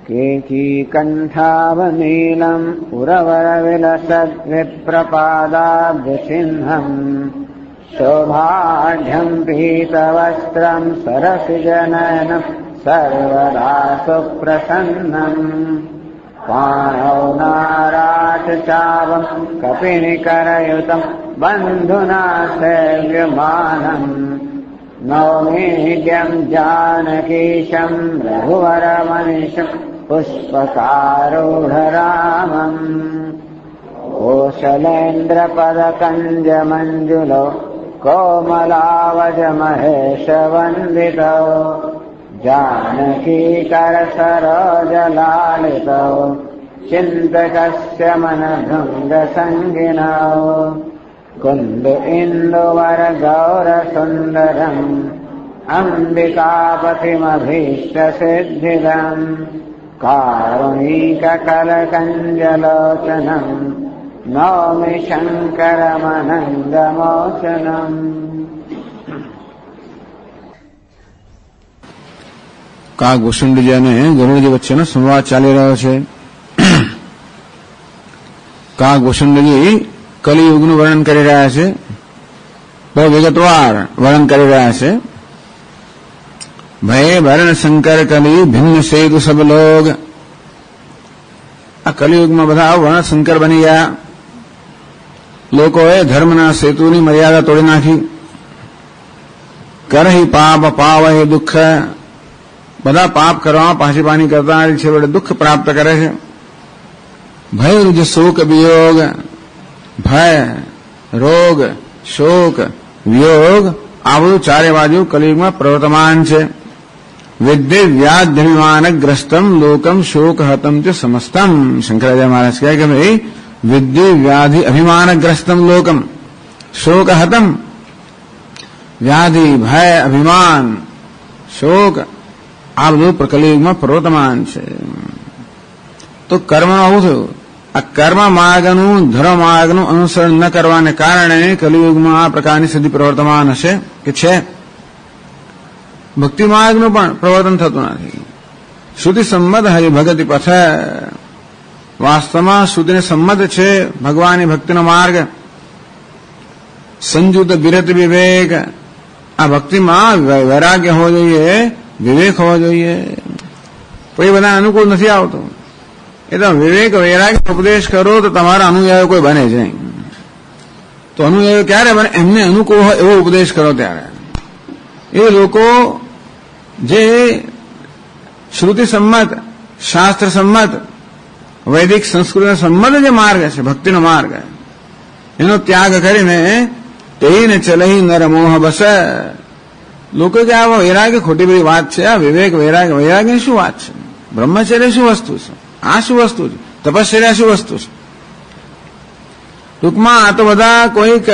केचीकण्ठावनीलम् उरवरविलसद्विप्रपादाब्जसिंहम् शोभाढ्यम् पीतवस्त्रम् सरसिजनयनम् सर्वदा सुप्रसन्नम् पाणौ नाराचचापम् कपिनिकरयुतम् बन्धुना सेव्यमानम् नौमीड्यम् जानकीशम् रघुवरमनिशम् पुष्पकारूढरामम् कोशलेन्द्रपदकञ्जमञ्जुलो कोमलावजमहेशवन्दितो जानकीकरसरोजलालितो चिन्तकस्य मनभृङ्गसङ्गिनौ कुन्द इन्दुवरगौरसुन्दरम् अम्बिकापतिमभीष्टसिद्धिदम् कारुणीककलकञ्जलोचनम् नौमि शङ्करमनन्दमोचनम्। કાગભૂષણજી અને ગરુડજી વચ્ચેનો સંવાદ ચાલી રહ્યો છે. કાગભૂષણજી કલિયુગનું વર્ણન કરી રહ્યા છે, બહુ વિગતવાર વર્ણન કરી રહ્યા છે. ભય ભરણ શંકર કલી ભિન્ન સેતુ સબ લોગ. આ કલિયુગમાં બધા વર્ણ શંકર બની ગયા. લોકોએ ધર્મના સેતુની મર્યાદા તોડી નાખી. કરહી પાપ પાવહી દુઃખ. બધા પાપ કરવામાં પાછી કરતા છેવટે દુઃખ પ્રાપ્ત કરે છે. ભય રૂજ શોક વિયોગ. ભય, રોગ, શોક, વિયોગ આ બધું ચારે બાજુ કલિયુગમાં પ્રવર્તમાન છે. વિદ્ય વ્યાધ્યભિમાનગ્રસ્તમ લોકમ શોક હતમ ચ સમસ્તમ. શંકરાચાર્ય મહારાજ કહે કે ભાઈ વિદ્ય વ્યાધિ અભિમાનગ્રસ્તમ લોકમ શોક હતમ. વ્યાધિ, ભય, અભિમાન, શોક આ બધું કલિયુગમાં પ્રવર્તમાન છે. તો કર્મનું આવું થયું. આ કર્મ માર્ગનું, ધર્મ માર્ગનું અનુસરણ ન કરવાને કારણે કલિયુગમાં આ પ્રકારની સ્થિતિ પ્રવર્તમાન હશે કે છે. ભક્તિ માર્ગનું પણ પ્રવર્તન થતું નથી. શ્રુતિ સંમત હરિભગતિ પથ. વાસ્તવમાં શ્રુતિને સંમત છે ભગવાનની ભક્તિનો માર્ગ. સંયુત વિરત વિવેક. આ ભક્તિમાં વૈરાગ્ય હોવો જોઈએ, વિવેક હોવો જોઈએ. કોઈ બધા અનુકૂળ નથી આવતો. એ તો વિવેક વૈરાગ્ય ઉપદેશ કરો તો તમારા અનુયાયી કોઈ બને જ નહીં. તો અનુયાયી ક્યારે બને? એમને અનુકૂળ હોય એવો ઉપદેશ કરો ત્યારે. એ લોકો જે શ્રુતિ સંમત, શાસ્ત્ર સંમત, વૈદિક સંસ્કૃતિનો સંમત જે માર્ગ છે, ભક્તિનો માર્ગ, એનો ત્યાગ કરીને તેને ચલહી નરમોહ બસ. લોકો કે આ વૈરાગ્ય ખોટી બધી વાત છે. આ વિવેક વૈરાગ્ય, વૈરાગ્ય શું વાત છે? બ્રહ્મચર્ય શું વસ્તુ છે? આ શું વસ્તુ છે? તપશ્ચર્યા શું વસ્તુ છે? ટૂંકમાં આ તો બધા કોઈક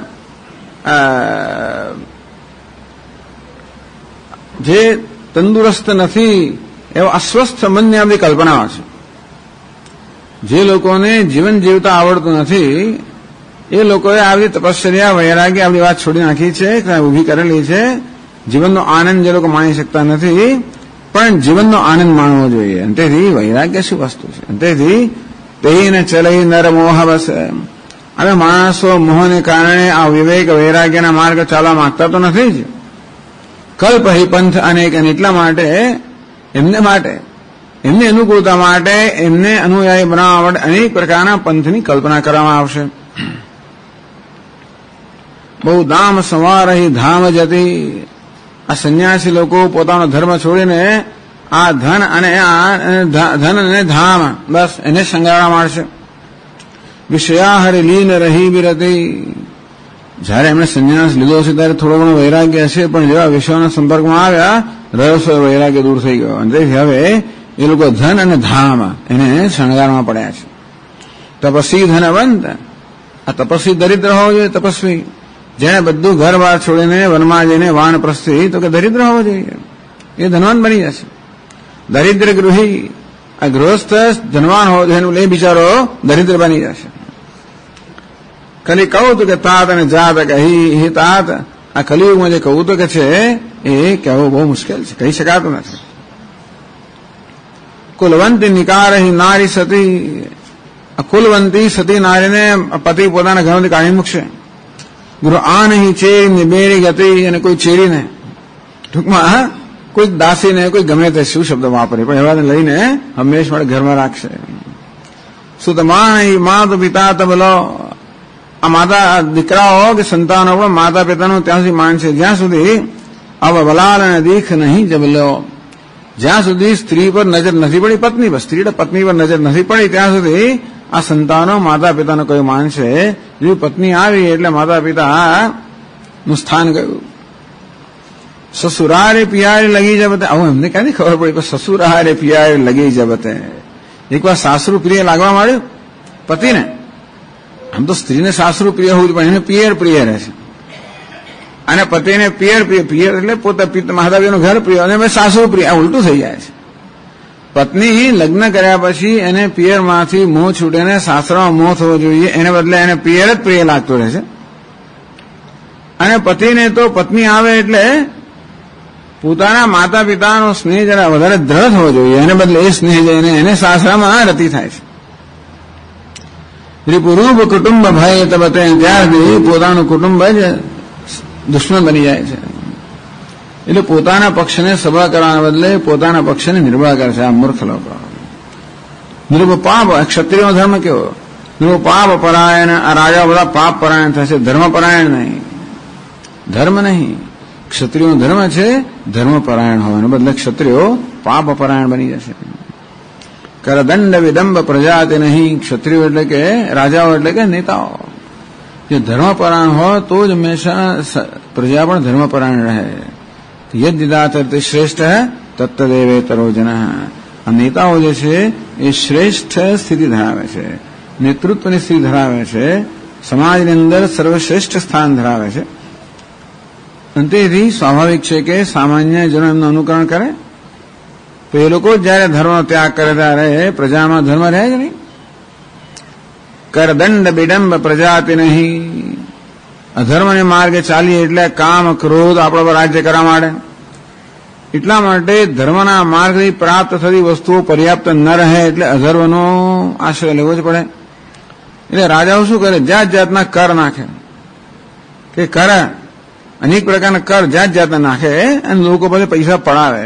જે તંદુરસ્ત નથી એવો અસ્વસ્થ મનની આ બધી કલ્પનાઓ છે. જે લોકોને જીવન જીવતા આવડતું નથી એ લોકોએ આવી તપશ્ચર્યા, વૈરાગ્ય આ બધી વાત છોડી નાખી છે, ઉભી કરેલી છે. જીવનનો આનંદ જે લોકો માણી શકતા નથી, પણ જીવનનો આનંદ માણવો જોઈએ. અને તેથી વૈરાગ્ય શું વસ્તુ છે? અને તેથી તેને ચલહી નર મોહ બસ. હવે માણસો મોહને કારણે આ વિવેક વૈરાગ્યના માર્ગ ચાલવા માંગતા તો નથી જ. કલ્પ હિ પંથ અનેક. અને એટલા માટે એમની અનુકૂળતા માટે, એમને અનુયાયી બનાવવા માટે અનેક પ્રકારના પંથની કલ્પના કરવામાં આવશે. બહુ દામ સંવારહી ધામ જતી. આ સંન્યાસી લોકો પોતાનો ધર્મ છોડીને આ ધન અને ધામ બસ એને સંગાળવા માંડશે. વિષયા લીન રહી બિરતી. જયારે એમણે સંન્યાસ લીધો છે ત્યારે થોડો ઘણો વૈરાગ્ય હશે, પણ જેવા વિષયોના સંપર્કમાં આવ્યા રહસ્ય વૈરાગ્ય દૂર થઈ ગયો. અને તેથી હવે એ લોકો ધન અને ધામ એને શણગારમાં પડ્યા છે. તપસ્વી ધનવંત. આ તપસ્વી દરિદ્ર હોવો જોઈએ. તપસ્વી જેને બધું ઘર બહાર છોડીને વનમાં જઈને વાનપ્રસ્થી, તો કે દરિદ્ર હોવો જોઈએ. એ ધનવાન બની જશે. દરિદ્ર ગૃહી. આ ગૃહસ્થ ધનવાન હોવો જોઈએ, એનું એ બિચારો દરિદ્ર બની જશે. ખાલી કૌતુક તાત અને જાત કહી તાત. આ કલિયુગમાં જે કૌતુક છે એ કહેવું બહુ મુશ્કેલ છે, કહી શકાતું નથી. કુલવંતી નિકાર નારી સતી, કુલવંતી સતી નારીને પતિ પોતાના ઘરમાંથી કાઢી મૂકશે. ગુરુ આ નહીં ચેરી નિબેરી ગતિ, અને કોઈ ચેરીને, ટૂંકમાં કોઈ દાસીને કોઈ ગમે તે શું શબ્દ વાપરે પણ એવાને લઈને હંમેશ માટે ઘરમાં રાખશે. સુતમાન માતા પિતા તબલો, આ માતા દીકરાઓ કે સંતાનો પણ માતા પિતાનું ત્યાં સુધી માન છે જ્યાં સુધી અવ બલાલ અને દીખ નહીં જબલો, જ્યાં સુધી સ્ત્રી પર નજર નથી પડી, પત્ની પર, સ્ત્રી પત્ની પર નજર નથી પડી ત્યાં સુધી આ સંતાનો માતા પિતાનો કોઈ માન છે. જો પત્ની આવી એટલે માતા પિતા નું સ્થાન ગયું. સસુરારે પિયારે લગી જબતે, આવું એમને ક્યાંથી ખબર પડી પણ સસુરારે પિયારે લગી જબતે. એકવાર સાસરું પ્રિય લાગવા માંડ્યું પતિને. આમ તો સ્ત્રીને સાસરું પ્રિય હોવું પણ એને પિયર પ્રિય રહે છે, અને પતિને પિયર પ્રિય. પિયર એટલે પોતે માતા પિતાનું ઘર પ્રિય અને સાસુ પ્રિય, આ ઉલટું થઈ જાય છે. પત્ની લગ્ન કર્યા પછી એને પિયરમાંથી મોહ છૂટેને સાસરામાં મોહ થવો જોઈએ, એને બદલે એને પિયર જ પ્રિય લાગતો રહે છે. અને પતિને તો પત્ની આવે એટલે પોતાના માતા પિતાનો સ્નેહ જરા વધારે દ્રઢ થવો જોઈએ, એને બદલે એ સ્નેહ જઈને એને સાસરામાં રતિ થાય છે. રિપુરૂપ કુટુંબ ભય તબતે, ત્યારથી પોતાનું કુટુંબ જ દુશ્મન બની જાય છે. એટલે પોતાના પક્ષને સભા કરવાના બદલે પોતાના પક્ષને નિર્વાહ કરે છે આ મૂર્ખ લોકો. નિરુપાપ, ક્ષત્રિયનો ધર્મ કેવો? નિરુપાપ પરાયણ. આ રાજા બધા પાપ પરાયણ થશે, ધર્મ પરાયણ નહીં. ધર્મ નહીં, ક્ષત્રિયનો ધર્મ છે ધર્મ પરાયણ હોવાને બદલે ક્ષત્રિયો પાપ પરાયણ બની જશે. કરદંડ વિદંબ પ્રજાતિ નહીં. ક્ષત્રિયો એટલે કે રાજાઓ એટલે કે નેતાઓ જે ધર્મપરાયણ હોય તો જ હંમેશા પ્રજા પણ ધર્મપરાયણ રહે. યદ્દાતર્તે શ્રેષ્ઠ તત્તદેવેતરો જન. આ નેતાઓ જે છે એ શ્રેષ્ઠ સ્થિતિ ધરાવે છે, નેતૃત્વની સ્થિતિ ધરાવે છે, સમાજની અંદર સર્વશ્રેષ્ઠ સ્થાન ધરાવે છે. અને તેથી સ્વાભાવિક છે કે સામાન્ય જનો એમનું અનુકરણ કરે. તો એ લોકો જયારે ધર્મનો ત્યાગ કરે ત્યારે પ્રજામાં ધર્મ રહે જ નહીં. કરદંડ બિડંબ પ્રજાતિ નહીં. અધર્મને માર્ગે ચાલીએ એટલે કામ ક્રોધ આપણા પર રાજ્ય કરવા માંડે. એટલા માટે ધર્મના માર્ગથી પ્રાપ્ત થતી વસ્તુઓ પર્યાપ્ત ન રહે એટલે અધર્મનો આશ્રય લેવો જ પડે. એટલે રાજાઓ શું કરે? જાત જાતના કર નાખે, કે કર અનેક પ્રકારના કર જાત જાતના નાખે અને લોકો પછી પૈસા પડાવે.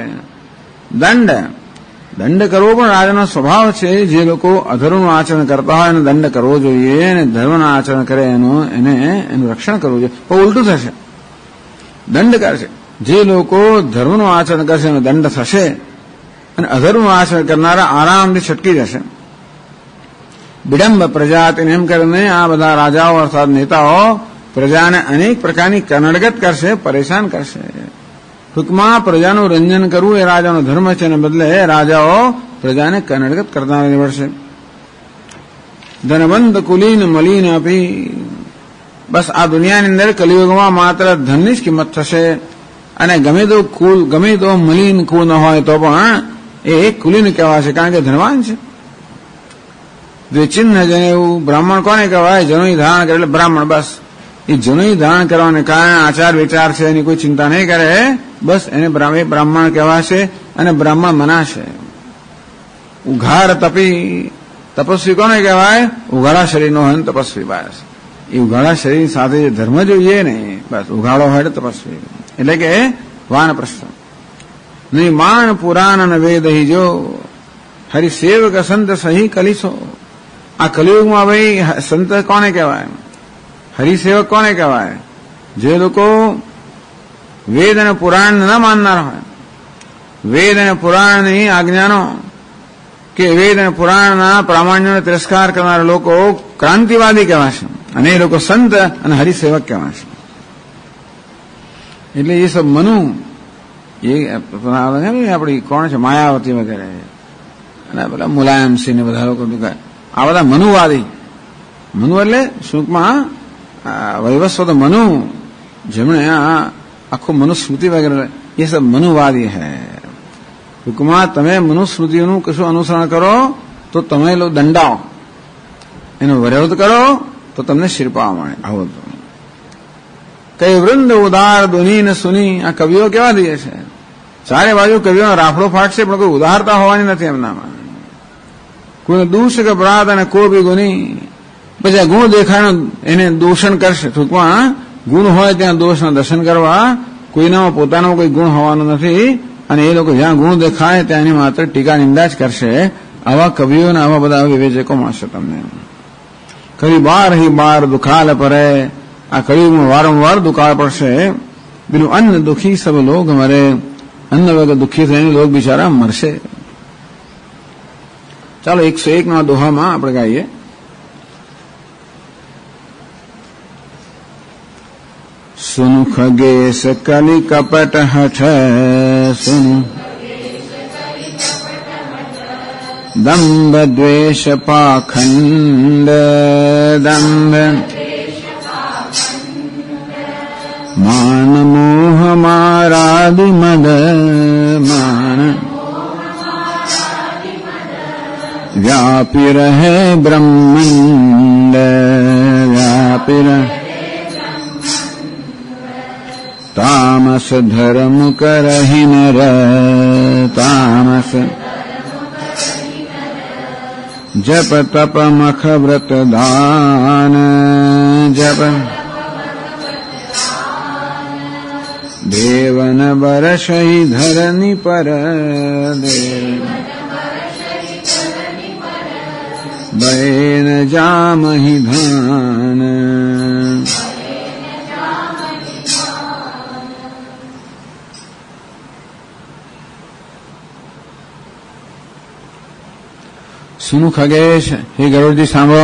દંડ કરવો પણ રાજાનો સ્વભાવ છે. જે લોકો અધર્મનું આચરણ કરતા હોય એને દંડ કરવો જોઈએ, અને ધર્મનું આચરણ કરે એનું રક્ષણ કરવું જોઈએ. પણ ઉલટું થશે, દંડ કરશે. જે લોકો ધર્મનું આચરણ કરશે એનો દંડ થશે, અને અધર્મનું આચરણ કરનારા આરામથી છટકી જશે. વિડંબ પ્રજાતિને એમ કરીને આ બધા રાજાઓ અર્થાત નેતાઓ પ્રજાને અનેક પ્રકારની કનડગત કરશે, પરેશાન કરશે. ટૂંકમાં પ્રજાનું રંજન કરવું એ રાજાનો ધર્મ છે, અને બદલે રાજાઓ પ્રજાને કનડગત કરતા નીવડશે. ધનવંત કુલીન મલિન આપી. બસ આ દુનિયાની અંદર કલિયુગમાં માત્ર ધનની જ કિંમત થશે, અને ગમે તો મલિન કુળ ન હોય તો પણ એ કુલીન કહેવાશે, કારણ કે ધનવાન છે. દ્વિચિહ્ન જનેવું. બ્રાહ્મણ કોને કહેવાય? જનોઈ ધારણ કરે એટલે બ્રાહ્મણ. બસ એ જનોઈ ધારણ કરવાને કારણે આચાર વિચાર છે એની કોઈ ચિંતા નહીં કરે, બસ એને બ્રાહ્મણ કહેવાશે અને બ્રાહ્મણ મનાશે. ઉઘાર તપી. તપસ્વી કોને કહેવાય? ઉઘાડા શરીરનો હોય ને તપસ્વી. બસ એ ઉઘાડા શરીર સાથે જે ધર્મ જોઈએ ને, બસ ઉઘાડો હોય તપસ્વી, એટલે કે વાનપ્રસ્થ. નહીં માન પુરાણ અને વેદ જો હરિસેવક સંત સહી કલીસો. આ કલિયુગમાં ભાઈ સંત કોને કહેવાય? હરિસેવક કોને કહેવાય? જે લોકો વેદ અને પુરાણ ન માનનાર હોય, વેદ અને પુરાણની આજ્ઞાનો કે વેદ અને પુરાણના પ્રામાણ્યનો તિરસ્કાર કરનારા લોકો ક્રાંતિવાદી કહેવાશે, અને એ લોકો સંત અને હરિસેવક કહેવાશે. એટલે એ સબ મનુ એ આપણી કોણ છે માયાવતી વગેરે અને પેલા મુલાયમસિંહ ને બધા લોકો આ બધા મનુવાદી. મનુ એટલે ટૂંકમાં વૈવસ્વત મનુ, જેમણે આખું મનુસ્મૃતિ વગેરે, એ સબ મનુવાદી હૈ. ટૂંકમાં તમે મનુસ્મૃતિનું કશું અનુસરણ કરો તો તમે લોકો દંડાઓ, એનો વિરોધ કરો તો તમને શિરપાવ મળે. આવો તો કઈ વૃંદ ઉદાર દુની ને સુની. આ કવિઓ કેવા દે છે? ચારે બાજુ કવિઓનો રાફડો ફાટશે પણ કોઈ ઉદારતા હોવાની નથી એમનામાં. કોઈને દૂષક અપરાધ અને કો બી ગુની, પછી આ ગુણ દેખાય એને દૂષણ કરશે. ટૂંકમાં ગુણ હોય ત્યાં દોષના દર્શન કરવા, કોઈનામાં પોતાનો કોઈ ગુણ હોવાનો નથી, અને એ લોકો જ્યાં ગુણ દેખાય ત્યાં એની માત્ર ટીકા નિંદા જ કરશે. આવા કવિઓ અને આવા બધા વિવેચકો મળશે તમને. કવિ બાર હી બાર દુખાલ પરે, આ કવિમાં વારંવાર દુકાળ પડશે. પેલું અન્ન દુખી સબ લોગ મરે, અન્ન વગર દુઃખી થઈને લોક બિચારા મરશે. ચાલો 101 દોહામાં આપણે ગાઈએ. સુન ખગેશ કલી કપટ હઠ, સુન દંભ દ્વેષ પાખંડ, દંભ માન મોહ મારાદિ મદ, માન વ્યાપી રહે બ્રહ્માંડ, વ્યાપી રહે તામસ ધર્મ કરહી નર, તામસ જપ તપ મખ વ્રત દાન, જપ દેવન બરસઈ ધરની પર, દેવ બૈન જામહી ધાન. સુનું ખગેશ, હે ગરુડજી સાંભળો.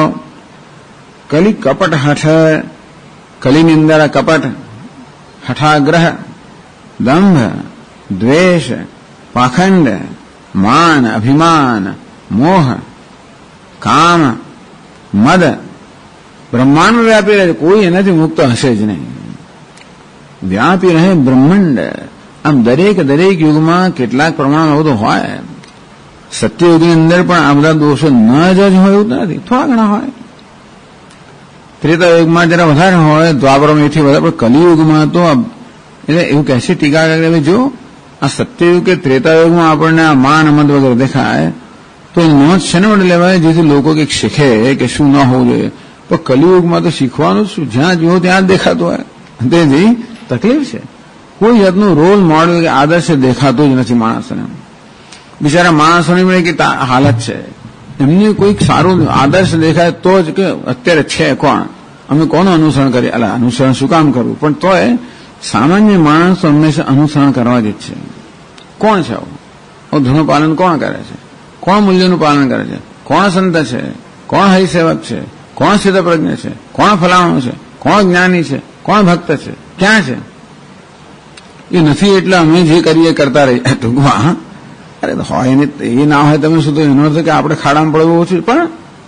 કલી કપટ હઠ, કલીની અંદર કપટ, હઠાગ્રહ, દંભ, દ્વેષ, પાખંડ, માન, અભિમાન, મોહ, કામ, મદ બ્રહ્માંડ વ્યાપી રહે, કોઈ એનાથી મુક્ત હશે જ નહીં. વ્યાપી રહે બ્રહ્માંડ. આમ દરેક યુગમાં કેટલાક પ્રમાણમાં બધું હોય. સત્યયુગની અંદર પણ આ બધા દોષો ન જ હોય એવું નથી, થોડા ઘણા હોય. ત્રેતાયુગમાં જરા વધારે હોય, દ્વાપરમાં એથી વધારે, પણ કલિયુગમાં તો એટલે એવું કહે છે ટીકા કરે, જો આ સત્યયુગ કે ત્રેતાયુગમાં આપણને આ માન મદ વગેરે દેખાય તો એ નોંધ છે ને વડે લેવાય, જેથી લોકો કંઈક શીખે કે શું ન હોવું જોઈએ. પણ કલિયુગમાં તો શીખવાનું શું, જ્યાં જુઓ ત્યાં જ દેખાતું હોય, તેથી તકલીફ છે. કોઈ જાતનું રોલ મોડલ કે આદર્શ દેખાતું જ નથી માણસને. બિચારા માણસોની પણ એક હાલત છે, એમની કોઈક સારું આદર્શ દેખાય તો જ કે અત્યારે છે કોણ, અમે કોનું અનુસરણ કરીએ. અલા, અનુસરણ શું કામ કરવું, પણ તોય સામાન્ય માણસો હંમેશા અનુસરણ કરવા જ છે. કોણ છે આવું ધર્મ પાલન કોણ કરે છે, કોણ મૂલ્યનું પાલન કરે છે, કોણ સંત છે, કોણ હરિસેવક છે, કોણ સિદ્ધપ્રજ્ઞ છે, કોણ ફલાણું છે, કોણ જ્ઞાની છે, કોણ ભક્ત છે, ક્યાં છે? એ નથી એટલે અમે જે કરીએ કરતા રહીએ. ટૂંકમાં અરે હોય ને એ ના હોય તમે શું, તો એનો અર્થ કે આપણે ખાડામાં પડવું ઓછું, પણ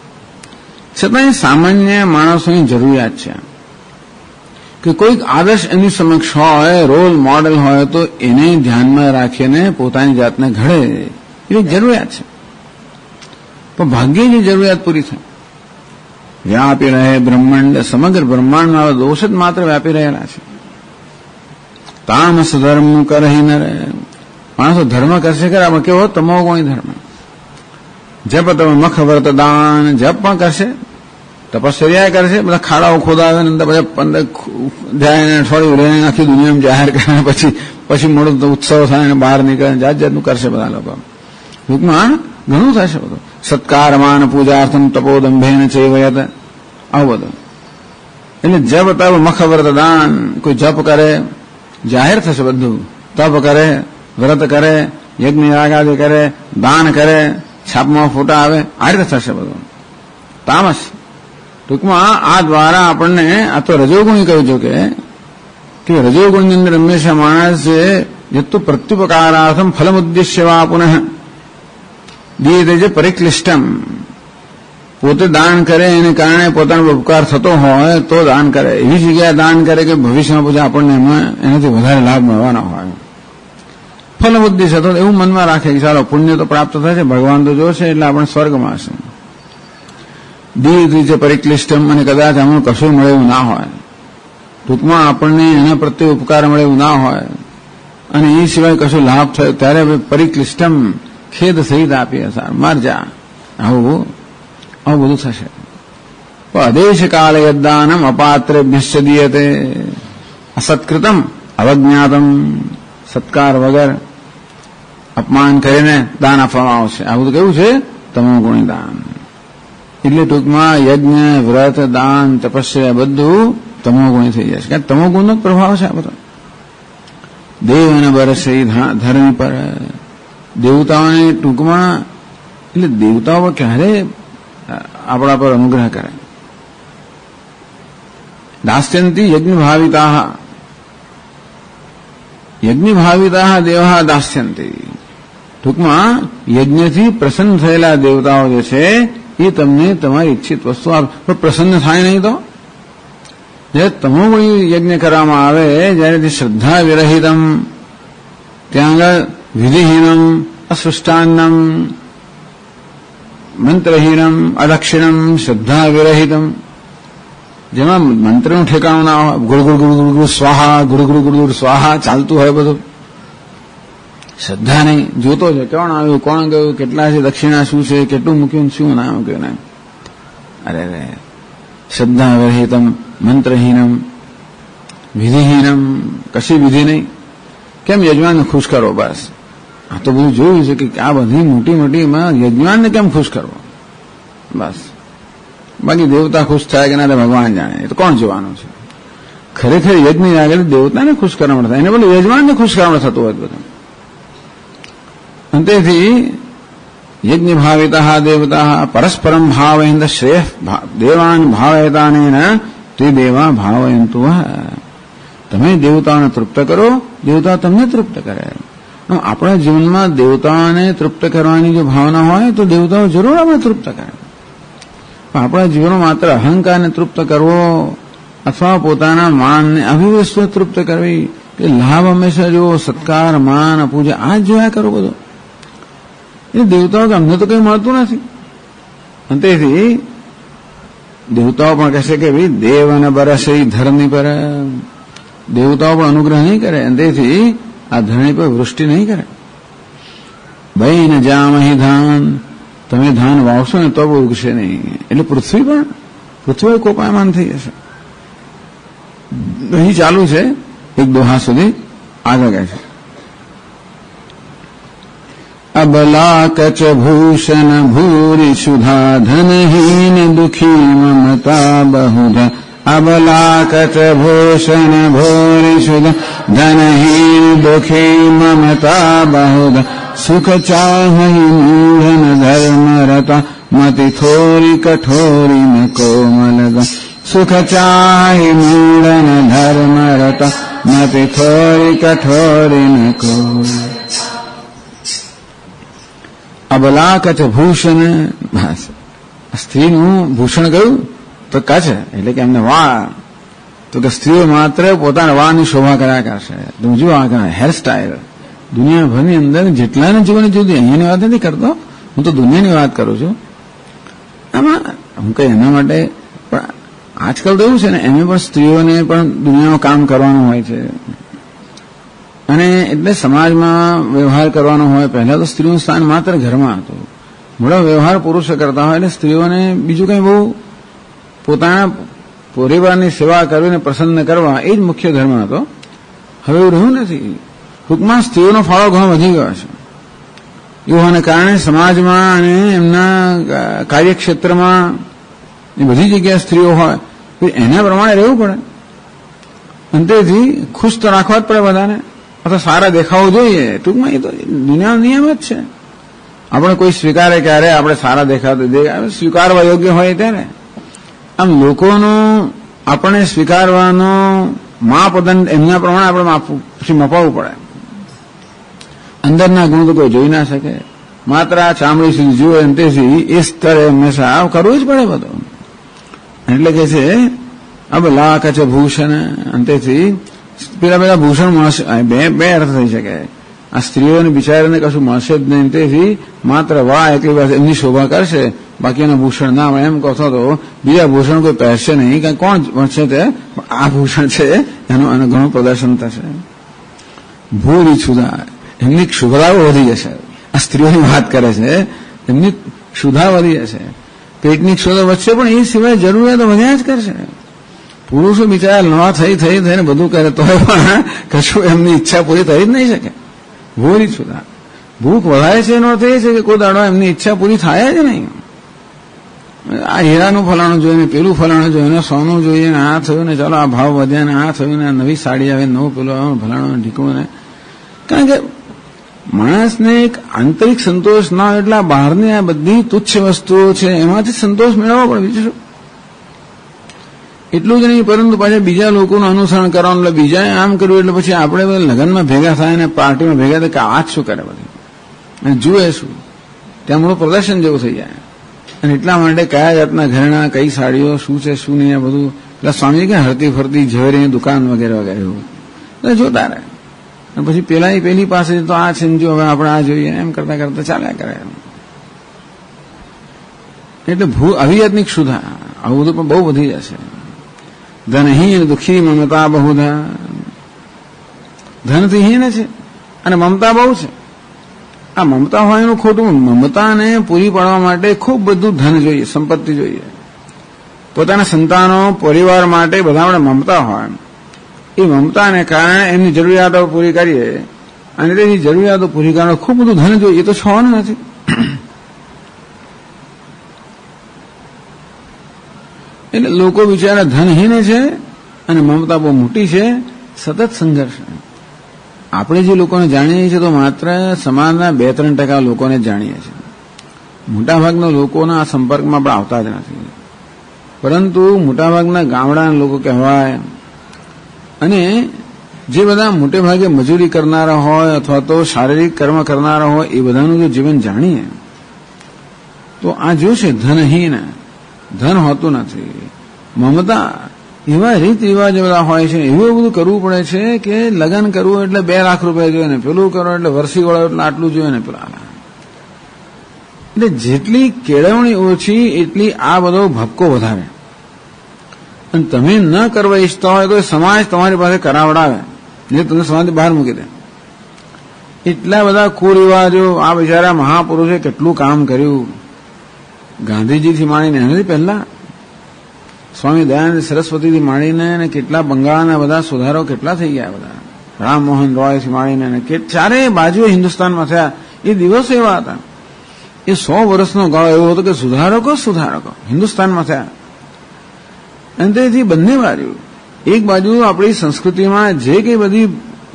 છતાં સામાન્ય માણસોની જરૂરિયાત છે કે કોઈક આદર્શ એની સમક્ષ હોય, રોલ મોડેલ હોય તો એને ધ્યાનમાં રાખીને પોતાની જાતને ઘડે, એવી જરૂરિયાત છે. પણ ભાગ્યની જરૂરિયાત પૂરી થાય. વ્યાપી રહે બ્રહ્માંડ, સમગ્ર બ્રહ્માંડમાં દોષ જ માત્ર વ્યાપી રહેલા છે. તામસ ધર્મ કરહી ન રહે, માણસો ધર્મ કરશે ખરા, પણ કેવો તમો ગુણી ધર્મ. જપ તમે મખ વ્રત દાન, જપ પણ કરશે, તપશ્ચર્યા કરશે, બધા ખાડાઓ ખોદાવે ને બધા જાય અઠવાડિયું રહીને આખી દુનિયામાં જાહેર કરે, પછી મોડું ઉત્સવ થાય ને બહાર નીકળે, જાત જાતનું કરશે બધા લોકો. ટૂંકમાં ઘણું થશે બધું. સત્કાર માન પૂજાર્થમ તપોદંભેન ચૈવયત, આવું બધું. એટલે જપ તપ મખ વ્રત દાન, કોઈ જપ કરે જાહેર થશે બધું, તપ કરે, વ્રત કરે, યજ્ઞ યાગાદિ કરે, દાન કરે, છાપમાં ફોટા આવે, આ રીતે થશે બધું. તામસ ટૂંકમાં આ દ્વારા આપણને આ તો રજોગુણી કહ્યું છે કે રજોગુણની અંદર હંમેશા માણસ છે યત્તુ પ્રત્યુપકારાર્થમ ફલમુદ્દેશ્ય વા પુનઃ દીયતે છે પરિક્લિષ્ટમ. પોતે દાન કરે એને કારણે પોતાનો ઉપકાર થતો હોય તો દાન કરે, એવી જગ્યાએ દાન કરે કે ભવિષ્યમાં પછી આપણને એનાથી વધારે લાભ મળવાનો હોય. ફલમુદ્દેશ્ય તો એવું મનમાં રાખે કે ચાલો પુણ્ય તો પ્રાપ્ત થશે, ભગવાન તો જોશે એટલે આપણે સ્વર્ગમાં હશે. દીર્ઘ પરિક્લિષ્ટમ, અને કદાચ આમાં કશું મળે એવું ના હોય, ટૂંકમાં આપણને એના પ્રત્યે ઉપકાર મળે એવું ના હોય અને એ સિવાય કશું લાભ થયો ત્યારે પરિક્લિષ્ટમ ખેદ સહિત આપી હસાર માર જા, આવું બધું થશે. અદેશ કાલે યદાનમ અપાત્રેભ્યશ્ચ દીયતે અસત્કૃતમ અવજ્ઞાતમ, સત્કાર વગર અપમાન કરીને દાન આપવામાં આવશે. આ બધું કેવું છે? તમોગુણી દાન. એટલે ટૂંકમાં યજ્ઞ, વ્રત, દાન, તપસ્યા બધું તમોગુણી થઈ જશે. કારણ તમોગુણનો જ પ્રભાવ છે આ બધો. દેવને બરસે ધર્મ પર, દેવતાઓને ટૂંકમાં, એટલે દેવતાઓ ક્યારે આપણા પર અનુગ્રહ કરે. દાસ્યંતી યજ્ઞ ભાવિતા દેવા દાસ્યંતી. ટૂંકમાં યજ્ઞથી પ્રસન્ન થયેલા દેવતાઓ જે છે એ તમને તમારી ઈચ્છિત વસ્તુ આપે. પ્રસન્ન થાય નહીં તો જ્યારે તમોગુણી યજ્ઞ કરવામાં આવે, જ્યારે શ્રદ્ધા વિરહિતમ, ત્યાં આગળ વિધિહીનમ, અસૃષ્ટાન્નમ, મંત્રહીનમ, અદક્ષિણમ, શ્રદ્ધા વિરહિતમ, જેમાં મંત્રનું ઠેકાણું ના હોય, ગુડગુડ ગુડગુડ ગુડ સ્વાહા, ગુડગુડ ગુડગુડ સ્વાહા ચાલતું હોય બધું. શ્રદ્ધા નહીં, જોતો છે કોણ આવ્યું, કોણ ગયું, કેટલા છે, દક્ષિણા શું છે, કેટલું મૂક્યું, શું ના મૂક્યું ના. અરે શ્રદ્ધા વિરહિતમ, મંત્રહીનમ, વિધિહીનમ, કશી વિધિ નહીં. કેમ યજમાનને ખુશ કરો? બસ આ તો બધું જોયું છે કે આ બધી મોટી મોટીમાં યજમાનને કેમ ખુશ કરવો, બસ. બાકી દેવતા ખુશ થાય કે ના ભગવાન જાણે, એ તો કોણ જોવાનું છે. ખરેખર યજ્ઞની આગળ દેવતાને ખુશ કરવા થાય, એને બોલે યજમાનને ખુશ કરવા થતું હોય બધું. તેથી યજ્ઞ ભાવિતા દેવતા પરસ્પરમ ભાવયંત શ્રેય દેવાન ભાવયતાને તે દેવા ભાવયંતુ. તમે દેવતાઓને તૃપ્ત કરો, દેવતા તમને તૃપ્ત કરે. આપણા જીવનમાં દેવતાઓને તૃપ્ત કરવાની જો ભાવના હોય તો દેવતાઓ જરૂર આપણે તૃપ્ત કરે. આપણા જીવનમાં માત્ર અહંકારને તૃપ્ત કરવો અથવા પોતાના માનને અભિવસ્તુ તૃપ્ત કરવી, એ લાભ હંમેશા જો સત્કાર, માન, પૂજા આ જ જોયા કરો બધું. એ દેવતાઓ અમને તો કંઈ મળતું નથી. અને તેથી દેવતાઓ પણ કહેશે કે ભાઈ દેવ અને બરસે ધરણી પર, દેવતાઓ પણ અનુગ્રહ નહીં કરે. અને તેથી આ ધરણી પર વૃષ્ટિ નહીં કરે. બૈન જામહી ધાન, તમે ધાન વાવશો ને તો ઉગશે નહીં. એટલે પૃથ્વી કોપાયમાન થઈ જશે. અહીં ચાલુ છે એક દોહા સુધી, આગળ કહે છે અબલા કચ ભૂષણ ભૂરી સુધા ધનહીન દુખી મમતા બહુધા. અબલા કચ ભૂષણ ભૂરી સુધા ધનહીન દુખી મમતા બહુધા. સુખ ચાહી મૂઢન ધર્મ રતા મતિ થોરી કઠોરી ન કોમલદા. સુખ ચાહી મૂઢન ધર્મ રતા મતિ થોરી કઠોરી ન કોમલ. અબલા કચ ભૂષણ, સ્ત્રીનું ભૂષણ કયું તો કચ્છ, એટલે કે એમને વાળ. તો કે સ્ત્રીઓ માત્ર પોતાના વાળની શોભા કર્યા કરશે. તમે જુઓ આ હેરસ્ટાઇલ દુનિયાભરની અંદર જેટલાને જીવન જુદી. અહીંયાની વાત નથી કરતો, હું તો દુનિયાની વાત કરું છું. આમાં હું કઈ એના માટે પણ આજકાલ તો એવું છે ને, એમને પણ સ્ત્રીઓને પણ દુનિયામાં કામ કરવાનું હોય છે. અને એટલે સમાજમાં વ્યવહાર કરવાનો હોય. પહેલા તો સ્ત્રીનું સ્થાન માત્ર ઘરમાં હતું. મોટો વ્યવહાર પુરુષો કરતા હોય, એટલે સ્ત્રીઓને બીજું કંઈ બહુ પોતાના પરિવારની સેવા કરીને પ્રસન્ન કરવા એ જ મુખ્ય ધર્મ હતો. હવે એવું રહ્યું નથી. ટૂંકમાં સ્ત્રીઓનો ફાળો ઘણો વધી ગયો છે. એવું હોવાને કારણે સમાજમાં અને એમના કાર્યક્ષેત્રમાં એ બધી જગ્યાએ સ્ત્રીઓ હોય, એના પ્રમાણે રહેવું પડે. અને તેથી ખુશ તો રાખવા જ પડે બધાને, અથવા સારા દેખાવો જોઈએ. ટૂંકમાં એ તો દુનિયાનો નિયમ જ છે. આપણે કોઈ સ્વીકારે ક્યારે આપણે સારા દેખાતા સ્વીકારવા યોગ્ય હોય ત્યારે. આમ લોકોનું આપણે સ્વીકારવાનો માપદંડ એમના પ્રમાણે આપણે પછી મપાવવું પડે. અંદરના ગુણ તો કોઈ જોઈ ના શકે, માત્ર આ ચામડી સુધી જુએ. તેથી એ સ્તરે હંમેશા કરવું જ પડે બધું. એટલે કે છે અબ લાખ છે ભૂષણ. અંતેથી પેલા બધા ભૂષણ મળશે. બે અર્થ થઈ શકે. આ સ્ત્રીઓને બિચારાને કશું મળશે જ નહીં. તેથી માત્ર વાહ એટલી વાત એમની શોભા કરશે, બાકી એના ભૂષણ ના મળે. એમ કહો તો બીજા ભૂષણ કોઈ પહેરશે નહીં, કારણ કોણ મળશે તે આ ભૂષણ છે એનું ઘણું પ્રદર્શન થશે. ભૂરી છુદા, એમની શુભતાઓ વધી જશે. આ સ્ત્રીઓની વાત કરે છે, એમની ક્ષુધા વધી જશે, પેટની ક્ષુધા વધશે, પણ એ સિવાય જરૂરિયાતો વધ્યા જ કરશે. પુરુષો બિચારા નવા થઈને બધું કરે તો પણ કશું એમની ઈચ્છા પૂરી થઈ જ નહીં શકે. ભૂરી ક્ષુધા, ભૂખ વધારે છે એનો અર્થ એ છે કે કોઈ દાડો એમની ઈચ્છા પૂરી થાય જ નહીં. આ હીરાનું ફલાણું જોઈને, પેલું ફલાણું જોઈને, સોનું જોઈએ ને આ થયું ને, ચાલો આ ભાવ વધ્યા ને આ થયું ને, નવી સાડી આવે, નવું પેલું આવે, ફલાણું ઢીકણું ને. કારણ કે માણસને એક આંતરિક સંતોષ ના હોય એટલે બહારની આ બધી તુચ્છ વસ્તુઓ છે એમાંથી સંતોષ મેળવવો પડે. બીજું શું? એટલું જ નહીં, પરંતુ પાછા બીજા લોકોનું અનુસરણ કરવાનું, એટલે બીજાએ આમ કર્યું એટલે પછી આપણે લગ્નમાં ભેગા થાય ને પાર્ટીમાં ભેગા થાય કે આ જ શું કરે બધી, અને જુએ શું, ત્યાં મોટું પ્રદર્શન જેવું થઈ જાય. અને એટલા માટે કયા જાતના ઘરેણા, કઈ સાડીઓ, શું છે શું નહીં, આ બધું પેલા સ્વામી કે હરતી ફરતી ઝવેરીની દુકાન વગેરે વગેરે એવું એટલે જોતા રહે. અને પછી પેલી પાસે તો આ છે જો હવે આપણે આ જોઈએ, એમ કરતા કરતા ચાલ્યા કરે. એટલે આવી જાતની ક્ષુધા, આવું બધું પણ બહુ વધી જશે. ધનહીન દુઃખી મમતા બહુધા, ધનથી હીન છે અને મમતા બહુ છે. આ મમતા હોય એનું ખોટું. મમતાને પૂરી પાડવા માટે ખૂબ બધું ધન જોઈએ, સંપત્તિ જોઈએ. પોતાના સંતાનો, પરિવાર માટે બધા આપણે મમતા હોય, એ મમતાને કારણે એમની જરૂરિયાતો પૂરી કરીએ, અને તેની જરૂરિયાતો પૂરી કરવા ખૂબ બધું ધન જોઈએ. એ તો છવાનું નથી. એટલે લોકો બિચારા ધનહીન છે અને મમતા બહુ મોટી છે, સતત સંઘર્ષ. આપણે જે લોકોને જાણીએ છીએ તો માત્ર સમાજના 2-3% લોકોને જાણીએ છીએ. મોટાભાગના લોકોના આ સંપર્કમાં આપણે આવતા જ નથી. પરંતુ મોટાભાગના ગામડાના લોકો કહેવાય, અને જે બધા મોટે ભાગે મજૂરી કરનારા હોય અથવા તો શારીરિક કર્મ કરનારા હોય એ બધાનું જો જીવન જાણીએ તો આ જોશે ધનહીન, ધન હોતું નથી. મમતા, એવા રીત રિવાજ બધા હોય છે, એવું બધું કરવું પડે છે કે લગ્ન કરવું એટલે 2 લાખ રૂપિયા જોઈએ ને, પેલું કરો એટલે વરસી વળો એટલે આટલું જોઈએ ને પેલા. એટલે જેટલી કેળવણી ઓછી એટલી આ બધો ભપકો વધારે. અને તમે ન કરવા ઈચ્છતા હોય તો સમાજ તમારી પાસે કરાવડાવે, જે તમે સમાજથી બહાર મૂકી દે. એટલા બધા કુરિવાજો. આ બિચારા મહાપુરુષે કેટલું કામ કર્યું, ગાંધીજીથી માંડીને એનાથી પહેલા સ્વામી દયાનંદ સરસ્વતીથી માંડીને કેટલા બંગાળના બધા સુધારો કેટલા થઈ ગયા, બધા રામમોહન રોયથી માંડીને ચારે બાજુએ હિન્દુસ્તાનમાં થયા. એ દિવસો એવા હતા, એ 100 વર્ષનો ગાળો એવો હતો કે સુધારકો હિન્દુસ્તાનમાં થયા. અને તેથી બંને બાજુ, એક બાજુ આપણી સંસ્કૃતિમાં જે કંઈ બધી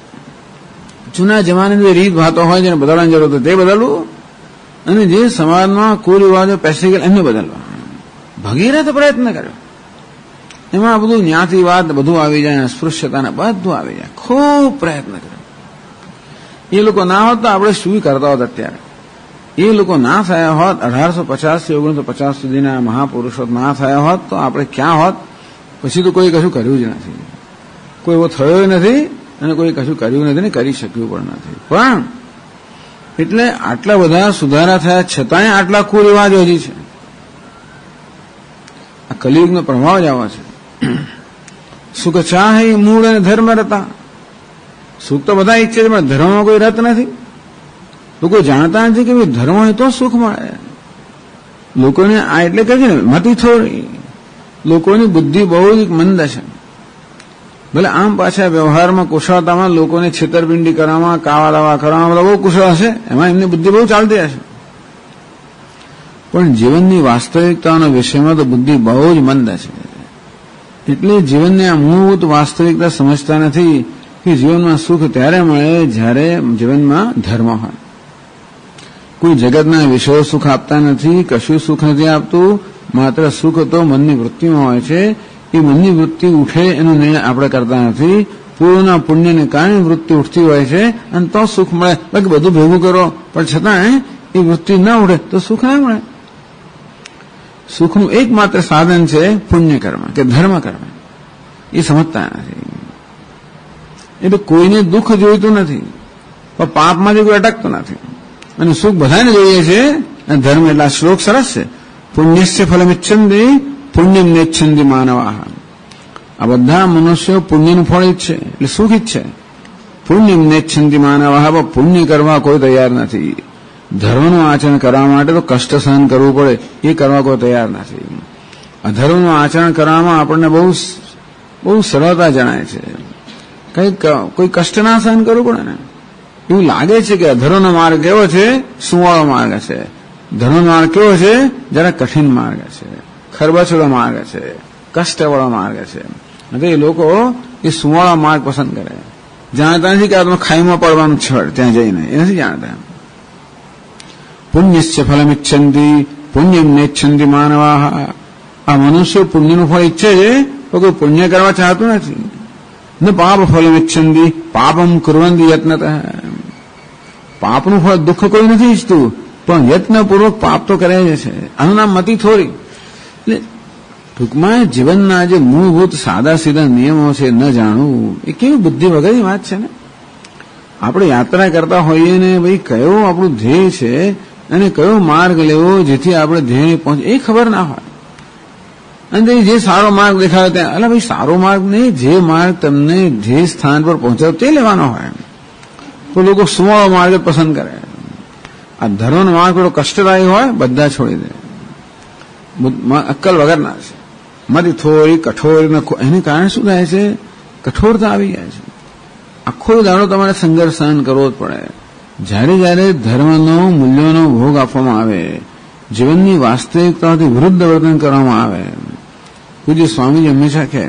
જૂના જમાનાની જે રીત વાતો હોય જેને બદલવાની જરૂર હતી તે બદલવું, અને જે સમાજમાં કુરિવાજો પેસ્ટિકલ એમને બદલવા ભગીરથ પ્રયત્ન કર્યો. એમાં બધું જ્ઞાતિવાદ બધું આવી જાય, અસ્પૃશ્યતાને બધું આવી જાય. ખૂબ પ્રયત્ન કર્યો. એ લોકો ના હોત તો આપણે શું કરતા હોત અત્યારે. એ લોકો ના થયા હોત, 1850 થી 1950 સુધીના મહાપુરુષો ના થયા હોત તો આપણે ક્યાં હોત? પછી તો કોઈ કશું કર્યું જ નથી, કોઈ એવો થયો નથી, અને કોઈ કશું કર્યું નથી ને કરી શક્યું પણ નથી. પણ એટલે આટલા બધા સુધારા થયા છતાંય આટલા કુરિવાજો હજી છે. આ કલિયુગનો પ્રભાવ જ આવો છે. સુખ ચાહે મૂળ અને ધર્મ રતા. સુખ તો બધા ઈચ્છે છે પણ ધર્મમાં કોઈ રત નથી. લોકો જાણતા નથી કે ધર્મ હોય તો સુખ મળે. લોકોને આ એટલે કહે છે ને મતિ થોડી. લોકોની બુદ્ધિ બહુ જ મંદ છે. ભલે આમ પાછા વ્યવહારમાં કુશળતામાં લોકોને છેતરપિંડી કરવામાં, કાવા દાવા કરવામાં બધા બહુ કુશળ હશે, એમાં એમની બુદ્ધિ બહુ ચાલતી હશે. પણ જીવનની વાસ્તવિકતાના વિષયમાં તો બુદ્ધિ બહુ જ મંદ છે. એટલે જીવનની આ મૂળભૂત વાસ્તવિકતા સમજતા નથી કે જીવનમાં સુખ ત્યારે મળે જ્યારે જીવનમાં ધર્મ હોય. કોઈ જગતના વિષયો સુખ આપતા નથી, કશું સુખ નથી આપતું. માત્ર સુખ તો મનની વૃત્તિમાં હોય છે. એ મનની વૃત્તિ ઉઠે એનો નિર્ણય આપણે કરતા નથી. પૂર્વના પુણ્યને કારણે વૃત્તિ ઉઠતી હોય છે અને તો સુખ મળે. બાકી બધું ભેગું કરો પણ છતાં એ વૃત્તિ ના ઉઠે તો સુખ ના મળે. સુખનું એકમાત્ર સાધન છે પુણ્યકર્મ કે ધર્મકર્મ. એ સમજતા નથી. એટલે કોઈને દુઃખ જોઈતું નથી, પણ પાપમાંથી કોઈ અટકતું નથી. અને સુખ બધાને જોઈએ છે. અને ધર્મ એટલે આ શ્લોક સરસ છે. પુણ્યસ્ય ફલમિચ્છન્તિ પુણ્યમ નેચ્છન્તિ માનવાહ. આ બધા મનુષ્યો પુણ્યનું ફળ ઈચ્છે એટલે સુખ ઈચ્છે. પુણ્યમ નેચ્છન્તિ માનવાહ. પુણ્ય કરવા કોઈ તૈયાર નથી. ધર્મનું આચરણ કરવા માટે તો કષ્ટ સહન કરવું પડે, એ કરવા કોઈ તૈયાર નથી. અધર્મનું આચરણ કરવામાં આપણને બહુ સરળતા જણાય છે. કોઈ કષ્ટ ના સહન કરવું પડે ને, એવું લાગે છે કે અધર્મનો માર્ગ કેવો છે, સુવાળો માર્ગ છે. ધર્મનો માર્ગ કેવો છે, જરા કઠિન માર્ગ છે, ખરબચડો માર્ગ છે, કષ્ટવાળો માર્ગ છે. એટલે એ લોકો એ સુવાળો માર્ગ પસંદ કરે. જાણતા નથી કે આ તમે ખાઈમાં પડવાનું છે ત્યાં જઈને, એ નથી જાણતા. પુણ્યસ્ય ફલમિચ્છંતી પુણ્યમ નેચ્છંતી માનવાહ. આ મનુષ્ય પુણ્યનું ફળ ઈચ્છે છે તો કોઈ પુણ્ય કરવા ચાહતું નથી. ન પાપ ફલમિચ્છંતી પાપમ કુર્વંતી યત્નતઃ. પાપનું ફળ દુઃખ કોઈ નથી ઈચ્છતું, પણ યત્નપૂર્વક પાપ તો કરે છે. આનું નામ મતિ થોડી. એટલે ટૂંકમાં જીવનના જે મૂળભૂત સાદા સીધા નિયમો છે ન જાણવું એ કેવી બુદ્ધિ વગરની વાત છે ને. આપણે યાત્રા કરતા હોઈએ ને ભાઈ કયો આપણું ધ્યેય છે અને કયો માર્ગ લેવો જેથી આપણે ધ્યેય પહોંચે એ ખબર ના હોય. અને જે સારો માર્ગ દેખાયો ત્યાં અલા ભાઈ સારો માર્ગ નહીં, જે માર્ગ તમને જે સ્થાન પર પહોંચાડો તે લેવાનો હોય. તો લોકો સુવાળો માર્ગ પસંદ કરે. આ ધર્મનો માર્ગ થોડો કષ્ટદાયી હોય બધા છોડી દે, અક્કલ વગરના છે. મારી થોડી કઠોર, એને કારણે શું થાય છે, કઠોરતા આવી જાય છે. આખો દાડો તમારે સંઘર્ષ સહન કરવો જ પડે. જ્યારે જ્યારે ધર્મનો મૂલ્યોનો ભોગ આપવામાં આવે, જીવનની વાસ્તવિકતાથી વિરુદ્ધ વર્તન કરવામાં આવે. પૂજ્ય સ્વામીજી હંમેશા કહે,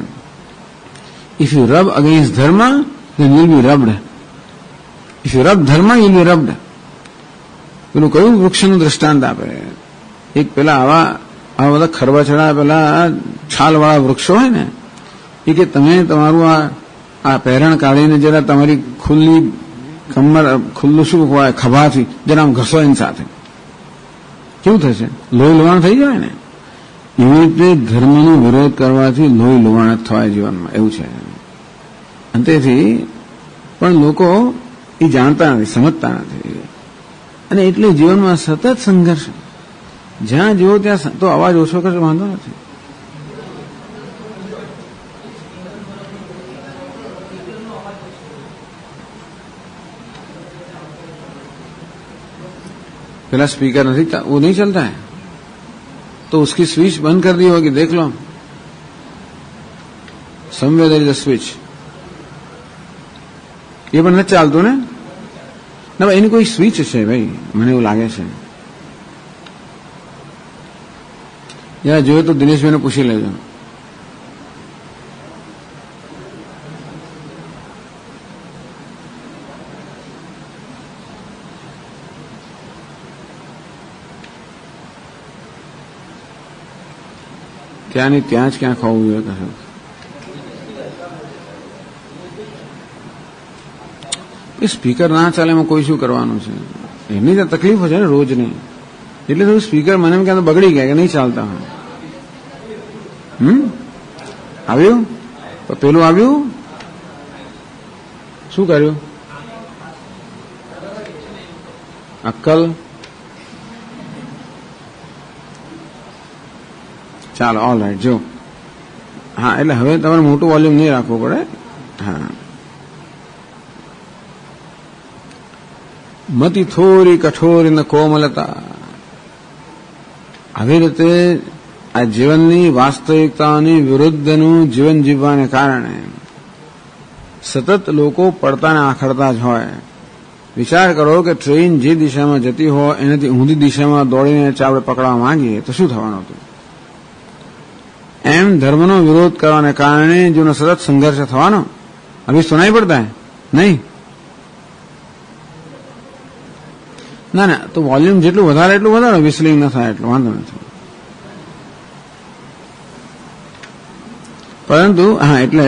if you rub against dharma then you'll be rubbed. If you rub dharma you'll be rubbed. પેલું કયું વૃક્ષનું દ્રષ્ટાંત આપે, એક પેલા આવા બધા ખરબચડા પેલા છાલવાળા વૃક્ષો હોય ને, એ કે તમે તમારું આ પહેરણ કાઢીને જરા તમારી ખુલ્લી કમર, ખુલ્લું શું હોય ખભાથી જરા આમ ઘસો એની સાથે, કેવું થશે, લોહી લોહાણ થઈ જાય ને. એવી રીતે ધર્મનો વિરોધ કરવાથી લોહી લોહાણ જ થવાય જીવનમાં, એવું છે. અને તેથી પણ લોકો એ જાણતા નથી, સમજતા નથી, અને એટલે જીવનમાં સતત સંઘર્ષ. જ્યાં જુઓ ત્યાં તો અવાજ ઓછો કરશે વાંધો નથી. पहला स्पीकर नहीं वो नहीं चलता है तो उसकी स्विच बंद कर दी होगी, देख लो somewhere there is a switch. ये પણ નથી ચાલતું ને ના, એની કોઈ સ્વિચ છે ભાઈ, મને એવું લાગે છે. યા જોયું તો દિનેશભાઈને પૂછી લેજો. ત્યાં નહીં ત્યાં જ ક્યાં ખાવું જોઈએ કહે. સ્પીકર ના ચાલે એમાં કોઈ શું કરવાનું છે, એમની ત્યાં તકલીફો છે ને રોજની. એટલે થોડું સ્પીકર મને એમ ક્યાં બગડી ગયા કે નહીં ચાલતા હોય. આવ્યું પેલું આવ્યું, શું કર્યું, અક્કલ. ચાલો ઓલ રાઈટ જો. હા એટલે હવે તમારે મોટું વોલ્યુમ નહીં રાખવું પડે. હા, મતિ થોડી કઠોર ને કોમલતા. આવી રીતે આ જીવનની વાસ્તવિકતાની વિરુદ્ધનું જીવન જીવવાને કારણે સતત લોકો પડતા ને આખડતા જ હોય. વિચાર કરો કે ટ્રેન જે દિશામાં જતી હોય એનાથી ઊંધી દિશામાં દોડીને આપણે પકડવા માંગીએ તો શું થવાનું હતું. એમ ધર્મનો વિરોધ કરવાને કારણે જેનો સતત સંઘર્ષ થવાનો. અભી સુનાઈ પડતા હે નહીં? ના ના, તો વોલ્યુમ જેટલું વધારે એટલું વધારે, વિસલિંગ ન થાય એટલું વાંધો નથી. પરંતુ હા, એટલે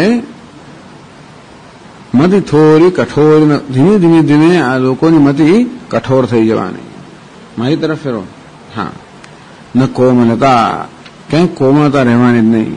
મતિ થોડી કઠોર, ધીમે ધીમે ધીમે આ લોકોની મતિ કઠોર થઈ જવાની. મારી તરફ ફેરો. હા, ન કોમલતા, ક્યાંય કોમળતા રહેવાની જ નહીં.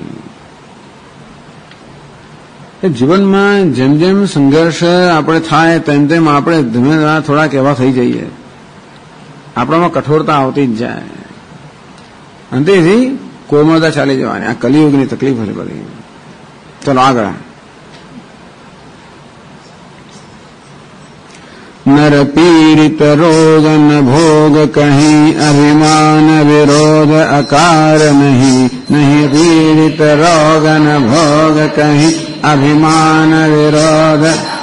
જીવનમાં જેમ જેમ સંઘર્ષ આપણે થાય તેમ તેમ આપણે ધીમે થોડાક એવા થઈ જઈએ, આપણામાં કઠોરતા આવતી જ જાય. અને તેથી કોમળતા ચાલી જવાની. આ કલિયુગની તકલીફ હતી બધી. ચલો આગળ. नर पीड़ित रोग न भोग कहीं अभिमान विरोध अकार नहीं नहीं पीड़ित रोग न भोग कहीं अभिमान विरोध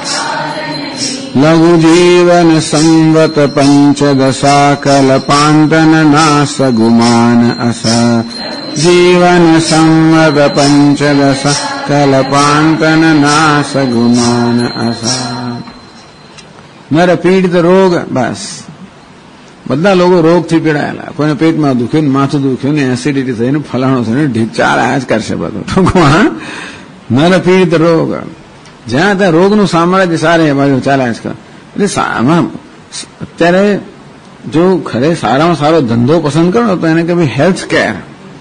लघु जीवन संवत पंचदशा कल्पांतन नास गुमान असा जीवन संवत पंचदशा कल्पांतन नास गुमान असा નર પીડિત રોગ બસ બધા લોકો રોગથી પીડાયેલા કોઈને પેટમાં દુખ્યું માથું દુખ્યું ને એસિડિટી થઈને ફલાણું થઈને ઢીક ચાર આયા જ કરશે બધું ટૂંકમાં નર પીડિત રોગ જ્યાં ત્યાં રોગનું સામ્રાજ્ય સારે એ બાજુ ચાલ્યા જ કરે એટલે આમાં અત્યારે જો ખરે સારામાં સારો ધંધો પસંદ કરો તો એને કે ભાઈ હેલ્થ કેર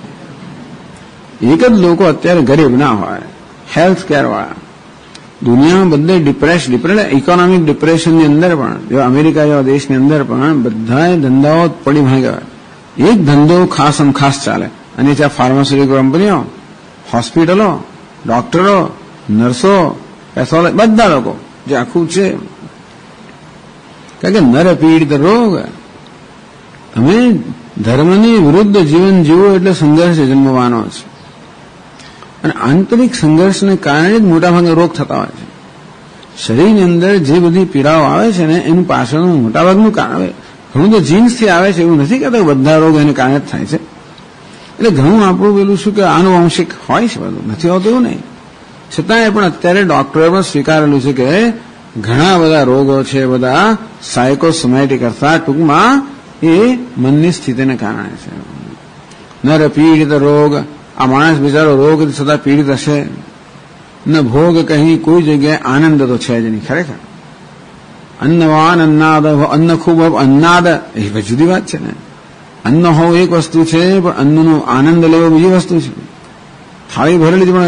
એક જ લોકો અત્યારે ગરીબ ના હોય હેલ્થ કેર વાળા દુનિયામાં બધે ડિપ્રેશન ઇકોનોમિક ડિપ્રેશનની અંદર પણ જો અમેરિકા જેવા દેશની અંદર પણ બધા ધંધાઓ પડી ભાંગ્યા એક ધંધો ખાસ ચાલે અને ત્યાં ફાર્માસ્યુટિકલ કંપનીઓ હોસ્પિટલો ડોક્ટરો નર્સો પેથોલોજી બધા લોકો જે આખું છે કારણ કે નર પીડિત રોગ અમે ધર્મની વિરુદ્ધ જીવન જીવો એટલે સંઘર્ષ જન્મવાનો છે અને આંતરિક સંઘર્ષને કારણે જ મોટાભાગના રોગ થતા હોય છે શરીરની અંદર જે બધી પીડાઓ આવે છે ને એનું પાછળનું મોટાભાગનું કારણ ઘણું તો જીન્સથી આવે છે એવું નથી કહેતા બધા રોગ એને કારણે જ થાય છે એટલે ઘણું આપણું પેલું શું કે આનુવંશિક હોય છે બધું નથી હોતું એવું નહીં છતાંય પણ અત્યારે ડોક્ટરે પણ સ્વીકારેલું છે કે ઘણા બધા રોગો છે બધા સાયકોસોમેટિક અર્થાત ટૂંકમાં એ મનની સ્થિતિને કારણે છે નર પીડિત રોગ આ માણસ બિચારો રોગ છતાં પીડિત હશે ન ભોગ કહી કોઈ જગ્યાએ આનંદ તો છે જ નહીં ખરેખર અન્નવાન અન્નાદ અન્ન ખૂબ અન્નાદ એ જુદી વાત છે ને અન્ન હોવું એક વસ્તુ છે પણ અન્નનો આનંદ લેવો બીજી વસ્તુ છે થાળી ભરેલી પણ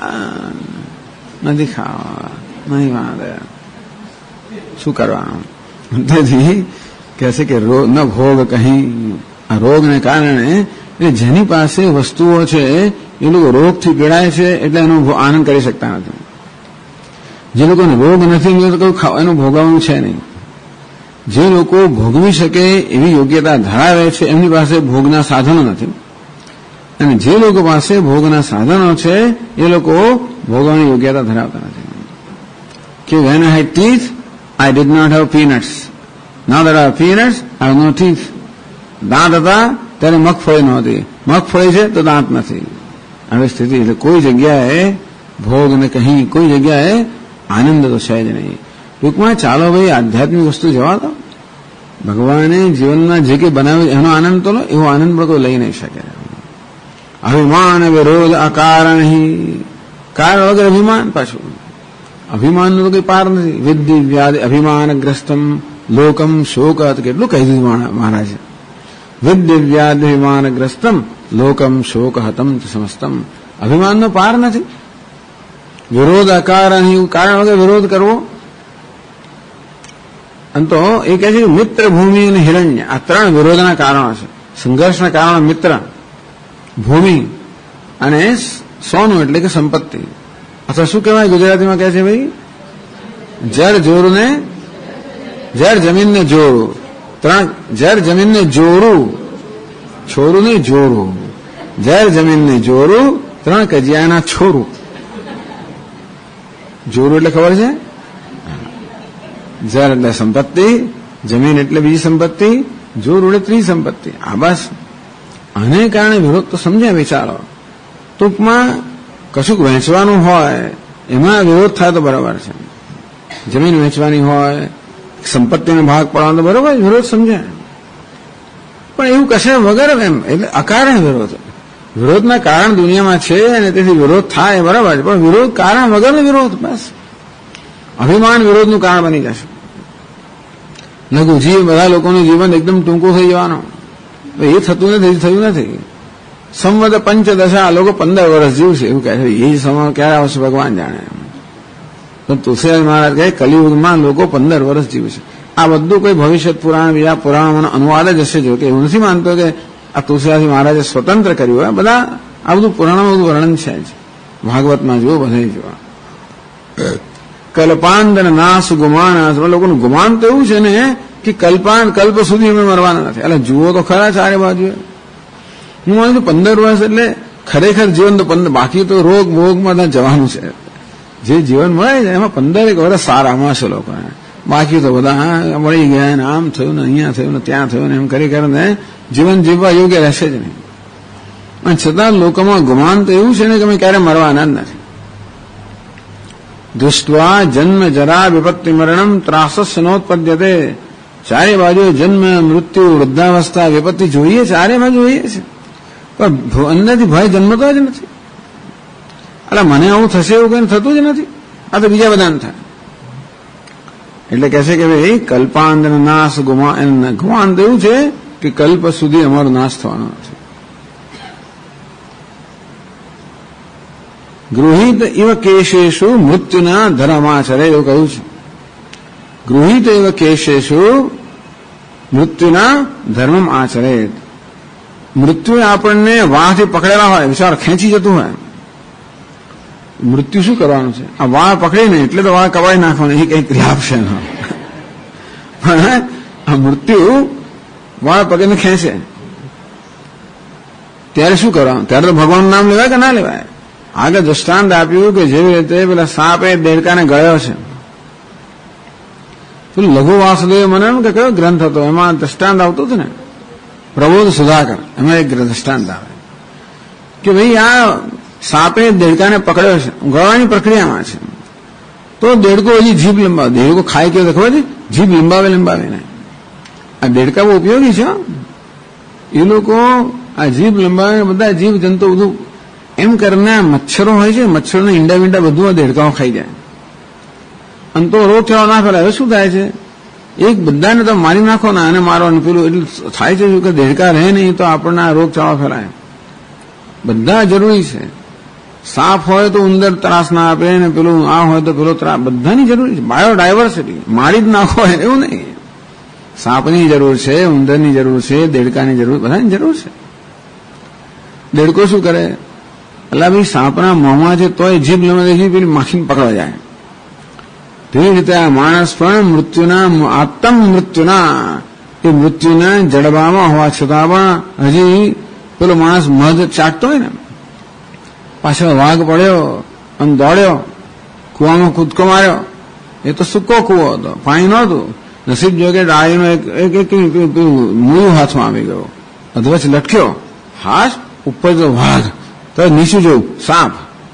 નથી ખાવા નહીં વાંધે શું કરવાનું તેથી કહે છે કે ન ભોગ કહી આ રોગને કારણે એટલે જેની પાસે વસ્તુઓ છે એ લોકો રોગથી પીડાય છે એટલે એનો આનંદ કરી શકતા નથી જે લોકોને રોગ નથી તો કોઈ એનું ભોગવવાનું છે નહીં જે લોકો ભોગવી શકે એવી યોગ્યતા ધરાવે છે એમની પાસે ભોગના સાધનો નથી અને જે લોકો પાસે ભોગના સાધનો છે એ લોકો ભોગવવાની યોગ્યતા ધરાવતા નથી કે when I had teeth I did not have peanuts now that I have peanuts I have no teeth દાંત હતા ત્યારે મગફળી નહોતી મગફળી છે તો દાંત નથી આવી સ્થિતિ એટલે કોઈ જગ્યાએ ભોગ ને કહી કોઈ જગ્યાએ આનંદ તો છે જ નહીં ટૂંકમાં ચાલો ભાઈ આધ્યાત્મિક વસ્તુ જવા દો ભગવાને જીવનમાં જે કંઈ બનાવ્યું એનો આનંદ તો લો એવો આનંદ પણ કોઈ લઈ નહીં શકે અભિમાન વિરોધ અકારણ કારણ વગર અભિમાન પાછું અભિમાનનું તો કંઈ પાર નથી વિદ્ધિ વ્યાધિ અભિમાનગ્રસ્તમ લોકમ શોક કેટલું કહી દીધું મહારાજે વિદ્યવ્યાધિમાનગ્રસ્તમ લોકમ શોક હતમ સમસ્તમ અભિમાનનો પાર નથી વિરોધ અકારણ કારણ વગર વિરોધ કરવો અને તો એ કહે છે કે મિત્ર ભૂમિ અને હિરણ્ય આ ત્રણ વિરોધના કારણો છે સંઘર્ષના કારણો મિત્ર ભૂમિ અને સોનું એટલે કે સંપત્તિ અથવા શું કહેવાય ગુજરાતીમાં કહે છે ભાઈ જળ જોરુને જળ જમીનને જોરું ત્રણ જળ જમીનને જોરું છોરું નહીં જોરું જળ જમીનને જોરું ત્રણ કજિયાના છોરું જોરું એટલે ખબર છે જળ એટલે સંપત્તિ જમીન એટલે બીજી સંપત્તિ જોરું એટલે ત્રીજી સંપત્તિ આ બસ આને કારણે વિરોધ તો સમજ્યા વિચારો ટૂંકમાં કશુંક વહેંચવાનું હોય એમાં વિરોધ થાય તો બરાબર છે જમીન વહેંચવાની હોય સંપત્તિનો ભાગ પડવાનો બરોબર વિરોધ સમજાય પણ એવું કશે વગર એમ એટલે અકારણ વિરોધ વિરોધના કારણ દુનિયામાં છે અને તેથી વિરોધ થાય બરાબર છે પણ વિરોધ કારણ વગરનો વિરોધ બસ અભિમાન વિરોધનું કારણ બની જશે લઘુ જીવ બધા લોકોનું જીવન એકદમ ટૂંકું થઈ જવાનું એ થતું નથી થયું નથી સંવત પંચદશા લોકો 15 વર્ષ જીવશે એવું કહે છે એ સમય ક્યારે આવશે ભગવાન જાણે તો તુલસીદાસ મહારાજ કહે કલિયુગમાં લોકો 15 વર્ષ જીવશે આ બધું કોઈ ભવિષ્ય પુરાણ બીજા પુરાણોનો અનુવાદ જ હશે જો કે એવું નથી માનતો કે આ તુલસીદાસ મહારાજે સ્વતંત્ર કર્યું હોય બધા આ બધું પુરાણમાં બધું વર્ણન છે જ ભાગવતમાં જુઓ બધે જુઓ કલ્પાંતન નાશ ગુમાન. લોકોનું ગુમાન તો એવું છે ને કે કલ્પ સુધી અમે મરવાના નથી. એટલે જુઓ તો ખરા ચારે બાજુ. હું માનું છું 15 વર્ષ એટલે ખરેખર જીવન તો 15, બાકી તો રોગ ભોગમાં જવાનું છે. જે જીવન મળે છે એમાં 15 વર્ષ સારામાં છે લોકોને. બાકી તો બધા મળી ગયા ને આમ થયું ને અહીંયા થયું ને ત્યાં થયું ને એમ કરી કરીને જીવન જીવવા યોગ્ય રહેશે જ નહીં. અને છતાં લોકોમાં ગુમાન તો એવું છે ને કે અમે ક્યારે મરવાના જ નથી. દૃષ્ટવા જન્મ જરા વિપત્તિ મરણમ ત્રાસસ્ય નોત્પદ્યતે. ચારે બાજુ જન્મ મૃત્યુ વૃદ્ધાવસ્થા વિપત્તિ જોઈએ, ચારે બાજુ જોઈએ છે, પણ અંદરથી ભય જન્મતો જ નથી. એટલે મને આવું થશે એવું કઈ થતું જ નથી. આ તો બીજા બધાને થાય. એટલે કહે છે કે ભાઈ કલ્પાંતર નાશ ગુમાન તો એવું છે કે કલ્પ સુધી અમારો નાશ થવાનો નથી. ગૃહિત ઇવ કેશેષુ મૃત્યુના ધર્માચરે એવું કહ્યું છે. ગૃહિત ઇવ કેશેષુ મૃત્યુના ધર્મ આચરે. મૃત્યુ આપણને વાહથી પકડેલા હોય, વિચાર ખેંચી જતું હોય. મૃત્યુ શું કરવાનું છે? આ વાળ પકડે ને એટલે તો વાળ કવાઈ નાખવાનો, એ કંઈક લાભ છે. પણ આ મૃત્યુ વાળ પકડીને ખેંચે ત્યારે શું કરવાનું? ત્યારે તો ભગવાનનું નામ લેવાય કે ના લેવાય? આગળ દ્રષ્ટાંત આપ્યું કે જેવી રીતે પેલા સાપે દેડકાને ગળ્યો છે. પેલું લઘુ વાસુદેવ મને કે કયો ગ્રંથ હતો એમાં દ્રષ્ટાંત આવતું હતું ને, પ્રબોધ સુધાકર, એમાં એક દ્રષ્ટાંત આવે કે ભાઈ આ સાપે દેડકાને પકડ્યો છે, ગળવાની પ્રક્રિયામાં છે. તો દેડકો હજી જીભ લંબાવે. દેડકો ખાય કેવો ખબર છે? જીભ લંબાવે નહીં. આ દેડકા બહુ ઉપયોગી છે. એ લોકો આ જીભ લંબાવે, બધા જીવ જંતુ બધું એમ કરીને મચ્છરો હોય છે, મચ્છરોને ઈંડા વીંડા બધું આ દેડકાઓ ખાઈ જાય. અને તો રોગચાળો ના ફેલાય. હવે શું થાય છે? એક બધાને તો મારી નાખો ને અને મારવાનું પેલું એટલું થાય છે કે દેડકા રહે નહીં તો આપણને આ રોગચાળો ફેલાય. બધા જરૂરી છે. સાપ હોય તો ઉંદર ત્રાસ ના આપે ને પેલું આ હોય તો પેલો ત્રાસ, બધાની જરૂરી છે. બાયોડાયવર્સિટી. મારી જ નાખો એવું નહીં. સાપની જરૂર છે, ઉંદરની જરૂર છે, દેડકાની જરૂર, બધાની જરૂર છે. દેડકો શું કરે? એટલે ભાઈ સાપના મોંમાં છે તોય જીભ લમે પેલી માખીને પકડવા જાય. તેવી રીતે આ માણસ પણ આત્મ મૃત્યુના એ મૃત્યુના જડબામાં હોવા છતાં પણ હજી પેલો માણસ મધ ચાટતો હોય ને, પાછળ વાઘ પડ્યો અને દોડ્યો, કુવામાં કૂદકો માર્યો. એ તો સૂકો કૂવો હતો, પાણી નહોતું. નસીબ જોગે ડાળીનો એક મૂળું હાથમાં આવી ગયો, અધવચ લટક્યો. હાથ ઉપર તો વાઘ, તો નીચું જવું સાપ.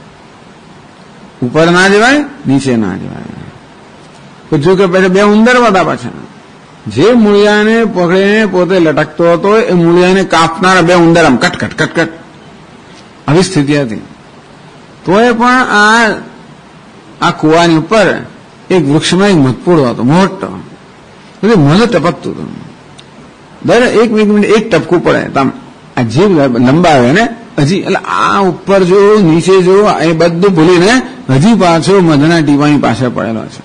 ઉપર ના જવાય, નીચે ના જવાય. જો કે પછી બે ઉંદર હતા પાછા. જે મૂળિયાને પકડીને પોતે લટકતો હતો એ મૂળિયાને કાપનારા બે ઉંદર આમ કટ આવી સ્થિતિ હતી. તોય પણ આ કુવાની ઉપર એક વૃક્ષમાં એક મધપૂડો હતો મોટો, મધ ટપકતું હતું. દર એક મિનિટ એક ટપકું પડે તો આ જીભ લંબાવે ને હજી, એટલે આ ઉપર જો નીચે જો એ બધું ભૂલીને હજી પાછો મધના ટીપાની પાછળ પડેલો છે.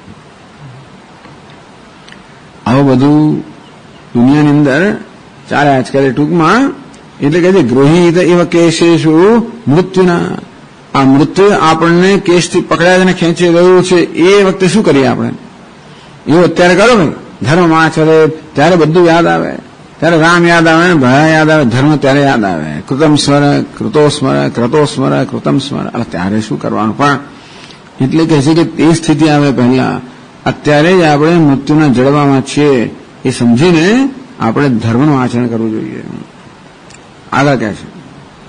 આવું બધું દુનિયાની અંદર ચાલે આજકાલ. ટૂંકમાં એટલે કે ગૃહિત એવા કેશેષુ મૃત્યુના. આ મૃત્યુ આપણને કેશથી પકડાય અને ખેંચી રહ્યું છે. એ વખતે શું કરીએ આપણે? એવું અત્યારે કરો ભાઈ. ધર્મ આચરે ત્યારે બધું યાદ આવે. ત્યારે રામ યાદ આવે, ભયા યાદ આવે, ધર્મ ત્યારે યાદ આવે. કૃતમ સ્મર, કૃતો સ્મર, કૃતમ સ્મર. ત્યારે શું કરવાનું? પણ એટલે કહે છે કે તે સ્થિતિ આવે પહેલા. અત્યારે જ આપણે મૃત્યુના જડવામાં છીએ એ સમજીને આપણે ધર્મનું આચરણ કરવું જોઈએ. આગળ કહે છે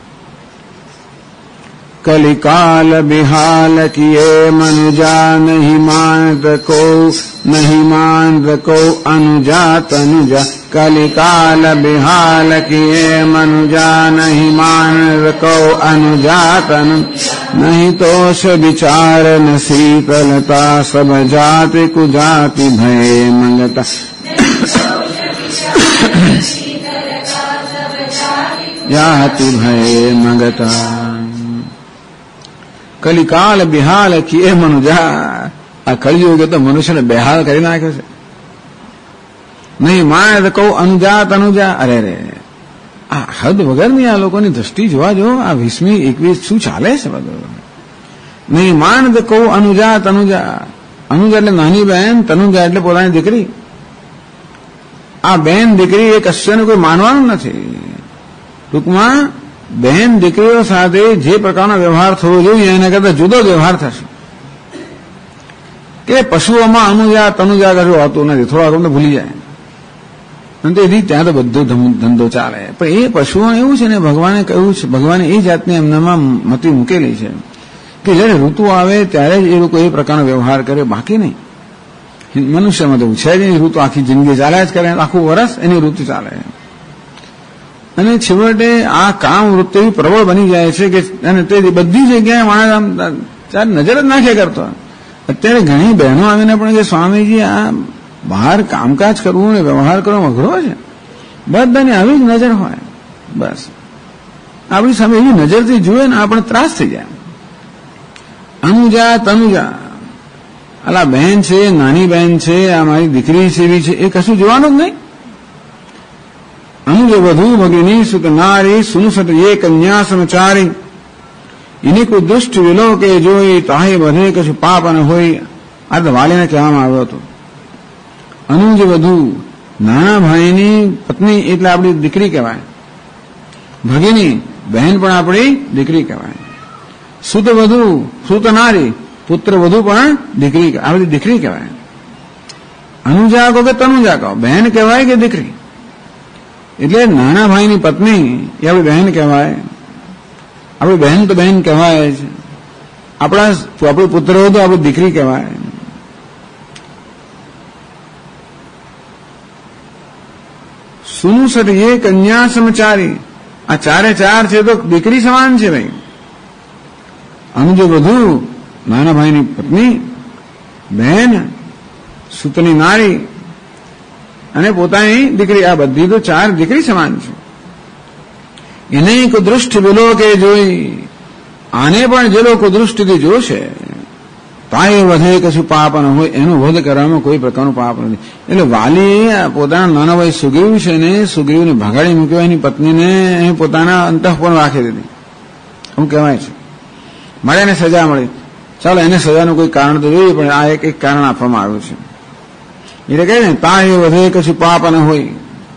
કલિકાલ બિહાલ કિએ મનુજા નહીં માન કો અનુજા તનુજા. કલિકાલ બિહાલ કિએ મનુજા નહીં માન કો અનુજા તનુ. નહીં તોષ વિચાર ન શીતલતા સબ જાતિ કુજાતિ ભય મંગતા. જાતિ ભય મંગતા. કલિકાલ બિહાલ કિએ મનુજા. આ કળિયુગે તો મનુષ્યને બેહાલ કરી નાખ્યો છે. નહીં માન કહું અનુજા તનુજા. અરે રે, આ હદ વગરની આ લોકોની દ્રષ્ટિ જોવા જો. આ 20મી 21 શું ચાલે છે બધું? નહીં માન કહું અનુજા તનુજા. અનુજા એટલે નાની બહેન, તનુજા એટલે પોતાની દીકરી. આ બેન દીકરી એ કશ્યને કોઈ માનવાનું નથી. ટૂંકમાં બહેન દીકરીઓ સાથે જે પ્રકારનો વ્યવહાર થવો જોઈએ એના કરતા જુદો વ્યવહાર થશે. કે પશુઓમાં અનુજા તનુજા કશું હોતું નથી, થોડા તમને ભૂલી જાય. અને તેથી ત્યાં તો બધો ધંધો ચાલે. પણ એ પશુઓ એવું છે ને, ભગવાને કહ્યું છે, ભગવાને એ જાતની એમનામાં મતિ મૂકેલી છે કે જયારે ઋતુ આવે ત્યારે જ એ લોકો એ પ્રકારનો વ્યવહાર કરે, બાકી નહીં. મનુષ્યમાં તો છે જ નહીં. ઋતુ આખી જિંદગી ચાલ્યા જ કરે, આખું વર્ષ એની ઋતુ ચાલે. અને છેવટે આ કામ વૃત્તિ એવી પ્રબળ બની જાય છે કે અને તે બધી જગ્યાએ માણસ આમ ચાર નજર જ નાખે કરતો. અત્યારે ઘણી બહેનો આવીને પણ કે સ્વામીજી આ બહાર કામકાજ કરવું ને વ્યવહાર કરવો અઘરો છે. બધાની આવી જ નજર હોય. બસ આપણી સામે એવી નજરથી જુએ ને આપણે ત્રાસ થઈ જાય. અનુજા તનુજા, અલા બહેન છે, નાની બહેન છે, આ મારી દીકરી સેવી છે, એ કશું જોવાનું જ નહીં. અનુજ વધુ ભગિની સુત નારી સુનુસત એ કન્યા સમચારી એની કોઈ દુષ્ટ વિલોકે જોઈ તાહે બધે કશું પાપ અને હોય. આ તો વાલીને કહેવામાં આવ્યો હતો. અનુજ વધુ નાના ભાઈની પત્ની એટલે આપણી દીકરી કહેવાય. ભગિની બહેન પણ આપણી દીકરી કહેવાય. સુત વધુ સુત નારી પુત્ર વધુ પણ દીકરી, આપણી દીકરી કહેવાય. અનુજા કહો કે તનુજા કહો, બહેન કહેવાય કે દીકરી. એટલે નાના ભાઈની પત્ની એ આપણી બહેન કહેવાય. આપણી બહેન તો બહેન કહેવાય જ. આપણું પુત્ર હોય તો આપણી દીકરી કહેવાય. સુનુસટ એ કન્યા સમચારી, આ ચારે ચાર છે તો દીકરી સમાન છે ભાઈ. અનુજ વધુ નાના ભાઈની પત્ની, બહેન, સુતની નારી અને પોતાની દીકરી, આ બધી તો ચાર દીકરી સમાન છે. એને કુદૃષ્ટ વિલોકે જોઈ, આને પણ જે લોકો દૃષ્ટિથી જોશે તાએ વધે કશું પાપ ન હોય, એનો વધ કરવામાં કોઈ પ્રકારનું પાપ નથી. એટલે વાલી પોતાના નાના ભાઈ સુગ્રીવ છે ને, સુગ્રીવને ભગાડી મૂક્યો, એની પત્નીને પોતાના અંતઃપુર રાખી દીધી. એવું કહેવાય છે. મળે એને સજા મળી. ચાલો એને સજાનું કોઈ કારણ તો જોઈએ, પણ આ એક કારણ આપવામાં આવ્યું છે. એટલે કહે ને તાએ વધે કશું પાપ ન હોય.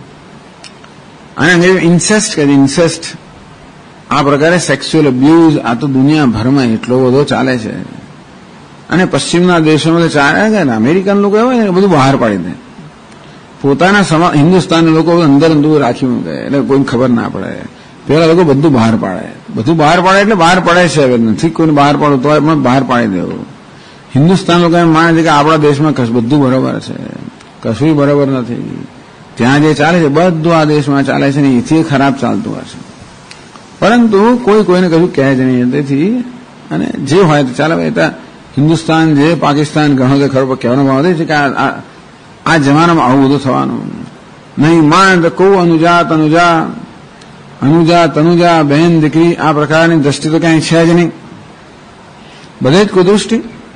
અને ઇન્સેસ્ટ કહે, ઇન્સેસ્ટ આ પ્રકારે સેક્સ્યુઅલ અબ્યુઝ આ તો દુનિયાભરમાં એટલો બધો ચાલે છે. અને પશ્ચિમના દેશોમાં તો ચાલે છે ને, અમેરિકન લોકો હોય ને બધું બહાર પાડી દે. પોતાના હિન્દુસ્તાનના લોકો અંદર અંદર રાખી મૂકે એટલે કોઈ ખબર ના પડે. પેલા લોકો બધું બહાર પાડે, બધું બહાર પાડે એટલે બહાર પડે છે. હવે નથી કોઈને બહાર પાડવું તો પણ બહાર પાડી દેવું. હિન્દુસ્તાન લોકો એમ માને છે કે આપણા દેશમાં બધું બરોબર છે, કશું બરોબર નથી. ત્યાં જે ચાલે છે બધું આ દેશમાં ચાલે છે ને એથી ખરાબ ચાલતું હશે. પરંતુ કોઈ કોઈને કશું કહે જ નહીં. તેથી અને જે હોય તો ચાલે. હિન્દુસ્તાન જે પાકિસ્તાન ઘણો તો ખરો કહેવાનો ભાવ છે કે આ જમાનામાં આવું બધું થવાનું નહીં. માન તો કહું અનુજા તનુજા, અનુજા તનુજા, બહેન દીકરી આ પ્રકારની દ્રષ્ટિ તો ક્યાંય છે જ નહીં. બધે જ કુદૃષ્ટિ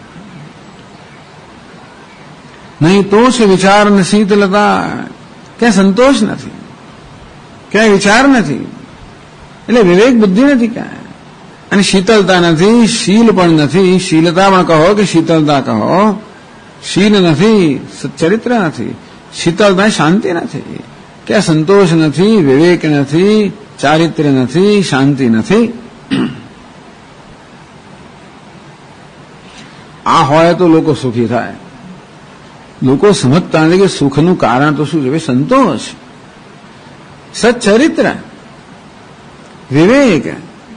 નહીં. તો છે વિચાર ને શીતલતા, ક્યાંય સંતોષ નથી, ક્યાંય વિચાર નથી, એટલે વિવેક બુદ્ધિ નથી ક્યાંય. અને શીતલતા નથી, શીલ પણ નથી. શીલતા પણ કહો કે શીતલતા કહો. શીલ નથી, ચરિત્ર નથી. શીતલતા શાંતિ નથી, કે સંતોષ નથી, વિવેક નથી, ચારિત્ર્ય નથી, શાંતિ નથી. આ હોય તો લોકો સુખી થાય. લોકો સમજતા નથી કે સુખનું કારણ તો શું છે. સંતોષ, સચ્ચરિત્ર, વિવેક,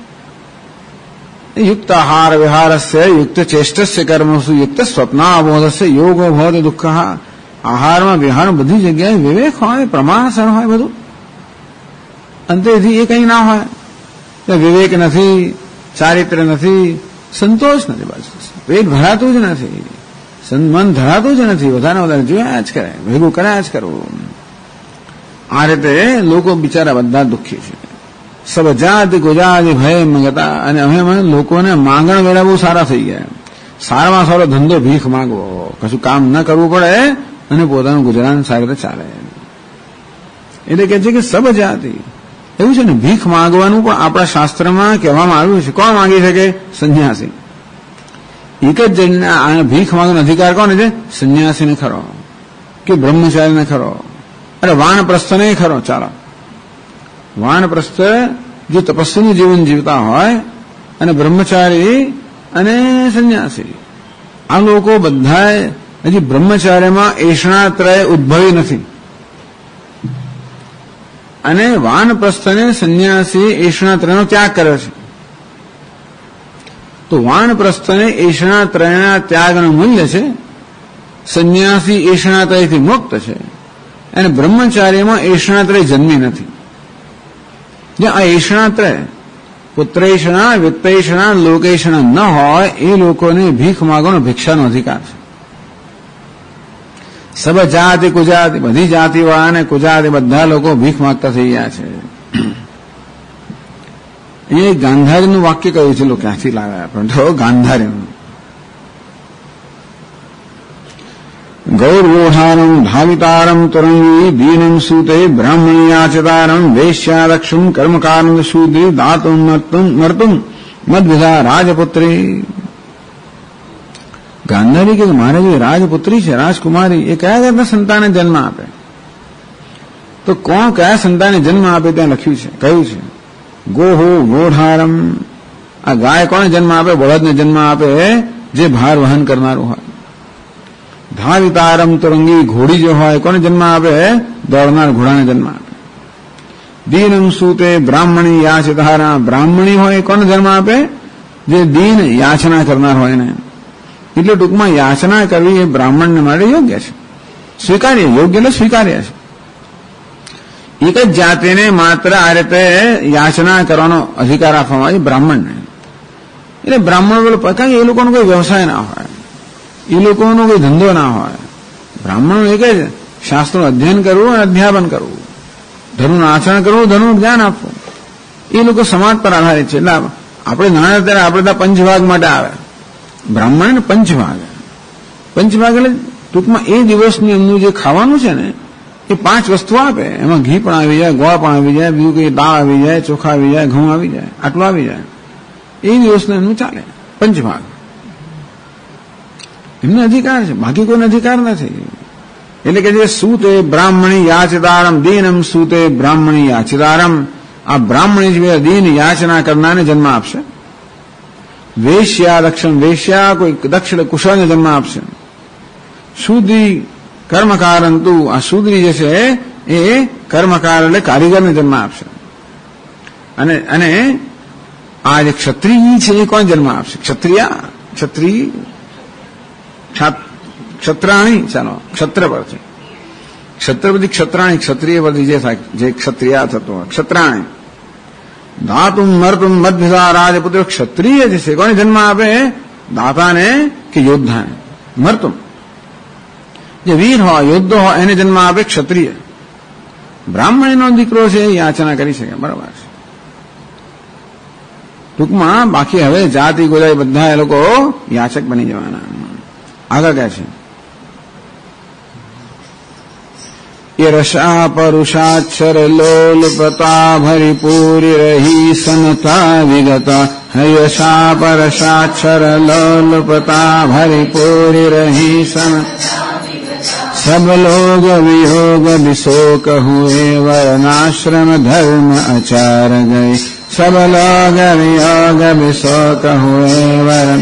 યુક્ત આહાર વિહારસ્ય, યુક્ત ચેષ્ટસ્ય કર્મસુ, યુક્ત સ્વપ્નાબોધસ્ય યોગો ભવતિ દુઃખ. આહારમાં વિહારમાં બધી જગ્યાએ વિવેક હોય, પ્રમાણસર હોય બધું. અંતેથી એ કંઈ ના હોય. વિવેક નથી, ચારિત્ર નથી, સંતોષ નથી, બસ પેટ ભરાતું જ નથી, મન ધરાતું જ નથી. વધારે વધારે જોયા જ કરે, ભેગું કર્યા જ કરવું. આ રીતે લોકો બિચારા બધા દુઃખી છે. સબ જાતિ ગુજાતિ ભય મંગતા. અને હવે લોકોને માંગણ વેળા બહુ સારા થઈ ગયા. સારામાં સારો ધંધો ભીખ માંગવો, કશું કામ ન કરવું પડે અને પોતાનું ગુજરાન સારી રીતે ચાલે. એટલે કે છે કે સબ જાતિ એવું છે ને. ભીખ માંગવાનું પણ આપણા શાસ્ત્રમાં કહેવામાં આવ્યું છે. કોણ માંગી શકે? સંન્યાસી. એક જ જણને ભીખ માંગવાનો અધિકાર કોને છે? સંન્યાસીને ખરો કે બ્રહ્મચારીને ખરો? અરે વાનપ્રસ્થને ખરો. ચાલો, વાનપ્રસ્થ જો તપસ્વીનું જીવન જીવતા હોય અને બ્રહ્મચારી અને સંન્યાસી, આ લોકો બધા હજી બ્રહ્મચાર્યમાં એષણાત્રય ઉદ્ભવી નથી. અને વાનપ્રસ્થને સંન્યાસી એષણાત્રયનો ત્યાગ કર્યો છે. તો વાનપ્રસ્થને એષણાત્રયના ત્યાગનું મૂલ્ય છે, સંન્યાસી એષણાત્રયથી મુક્ત છે, અને બ્રહ્મચાર્યમાં એષણાત્રય જન્મી નથી. જે આ એષણાત્રય પુત્રેષણા, વિત્તેષણા, લોકેષણા ન હોય એ લોકોને ભીખ માગવાનો ભિક્ષાનો અધિકાર છે. સબ જાતિ કુજાતિ, બધી જાતિવાળા અને કુજાતિ બધા લોકો ભીખ માગતા થઈ ગયા છે. એ ગાંધારીનું વાક્ય કહ્યું છે, લોકો ક્યાંથી લાવ્યા પણ તો ગાંધારીનું. ગૌરવોહારમ ધાવિતારમ તરંગી દીનમ સૂતે બ્રાહ્મણીયાચતારમ વૈશ્યાદક્ષમ કર્મકારમ શૂદ્રી દાતુમ મર્તુમ મદવિધા રાજપુત્રી. ગાંધારી કે મારે જે રાજપુત્રી છે, રાજકુમારી, એ કયા જાતના સંતાને જન્મ આપે? તો કોણ કયા સંતાને જન્મ આપે ત્યાં લખ્યું છે, કહ્યું છે ગોહો ગોઢારમ. આ ગાય કોને જન્મ આપે? બળદને જન્મ આપે જે ભાર વહન કરનારું હોય. ધાવિતારમ તરંગી, ઘોડી જો હોય કોને જન્મ આપે? દોડનાર ઘોડાને જન્મ આપે. દીનમ સૂતે બ્રાહ્મણી યાચધારા, બ્રાહ્મણી હોય કોને જન્મ આપે? જે દીન યાચના કરનાર હોય ને. એટલે ટૂંકમાં યાચના કરવી એ બ્રાહ્મણને માટે યોગ્ય છે, સ્વીકાર્ય. યોગ્ય એટલે સ્વીકાર્ય છે. એક જ જાતિને માત્ર આ રીતે યાચના કરવાનો અધિકાર આપવામાં આવે બ્રાહ્મણને. એટલે બ્રાહ્મણ બોલો, કારણ કે એ લોકોનો કોઈ વ્યવસાય ના હોય, એ લોકોનો કોઈ ધંધો ના હોય. બ્રાહ્મણનું એક જ શાસ્ત્રનું અધ્યયન કરવું અને અધ્યાપન કરવું, ધર્મનું આચરણ કરવું, ધર્મનું જ્ઞાન આપવું. એ લોકો સમાજ પર આધારિત છે. એટલે આપણે નાના ત્યારે આપણે ત્યાં પંચભાગ માટે આવે, બ્રાહ્મણ પંચભાગ. પંચભાગ એટલે ટૂંકમાં એ દિવસની એમનું જે ખાવાનું છે ને એ 5 વસ્તુ આપે. એમાં ઘી પણ આવી જાય, ગોળ પણ આવી જાય, બીજું કઈ દાળ આવી જાય, ચોખા આવી જાય, ઘઉં આવી જાય, આટલું આવી જાય. એ દિવસનું એમનું ચાલે પંચભાગ. એમને અધિકાર છે, બાકી કોઈને અધિકાર નથી. એટલે કે જે સૂતે બ્રાહ્મણી યાચતારમ, દીનમ સૂતે બ્રાહ્મણી યાચતારમ, આ બ્રાહ્મણી જે દીન યાચના કરનારને જન્મ આપશે. વેશ્યા દક્ષિણ, વેશ્યા કોઈ દક્ષિણ કુશળને જન્મ આપશે. શૂદ્રી કર્મકારંતુ, આ શૂદ્રી જે છે એ કર્મકાર એટલે કારીગરને જન્મ આપશે. અને આ જે ક્ષત્રિય છે એ કોણ જન્મ આપશે? ક્ષત્રિયા, ક્ષત્રાણી. ચાલો, ક્ષત્ર પર છે. ક્ષત્ર પછી ક્ષત્રાણી, ક્ષત્રિય પરથી જે થાય, જે ક્ષત્રિયા થતો હોય, ક્ષત્રાણી. દાતુમ મર્તુમ મદભિધા રાજપુત્ર, ક્ષત્રિય જે છે કોને જન્મ આપે? દાતાને કે યોદ્ધાને. મર્તુમ જે વીર હોય, યોદ્ધો હોય, એને જન્મ આપે ક્ષત્રિય. બ્રાહ્મણીનો દીકરો છે એ યાચના કરી શકે, બરાબર છે. ટૂંકમાં બાકી હવે જાતિ ગોજાઈ બધા એ લોકો યાચક બની જવાના. આગળ કહે છે ये रसा परुषाक्षर लोलपता भरिपूरी रही समता विगता है। यशा परसाक्षर लोलपता भरिपूरी रही समता, सब लोग वियोग विशोक हुए वर्णाश्रम धर्म आचार गए। सब लोग वियोग विशोक हुए वर्ण।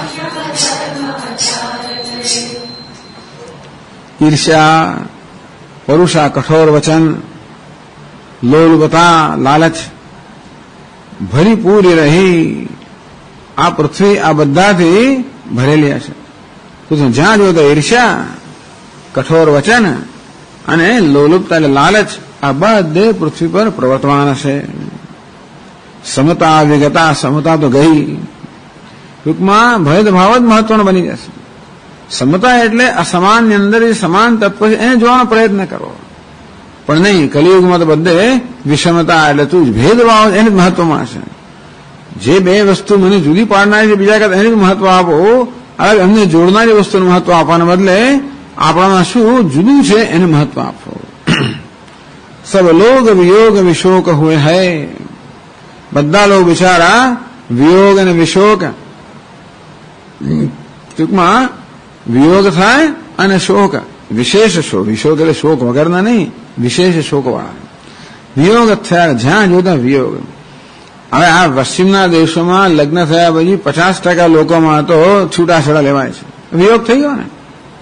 ईर्ष्या, परुषा कठोर वचन, लोलुपता लालच भरी पूरी રહી આ પૃથ્વી આ બધાથી ભરેલી હશે. તો જ્યાં જો તો ઈર્ષ્યા, કઠોર વચન અને લોલુપતા એટલે લાલચ, આ બધે પૃથ્વી પર પ્રવર્તમાન હશે. સમતા વિગતા, સમતા તો ગઈ. ટૂંકમાં ભેદભાવ જ મહત્વનો બની જશે. સમતા એટલે અસમાનની અંદર જે સમાન તત્વ છે એને જોવાનો પ્રયત્ન કરો, પણ નહીં. કલિયુગમાં તો બધે વિષમતા એટલે તું ભેદભાવ એને જ મહત્વમાં હશે. જે બે વસ્તુ મને જુદી પાડનારી છે બીજા કરતા એને જ મહત્વ આપો. હવે અમને જોડનારી વસ્તુનું મહત્વ આપવાના બદલે આપણામાં શું જુદું છે એને મહત્વ આપો. સબ લોગ વિયોગ વિશોક હુએ હૈ. બધા લોકો બિચારા વિયોગ અને વિશોક ટૂંકમાં વિયોગ થાય અને શોક, વિશેષ શોક, વિશોક એટલે શોક વગરના નહીં, વિશેષ શોકવાળા વિયોગ થયા, જ્યાં જોતા વિયોગ. હવે આ પશ્ચિમના દેશોમાં લગ્ન થયા પછી 50% લોકોમાં તો છૂટાછેડા લેવાય છે. વિયોગ થઈ ગયો ને.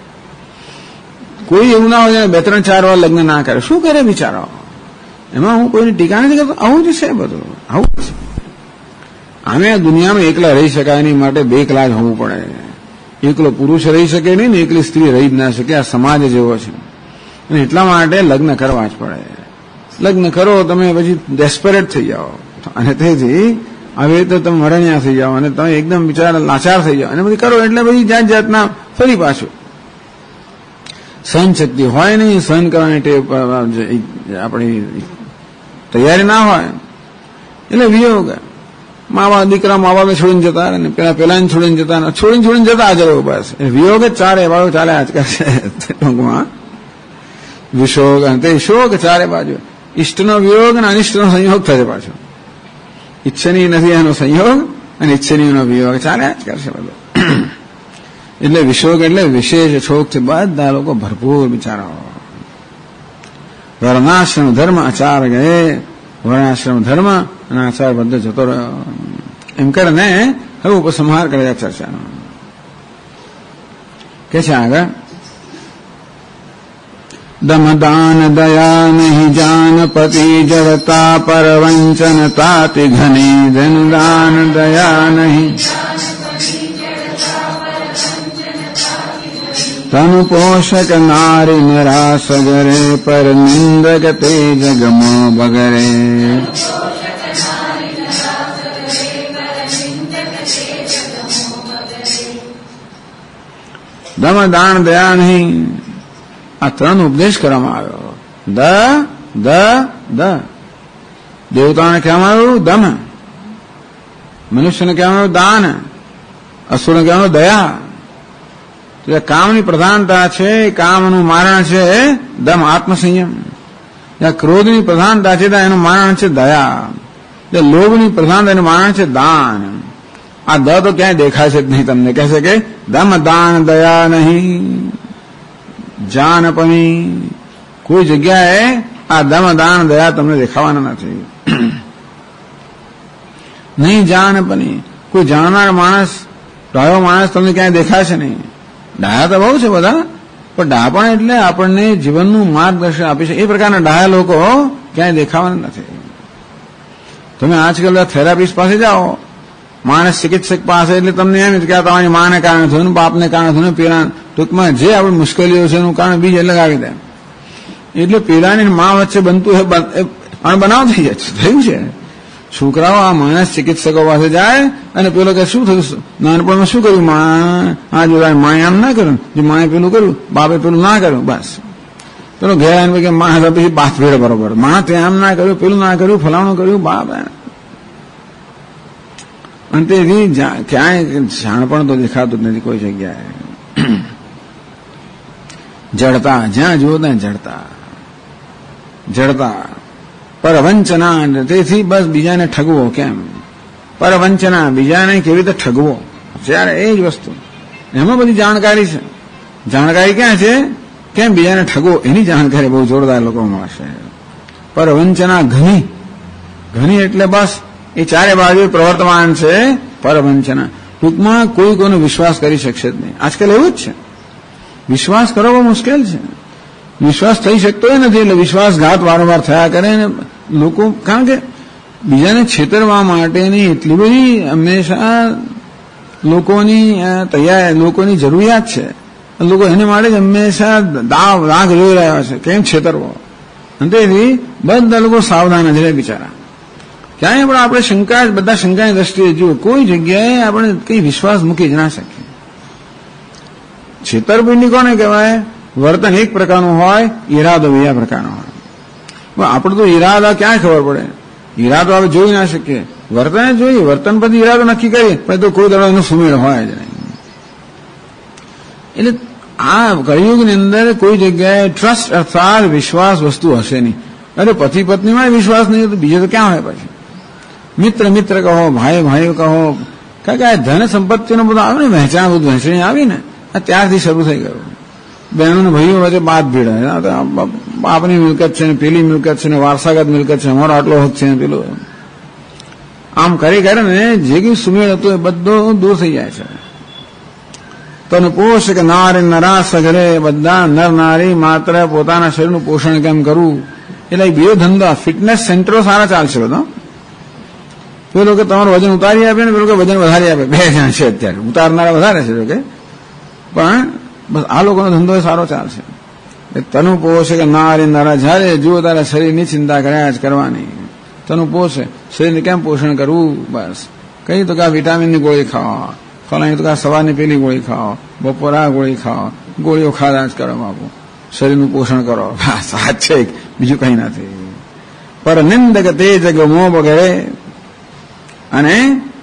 કોઈ એવું ના હોય 2-3-4 વાર લગ્ન ના કરે. શું કરે બિચારો? એમાં હું કોઈની ટીકા નથી કરતો. આવું જ છે બધું, આવું જ છે. આમે આ દુનિયામાં એકલા રહી શકાય નહીં, માટે 2 એકલા જ હોવું પડે. એકલો પુરુષ રહી શકે નહીં ને એકલી સ્ત્રી રહી જ ના શકે. આ સમાજ જેવો છે અને એટલા માટે લગ્ન કરવા જ પડે. લગ્ન કરો તમે પછી ડેસ્પરેટ થઈ જાઓ અને તેથી હવે તો તમે મરણિયા થઈ જાઓ અને તમે એકદમ બિચારા લાચાર થઈ જાઓ અને બધી કરો એટલે પછી જાત જાતના ફરી પાછું સહન શક્તિ હોય નહીં, સહન કરવાની ટેવ આપણી તૈયારી ના હોય એટલે વિયોગ. દીકરા મા બાપે છોડીને જતા ને પેલાને છોડીને જતા હાજર રહેવું બસ. વિયોગ જ ચારે બાજુ ચાલે આજકાલ છે ટૂંકમાં. વિશોગ અને તે શોક ચારે બાજુ. ઇષ્ટનો વિયોગ અને અનિષ્ટનો સંયોગ થશે પાછો. ઈચ્છનીય નથી એનો સંયોગ અને ઈચ્છનીયનો વિયોગ ચાલે જ કરશે બધું. એટલે વિશોગ એટલે વિશેષ શોકથી બધા લોકો ભરપૂર બિચારાઓ. વર્ણાશ્રમ ધર્મ આચાર ગયે, વર્ણાશ્રમ ધર્મ અને આચાર બધો જતો રહ્યો. એમ કરીને હવે ઉપસંહાર કરે છે ચર્ચાનો. કે છે આગળ, दमदान दया नहीं जानपति जड़ता परवंचन ताति घनी धनदान दया नहीं तनु पोषक नारी निराश गरे पर निंदक तेज गमो बगरे. दम दान दया नहीं, આ 3 ઉપદેશ કરવામાં આવ્યો. દ દેવતાને કહેવામાં આવ્યું દમ, મનુષ્યને કહેવામાં આવ્યું દાન, અસુરને કહેવામાં દયા. તો કામની પ્રધાનતા છે, કામનું મારણ છે દમ, આત્મસંયમ. જ્યાં ક્રોધની પ્રધાનતા છે ત્યાં એનું મારણ છે દયા. જ્યાં લોભની પ્રધાનતા એનું મારણ છે દાન. આ દ તો ક્યાંય દેખાય છે જ નહીં તમને. કહેશે કે દમ દાન દયા નહીં જાનપની. કોઈ જગ્યાએ આ દમ દાન દયા તમને દેખાવાના નથી. નહીં જાનપની, કોઈ જાણનાર માણસ, ડાયો માણસ તમને ક્યાંય દેખાશે નહીં. ડાયા તો બહુ છે બધા, પણ ડાપણ એટલે આપણને જીવનનું માર્ગદર્શન આપી છે એ પ્રકારના ડાયા લોકો ક્યાંય દેખાવાના નથી. તમે આજકાલ થેરાપિસ્ટ પાસે જાઓ, માણસ ચિકિત્સક પાસે, એટલે તમને એમ કે તમારી માને કારણે થયું, બાપને કારણે થયું, પેલા ટૂંકમાં જે આપણી મુશ્કેલીઓ છે એનું કારણ બીજ અલગ આવી દે. એટલે પેલાની મા વચ્ચે બનતું બનાવ થઈ જાય થયું છે. છોકરાઓ આ માણસ ચિકિત્સકો પાસે જાય અને પેલો કે શું થયું, નાનપણમાં શું કર્યું, આ જોડાય માએ આમ ના કર્યું, જે માએ પેલું કર્યું, બાપે પેલું ના કર્યું, બસ. પેલો ઘેર આવીને કે મા પછી બાપ ભેડ બરોબર, મા તે આમ ના કર્યું, પેલું ના કર્યું, ફલાણું કર્યું, બાપ. અને તેથી ક્યાંય જાણપણ તો દેખાતું જ નથી કોઈ જગ્યાએ. જડતા, જ્યાં જુઓ ત્યાં જડતા. પરવંચના, તેથી બસ બીજાને ઠગવો. કેમ પરવંચના, બીજાને કેવી રીતે ઠગવો, ત્યારે એ જ વસ્તુ. એમાં બધી જાણકારી છે. જાણકારી ક્યાં છે? કેમ બીજાને ઠગવો, એની જાણકારી બહુ જોરદાર લોકો મળશે. પરવંચના ઘણી એટલે બસ એ ચારે બાજુ પ્રવર્તમાન છે પરવંચના. ટૂંકમાં કોઈ કોઈનો વિશ્વાસ કરી શકશે જ નહીં. આજકાલ એવું જ છે, વિશ્વાસ કરવો મુશ્કેલ છે. વિશ્વાસ થઈ શકતો નથી, એટલે વિશ્વાસઘાત વારંવાર થયા કરે ને લોકો. કારણ કે બીજાને છેતરવા માટેની એટલી બધી હંમેશા લોકોની જરૂરિયાત છે. લોકો એને માટે જ હંમેશા રાગ જોઈ રહ્યા છે, કેમ છેતરવો. અને તેથી બધા લોકો સાવધાન જ રહે બિચારા. ક્યાંય પણ આપણે બધા શંકાની દ્રષ્ટિએ જુઓ, કોઈ જગ્યાએ આપણે કઈ વિશ્વાસ મૂકી જ ના શકીએ. છેતરપિંડી કોને કહેવાય? વર્તન એક પ્રકારનું હોય, ઈરાદો બીજા પ્રકારનો હોય. આપણે તો ઈરાદા ક્યાં ખબર પડે? ઈરાદો આપણે જોઈ ના શકીએ, વર્તન જોઈએ. વર્તન પછી ઈરાદો નક્કી કરીએ પણ તો કોઈ દડો એનો સુમેળ હોય જ નહીં. એટલે આ કળિયુગની અંદર કોઈ જગ્યાએ ટ્રસ્ટ અર્થાત વિશ્વાસ વસ્તુ હશે નહીં. અરે પતિ પત્નીમાં વિશ્વાસ નહીં તો બીજે તો ક્યાં હોય? પછી મિત્ર કહો, ભાઈ કહો, કારણ કે આ ધન સંપત્તિનું બધું આવે ને વહેંચણી આવી ને ત્યારથી શરૂ થઈ ગયું. બહેનો ભાઈઓ વચ્ચે બાદ ભીડ, બાપની મિલકત છે ને પેલી મિલકત છે ને વારસાગત મિલકત છે, અમારો આટલો હક છે ને પેલો, આમ કરી ને જે કઈ સુમેળ હતો એ બધો દૂર થઈ જાય છે. તને પોષ કે નારી નરા સગરે, બધા નર નારી માત્ર પોતાના શરીરનું પોષણ કેમ કરવું, એટલે બે ધંધા ફિટનેસ સેન્ટરો સારા ચાલશે બધા. પેલો કે તમારું વજન ઉતારી આપે ને પેલો કે વજન વધારી આપે, બે જણ છે અત્યારે. ઉતારનારા વધારે છે કે, પણ બસ આ લોકોનો ધંધો સારો ચાલશે. તનુ પોષે કે નારી નરા, જયારે જુઓ તારા શરીરની ચિંતા કર્યા જ કરવાની. તનુ પોષે, શરીરને કેમ પોષણ કરવું, બસ કઈ તો કે વિટામિનની ગોળી ખાઓ, ફલાણી તો કે સવારની પેલી ગોળી ખાઓ, બપોર આ ગોળી ખાઓ, ગોળીઓ ખાધા જ કરો બાપુ, શરીરનું પોષણ કરો, બસ આ છે, બીજું કઈ નથી. પર નિંદક તે જગ મોહ વગેરે, અને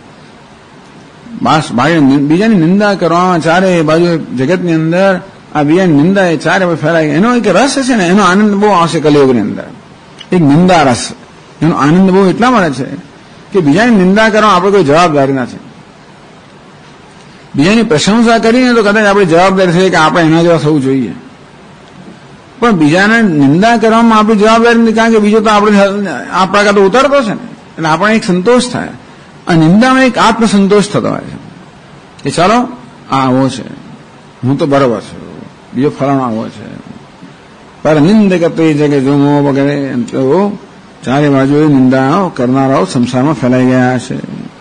બસ બીજાની નિંદા કરવામાં ચારે બાજુ જગતની અંદર આ બીજાની નિંદા એ ચારે ફેલાય. એનો એક રસ છે ને, એનો આનંદ બહુ આવશે કલિયુગની અંદર. એક નિંદા રસ, એનો આનંદ બહુ એટલા મળે છે કે બીજાની નિંદા કરવા આપણે કોઈ જવાબદારી નથી. બીજાની પ્રશંસા કરીને તો કદાચ આપણી જવાબદારી છે કે આપણે એના જેવા થવું જોઈએ, પણ બીજાને નિંદા કરવામાં આપણી જવાબદારી નથી, કારણ કે બીજો તો આપણા કાંતો ઉતરતો છે ને, એટલે આપણને એક સંતોષ થાય. આ નિંદામાં એક આત્મસંતોષ થતો હોય છે કે ચાલો આ આવો છે, હું તો બરોબર છું, બીજો ફલાણો આવો છે. પર નિંદક તે જગે જોમો વગેરે, તો ચારે બાજુ નિંદા કરનારાઓ સંસારમાં ફેલાઈ ગયા છે.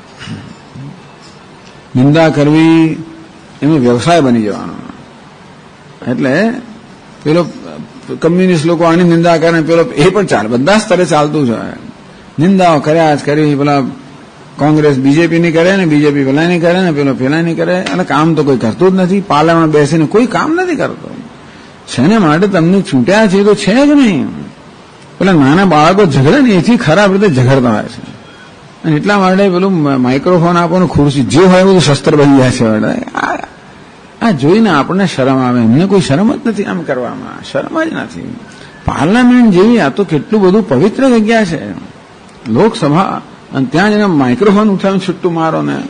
નિંદા કરવી એનો વ્યવસાય બની જવાનો. એટલે પેલો કમ્યુનિસ્ટ લોકો આની નિંદા કરે, પેલો એ પણ ચાલે, બધા સ્તરે ચાલતું છે. નિંદાઓ કર્યા જ કરી, પેલા કોંગ્રેસ બીજેપીની કરે ને બીજેપી પેલાની કરે ને પેલો પેલાની કરે, અને કામ તો કોઈ કરતું જ નથી. પાર્લામેન્ટ બેસીને કોઈ કામ નથી કરતો. શેને માટે તમને છૂટ્યા છે તો છે જ નહીં. પેલા નાના બાળકો ઝઘડે ને એથી ખરાબ રીતે ઝઘડતા હોય છે, અને એટલા માટે પેલું માઇક્રોફોન આપવાનું, ખુરશી જે હોય બધું શસ્ત્ર બની જાય છે. આ જોઈને આપણને શરમ આવે. એમને કોઈ શરમ જ નથી આમ કરવામાં, શરમ જ નથી. પાર્લામેન્ટ જેવી આ તો કેટલું બધું પવિત્ર જગ્યા છે, લોકસભા, અને ત્યાં જઈને માઇક્રોફોન ઉઠાવીને છૂટું મારો ને.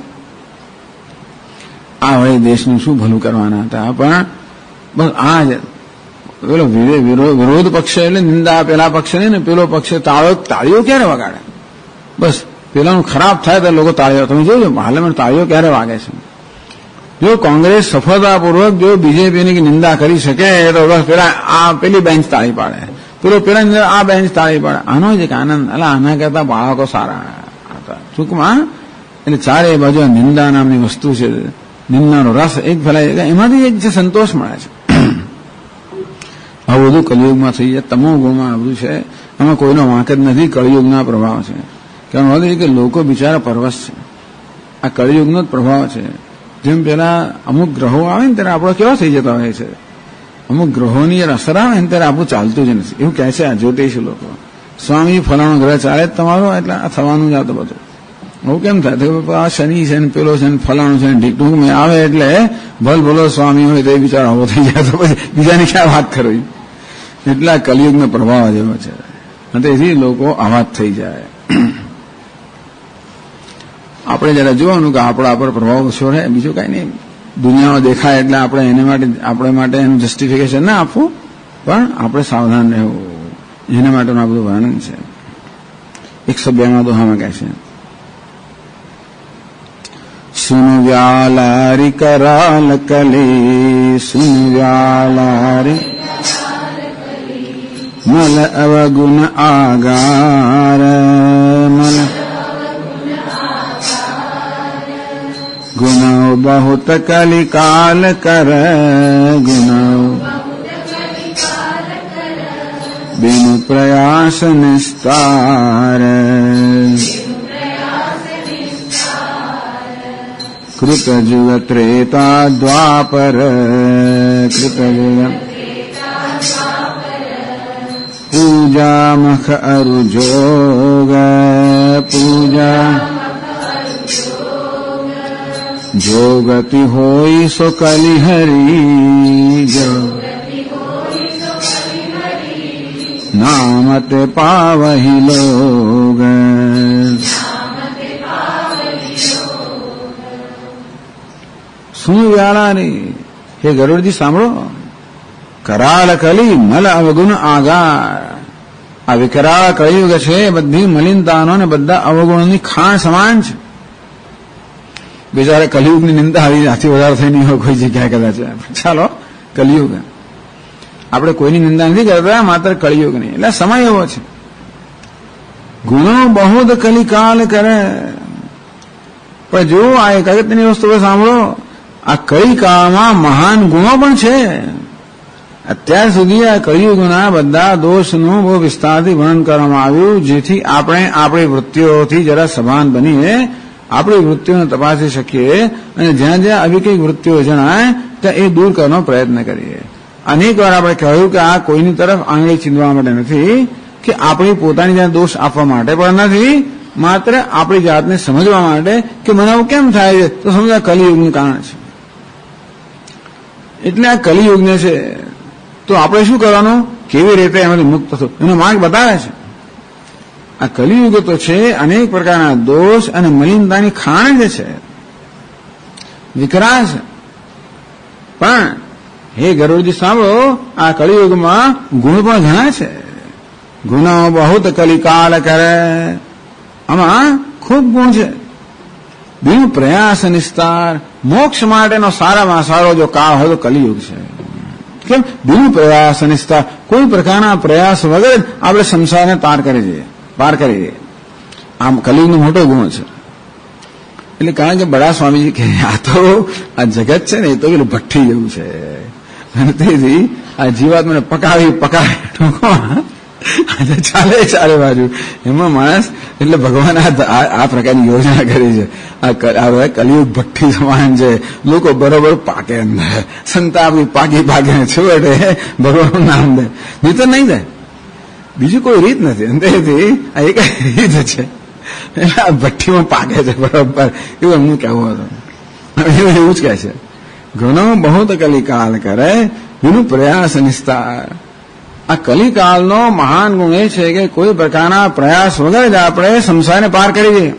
આ વળી દેશનું શું ભલું કરવાના હતા. પણ બસ આ જ પેલો વિરોધ પક્ષ એટલે નિંદા પેલા પક્ષ ને પેલો પક્ષ તાળીઓ ક્યારે વગાડે, બસ પેલાનું ખરાબ થાય તો લોકો તાળીઓ, તમે જોજો પાર્લામેન્ટ તાળીઓ ક્યારે વાગે છે. જો કોંગ્રેસ સફળતાપૂર્વક જો બીજેપીની નિંદા કરી શકે તો બસ પેલા આ પેલી બેન્ચ તાળી પાડે, પેલો પેલા આ બેન્ચ તાળી પાડે. આનો જ એક આનંદ. એટલે આના કરતા બાળકો સારા હતા ટૂંકમાં. એટલે ચારે બાજુ નિંદા નામની વસ્તુ છે, નિંદાનો રસ એક ફેલાય, એમાંથી એક જે સંતોષ મળે છે. આ બધું કલિયુગમાં થઈ જાય, તમો ગુણમાં આ બધું છે. આમાં કોઈનો વાંક જ નથી, કળિયુગના પ્રભાવ છે. કારણ વાત એ કે લોકો બિચારા પરવશ છે, આ કળિયુગનો જ પ્રભાવ છે. જેમ પેલા અમુક ગ્રહો આવે ને ત્યારે આપણો કેવા થઈ જતા હોય છે, અમુક ગ્રહોની અસર આવે ને ત્યારે આપણું ચાલતું જ નથી. એવું કહે છે આ જ્યોતિષ લોકો, સ્વામી ફલાણો ગ્રહ ચાલે જ તમારો, એટલે આ થવાનું જ આ તો બધું. એવું કેમ થાય? આ શનિ છે ને પેલો છે ને ફલાણું છે ને ઢીકટું આવે એટલે ભલ ભલો સ્વામી હોય તો એ બિચારો આવો થઈ જાય, તો પછી બીજાની ક્યાં વાત કરવી. એટલા કલિયુગનો પ્રભાવ જેવો છે, અને તેથી લોકો આવા જ થઈ જાય. આપણે જરા જોવાનું કે આપણા પર પ્રભાવ ઓછો રહે, બીજું કઈ નહીં. દુનિયામાં દેખાય એટલે આપણે માટે એનું જસ્ટિફિકેશન ના આપવું, પણ આપણે સાવધાન રહેવું, એના માટેનું આ બધું વર્ણન છે. 102માં દોહામાં કહે છે, સુન વ્યાલારી કરાલ કલી, સુન વ્યાલારી મલ અવગુણ આગાર, મલ ગુણો બહુત કલિકાલ કર, ગુણો બિનુ પ્રયાસ નિસ્તાર, કૃતજુગ ત્રેતા દ્વાપર, કૃતજુગ પૂજા મખ અરુ જોગ, પૂજા જોગતિ હોય સો કલિહરી, જો નામતે પાવહી લોગ, શું વ્યાળાની. હે ગરુડજી સાંભળો, કરાળ કલી મલ અવગુણ આગાર. આ વિકરાળ કળિયુગ છે, બધી મલિનતાનો ને બધા અવગુણોની ખાણ સમાન છે. બિચારે કલિયુગની નિંદા આવી આથી વધારે થઈ નહીં હોય કોઈ જગ્યાએ કદાચ. ચાલો કલિયુગ, આપણે કોઈની નિંદા નથી કરતા, માત્ર કળિયુગની. એટલે સમય એવો છે. ગુણો બહુદ કલિકાલ કરે. પણ જો આ એક અગત્યની વસ્તુ સાંભળો, આ કલિકાળમાં મહાન ગુણો પણ છે. અત્યાર સુધી આ કળિયુગના બધા દોષનું બહુ વિસ્તારથી વર્ણન કરવામાં આવ્યું, જેથી આપણે આપણી વૃત્તિઓથી જરા સભાન બનીએ, આપણી વૃત્તિઓને તપાસી શકીએ અને જ્યાં જ્યાં આવી કઈ વૃત્તિઓ જણાય ત્યાં એ દૂર કરવાનો પ્રયત્ન કરીએ. અનેક વાર આપણે કહ્યું કે આ કોઈની તરફ આંગળી ચીંધવા માટે નથી, કે આપણી પોતાની જ્યાં દોષ આપવા માટે પણ નથી, માત્ર આપણી જાતને સમજવા માટે કે મને આવું કેમ થાય છે, તો સમજા કલિયુગનું કારણ છે. એટલે આ કલિયુગને છે તો આપણે શું કરવાનું, કેવી રીતે એમાંથી મુક્ત થવું, એનો માર્ગ બતાવે છે. આ કલિયુગ તો છે અનેક પ્રકારના દોષ અને મલિનતાની ખાણ જે છે, વિકરાળ છે. પણ હે ગરુડજી સાંભળો, આ કલિયુગમાં ગુણ પણ ઘણા છે. ગુણો બહુત કલિકાલ કરે. આમાં ખૂબ ગુણ છે. બિન પ્રયાસ નિસ્તાર. મોક્ષ માટેનો સારામાં સારો જો કાળ હોય તો કલિયુગ છે. કેમ? બિન પ્રયાસ નિસ્તાર. કોઈ પ્રકારના પ્રયાસ વગર આપણે સંસારને પાર કરી દઈએ. આમ કલિયુગનો મોટો ગુણ છે. એટલે કારણ કે બડા સ્વામીજી કહે આ તો આ જગત છે ને એ તો પેલું ભઠ્ઠી જેવું છે, અને તેથી આ જીવાત્માને પકાવી ચાલે ચારે બાજુ. એમાં માણસ એટલે ભગવાન આ પ્રકારની યોજના કરી છે. આ કલિયુગ ભઠ્ઠી સમાન છે. લોકો બરોબર પાકે અંદર સંતાપી પાકી છેવટે ભગવાનનું નામ દે, નહીં તો નહીં દે. બીજું કોઈ રીત નથી. અંતેથી આ એક રીત છે. આ ભઠ્ઠીમાં પાકે છે બરોબર, એવું એમનું કહેવું હતું. એવું જ કહે છે, ઘણો બહુ કલિકાલ કરે એનું પ્રયાસ નિસ્તાર. આ કલિકાલનો મહાન ગુણ એ છે કે કોઈ પ્રકારના પ્રયાસ વગર જ આપણે સંસારને પાર કરી દઈએ.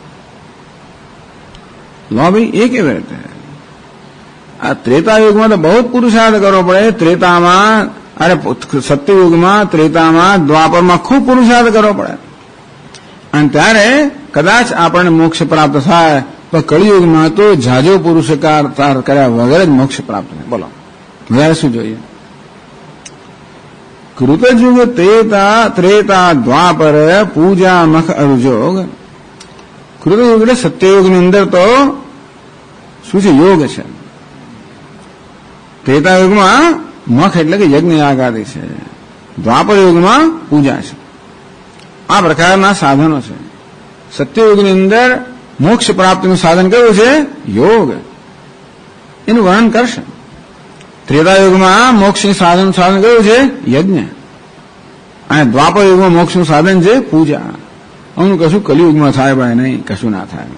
લો ભાઈ, એ કેવી રીતે? આ ત્રેતાયુગમાં તો બહુ જ પુરુષાર્થ કરવો પડે. ત્રેતામાં, અરે સત્યયુગમાં, ત્રેતામાં, દ્વાપરમાં ખૂબ પુરુષાર્થ કરવો પડે, અને ત્યારે કદાચ આપણને મોક્ષ પ્રાપ્ત થાય. પણ કળિયુગમાં તો જાજો પુરુષાર્થ કર્યા વગર જ મોક્ષ પ્રાપ્ત થાય. બોલો વધારે શું જોઈએ? કૃતયુગ ત્રેતા દ્વાપર પૂજા મખ અરુજોગ. કૃતયુગ એટલે સત્યયુગની અંદર તો શું છે? યોગ છે. ત્રેતાયુગમાં મખ એટલે કે યજ્ઞ યાગાદી છે. દ્વાપર યુગમાં પૂજા છે. આ પ્રકારના સાધનો છે. સત્યયુગની અંદર મોક્ષ પ્રાપ્તિનું સાધન કયું છે? યોગ. એનું વર્ણન કરશે. ત્રેતાયુગમાં મોક્ષનું સાધન કયું છે? યજ્ઞ. અને દ્વાપર યુગમાં મોક્ષનું સાધન છે પૂજા. આનું કશું કલિયુગમાં થાય ભાઈ નહીં, કશું ના થાય.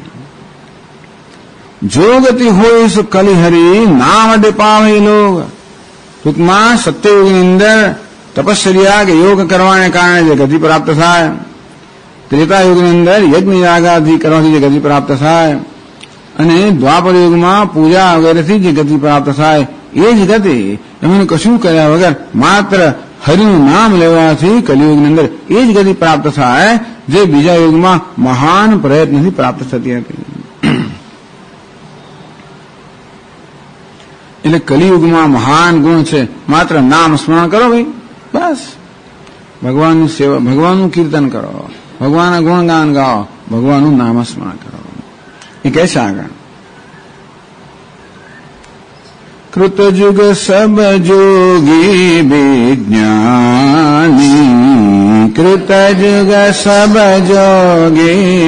જો ગતિ હોય સો કલિહરી નામ ડપાવે લોગ. ટૂંકમાં સત્યયુગની અંદર તપશ્ચર્યા કે યોગ કરવાને કારણે જે ગતિ પ્રાપ્ત થાય, ત્રેતાયુગની અંદર યજ્ઞ યાગાદિ કરવાથી જે ગતિ પ્રાપ્ત થાય, અને દ્વાપર યુગમાં પૂજા વગેરેથી જે ગતિ પ્રાપ્ત થાય એ જ ગતિ. એમને કશું કર્યા વગર માત્ર હરિનું નામ લેવાથી કલિયુગની અંદર એ જ ગતિ પ્રાપ્ત થાય જે બીજા યુગમાં મહાન પ્રયત્નથી પ્રાપ્ત થતી હતી. એટલે કલિયુગમાં મહાન ગુણ છે માત્ર નામ સ્મરણ કરો ભાઈ, બસ. ભગવાનની સેવા, ભગવાનનું કીર્તન કરો, ભગવાનના ગુણગાન ગાઓ, ભગવાનનું નામ સ્મરણ કરો. એ કહે છે આગળ, કૃતયુગ સબ જોગી વિજ્ઞાની. કૃતયુગ સબ જોગી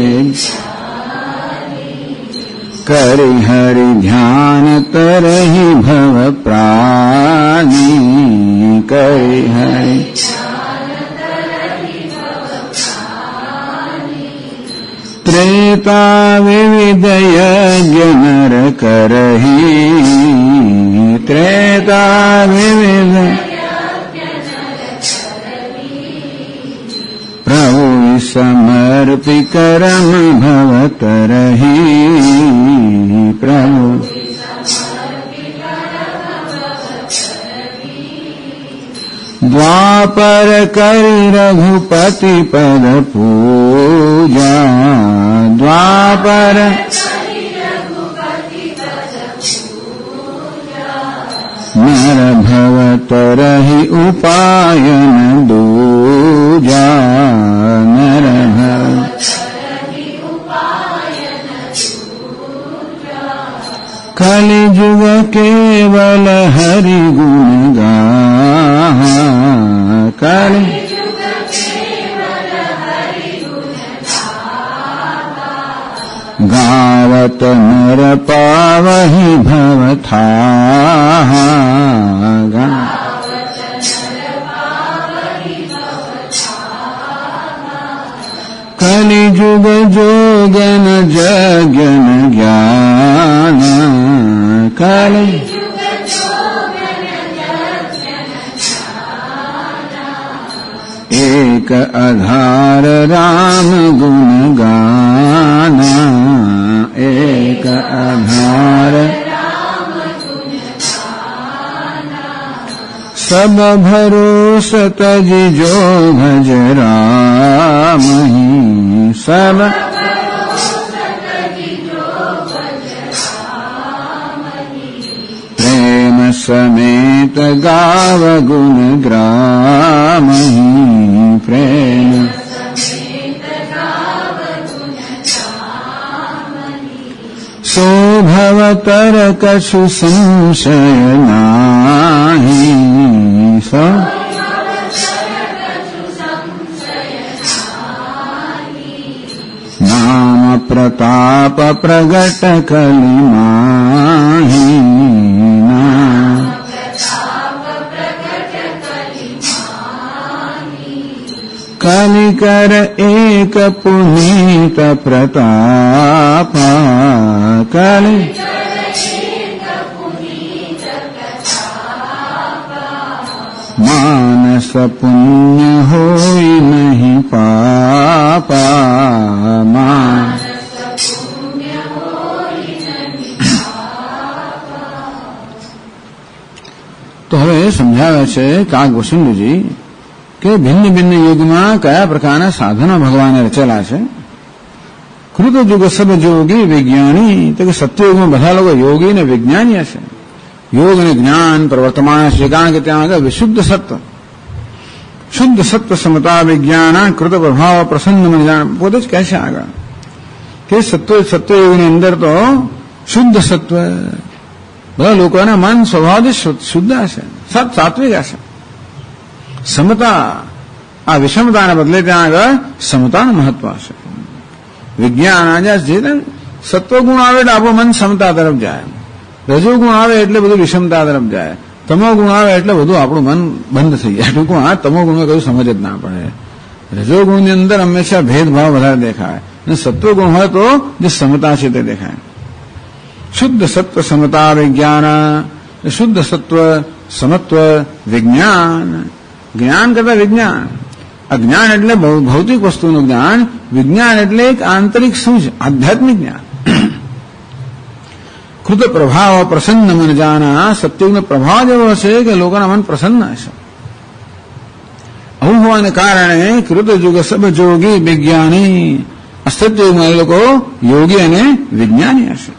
કરી હરિ ધ્યાન તરહી ભવ પ્રાણી. કરી હરિ ત્રેતા વિવિધ યજ્ઞ નર કરહી. ત્રેતા વિવિધ પ્રભુ સમર્પિ કરમ ભવ તરહી. પ્રભુ द्वापर करि रघुपति पद पूजा द्वापर नर भव तरहि उपायन दूजा नर भव कलि जुग केवल हरि गुण गाहा कलि गावत नर पावहि भवथाहा कलि जुग जोगन जगन ज्ञान कलि एक आधार राम गुण गाना एक आधार सब भरोस तजि जो भज राम ही सब प्रेम समेत गाव गुण ग्राम ही प्रेम सो भवतर कछु संशय नाहि सो नाम प्रताप प्रगट कलि माहि कलि कर एक पुनीत प्रताप कलि मानस पुण्य होई नहीं पापा તો હવે સમજાવે છે કાગભૂષણજી કે ભિન્ન ભિન્ન યુગમાં કયા પ્રકારના સાધનો ભગવાને રચેલા છે. કૃત યુગ સબ જોગી વિજ્ઞાની તો કે સત્યયુગમાં બધા લોકો યોગી ને વિજ્ઞાની હશે. યોગ અને જ્ઞાન પ્રવર્તમાન છે કારણ કે ત્યાં આગળ વિશુદ્ધ સત્વ શુદ્ધ સત્વ સમતા વિજ્ઞાન કૃત પ્રભાવ પ્રસન્ન મને જાણ પોતે જ કહે છે આગળ કે સત્યયુગની અંદર તો શુદ્ધ સત્વ બધા લોકોના મન સ્વભાવ શુદ્ધ હશે સાત્વિક હશે. સમતા આ વિષમતાને બદલે ત્યાં આગળ સમતાનું મહત્વ હશે. વિજ્ઞાન આજે જે સત્વગુણ આવે એટલે આપણું મન સમતા તરફ જાય, રજોગુણ આવે એટલે બધું વિષમતા તરફ જાય, તમો ગુણ આવે એટલે બધું આપણું મન બંધ થઈ જાય. ટૂંકમાં આ તમો ગુણમાં કયું સમજ જ ના પડે. રજોગુણની અંદર હંમેશા ભેદભાવ વધારે દેખાય અને સત્વગુણ હોય તો જે સમતા છે તે દેખાય. શુદ્ધ સત્વ સમતા વિજ્ઞાન શુદ્ધ સત્વ સમત્વ વિજ્ઞાન જ્ઞાન કરતા વિજ્ઞાન. અજ્ઞાન એટલે ભૌતિક વસ્તુનું જ્ઞાન, વિજ્ઞાન એટલે એક આંતરિક સૂઝ આધ્યાત્મિક જ્ઞાન. કૃત પ્રભાવ પ્રસન્ન મન જાના સત્યુગનો પ્રભાવ એવો હશે કે લોકોના મન પ્રસન્ન હશે. આવું હોવાને કારણે કૃત યુગ સબ જોગી વિજ્ઞાની સત્યુગમાં લોકો યોગી અને વિજ્ઞાની હશે.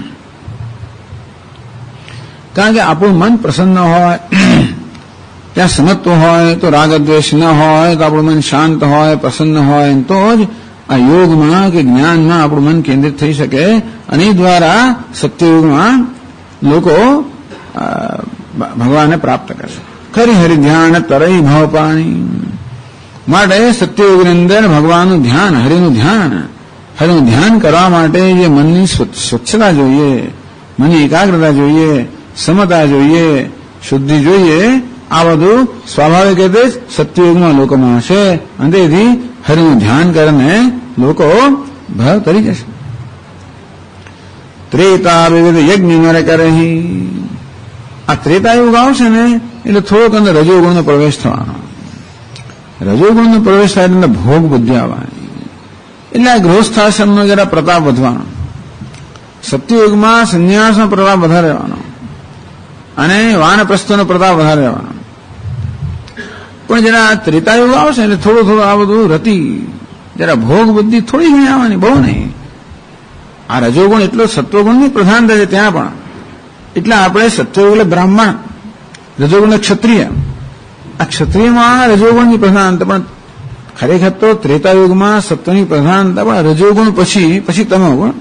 કારણ કે આપણું મન પ્રસન્ન હોય, ત્યાં સમત્વ હોય, તો રાગદ્વેષ ન હોય, તો આપણું મન શાંત હોય, પ્રસન્ન હોય, તો જ આ યોગમાં કે જ્ઞાનમાં આપણું મન કેન્દ્રિત થઈ શકે અને એ દ્વારા સત્યયુગમાં લોકો ભગવાનને પ્રાપ્ત કરશે. ખરી હરિ ધ્યાન તરઈ ભાવ પાણી માટે સત્યયુગની અંદર ભગવાનનું ધ્યાન, હરિનું ધ્યાન કરવા માટે જે મનની સ્વચ્છતા જોઈએ, મનની એકાગ્રતા જોઈએ, સમતા જોઈએ, શુદ્ધિ જોઈએ, આ બધું સ્વાભાવિક રીતે સત્યયુગમાં લોકોમાં હશે અને તેથી હરિનું ધ્યાન કરીને લોકો ભાવ તરી જશે. ત્રેતા વિવિધ યજ્ઞ નર કરહી આ ત્રેતા યુગ આવશે ને એટલે થોડોક અંદર રજોગુણનો પ્રવેશ થવાનો. રજોગુણનો પ્રવેશ થાય એટલે ભોગ બુદ્ધિ આવવાની એટલે આ ગૃહસ્થાશ્રમનો જરા પ્રતાપ વધવાનો. સત્યયુગમાં સંન્યાસનો પ્રતાપ વધારે રહેવાનો અને વાનપ્રસ્થનો પ્રતાપ વધારે રહેવાનો. પણ જરા ત્રેતાયુગ આવશે એટલે થોડું થોડું આ બધું રતિ જરા ભોગ બુદ્ધિ થોડી ઘણી આવવાની, બહુ નહીં. આ રજોગુણ એટલો સત્વગુણની પ્રધાનતા છે ત્યાં પણ. એટલે આપણે સત્વયુગ એટલે બ્રાહ્મણ, રજોગુણ ક્ષત્રિય. આ ક્ષત્રિયમાં રજોગુણની પ્રધાનતા, પણ ખરેખર તો ત્રેતાયુગમાં સત્વની પ્રધાનતા પણ રજોગુણ પછી તમોગુણ.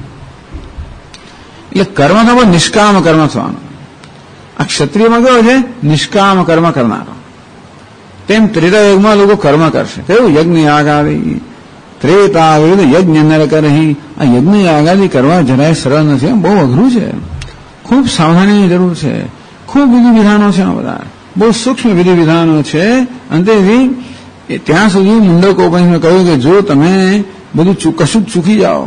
એટલે કર્મ તો બહુ નિષ્કામ કર્મ થવાનું. આ ક્ષત્રિયમાં કેવો છે? નિષ્કામ કર્મ કરનારો. તેમ ત્રેતાયુગમાં લોકો કર્મ કરશે. કયું? યજ્ઞ યાગાદી. ત્રેતાયુગ યજ્ઞ નર કરહી. આ યજ્ઞ યાગાદી કરવા જરાય સરળ નથી, બહુ અઘરું છે. ખૂબ સાવધાનીની જરૂર છે. ખૂબ વિધિ વિધાનો છે આ બધા, બહુ સૂક્ષ્મ વિધિ વિધાનો છે. અંતેથી ત્યાં સુધી મુંડકો ઉપનિષદે કહ્યું કે જો તમે બધું કશું ચૂકી જાઓ,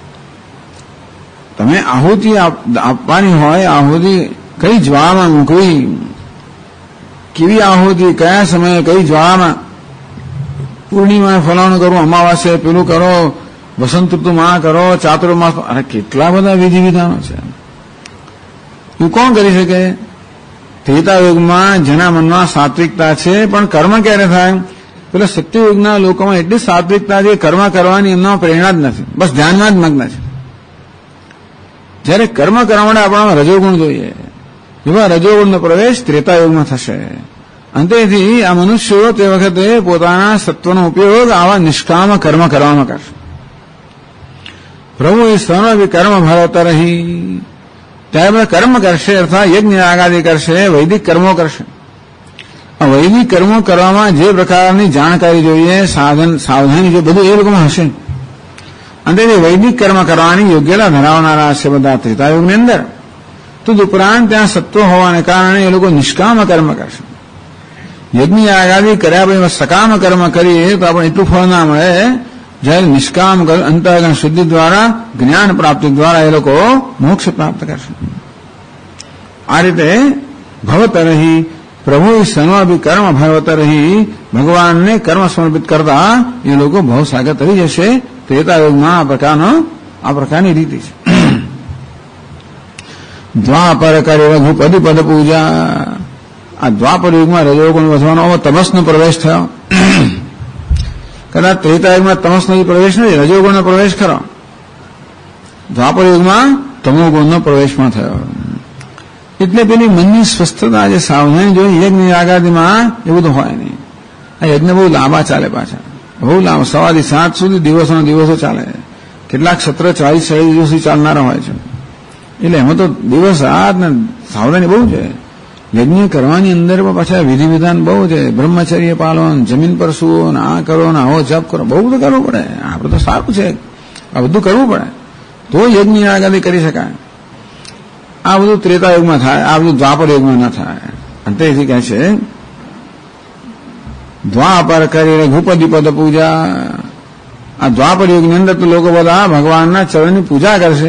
તમે આહુતિ આપવાની હોય, આહુતિ કઈ જ્વાળામાં મૂકવી, કેવી આહુતિ, કયા સમયે કઈ જ્વાળામાં, પૂર્ણિમા ફલાણું કરો, અમાવાસ્ય પેલું કરો, વસંત ઋતુમાં કરો, ચાતુર્માસ, અરે કેટલા બધા વિધિ વિધાનો છે. એ કોણ કરી શકે? ત્રેતાયુગમાં જેના મનમાં સાત્વિકતા છે, પણ કર્મ ક્યારે થાય? પેલા સત્યયુગના લોકોમાં એટલી સાત્વિકતા છે, કર્મ કરવાની એમના પ્રેરણા જ નથી, બસ ધ્યાનમાં જ મગ્ન છે. જ્યારે કર્મ કરવા માટે આપણામાં રજોગુણ જોઈએ, એવા રજોગુણનો પ્રવેશ ત્રેતાયુગમાં થશે. અંતેથી આ મનુષ્યો તે વખતે પોતાના સત્વનો ઉપયોગ આવા નિષ્કામ કર્મ કરવામાં કરશે. પ્રભુ એ સર્વ કર્મ ભરત રહી. ત્યારે બધા કર્મ કરશે, અર્થાત યજ્ઞ આગાદી કરશે, વૈદિક કર્મો કરશે. વૈદિક કર્મો કરવામાં જે પ્રકારની જાણકારી જોઈએ, સાવધાની જોઈએ, બધું એ લોકોમાં હશે. અને વૈદિક કર્મ કરવાની યોગ્યતા ધરાવનારા હશે બધા ત્રેતાયુગની અંદર. ઉપરાંત ત્યાં સત્વ હોવાને કારણે એ લોકો નિષ્કામ કર્મ કરશે. યજ્ઞ આગાદી કર્યા પછી સકામ કર્મ કરીએ તો આપણે એટલું ફળ ના મળે, જ્યારે નિષ્કામ અંતઃકરણ શુદ્ધિ દ્વારા, જ્ઞાન પ્રાપ્તિ દ્વારા એ લોકો મોક્ષ પ્રાપ્ત કરશે. આ રીતે ભવતરહી પ્રભુ સર્વાભિ કર્મ ભવતરહી, ભગવાનને કર્મ સમર્પિત કરતા એ લોકો ભવસાગર તરી જશે. ત્રેતાયુગમાં આ પ્રકારની રીતિ છે. દ્વાપર કરે રઘુપતિ પદ પૂજા. આ દ્વાપર યુગમાં રજોગુણ વધવાનો તમસનો પ્રવેશ થયો. કદાચ ત્રેતાયુગમાં તમસનો પ્રવેશ નથી, રજોગુણનો પ્રવેશ ખરો. દ્વાપર યુગમાં તમોગુણનો પ્રવેશમાં થયો. એટલે પેલી મનની સ્વસ્થતા, જે સાવધાની જોઈએ યજ્ઞ આગાદીમાં એવું તો હોય નહીં. આ યજ્ઞ બહુ લાંબા ચાલે પાછા, બહુ લાંબા, 7 સુધી દિવસો ચાલે. કેટલાક સત્ર 40 દિવસ ચાલનારા હોય છે. એટલે એમાં તો દિવસ રાત ને સાવધાની બહુ છે. યજ્ઞ કરવાની અંદર પણ પાછા વિધિ વિધાન બહુ છે. બ્રહ્મચર્ય પાલન, જમીન પર સુવો, ને આ કરો ને આવો જપ કરો, બહુ બધું કરવું પડે. આપણે તો સારું છે, આ બધું કરવું પડે તો યજ્ઞ આગાદી કરી શકાય. આ બધું ત્રેતાયુગમાં થાય, આ બધું દ્વાપર યુગમાં ન થાય. અંતેથી કહે છે દ્વાપર કરી રઘુપતિ પદ પૂજા. આ દ્વાપર યુગની અંદર તો લોકો બધા ભગવાનના ચરણની પૂજા કરશે.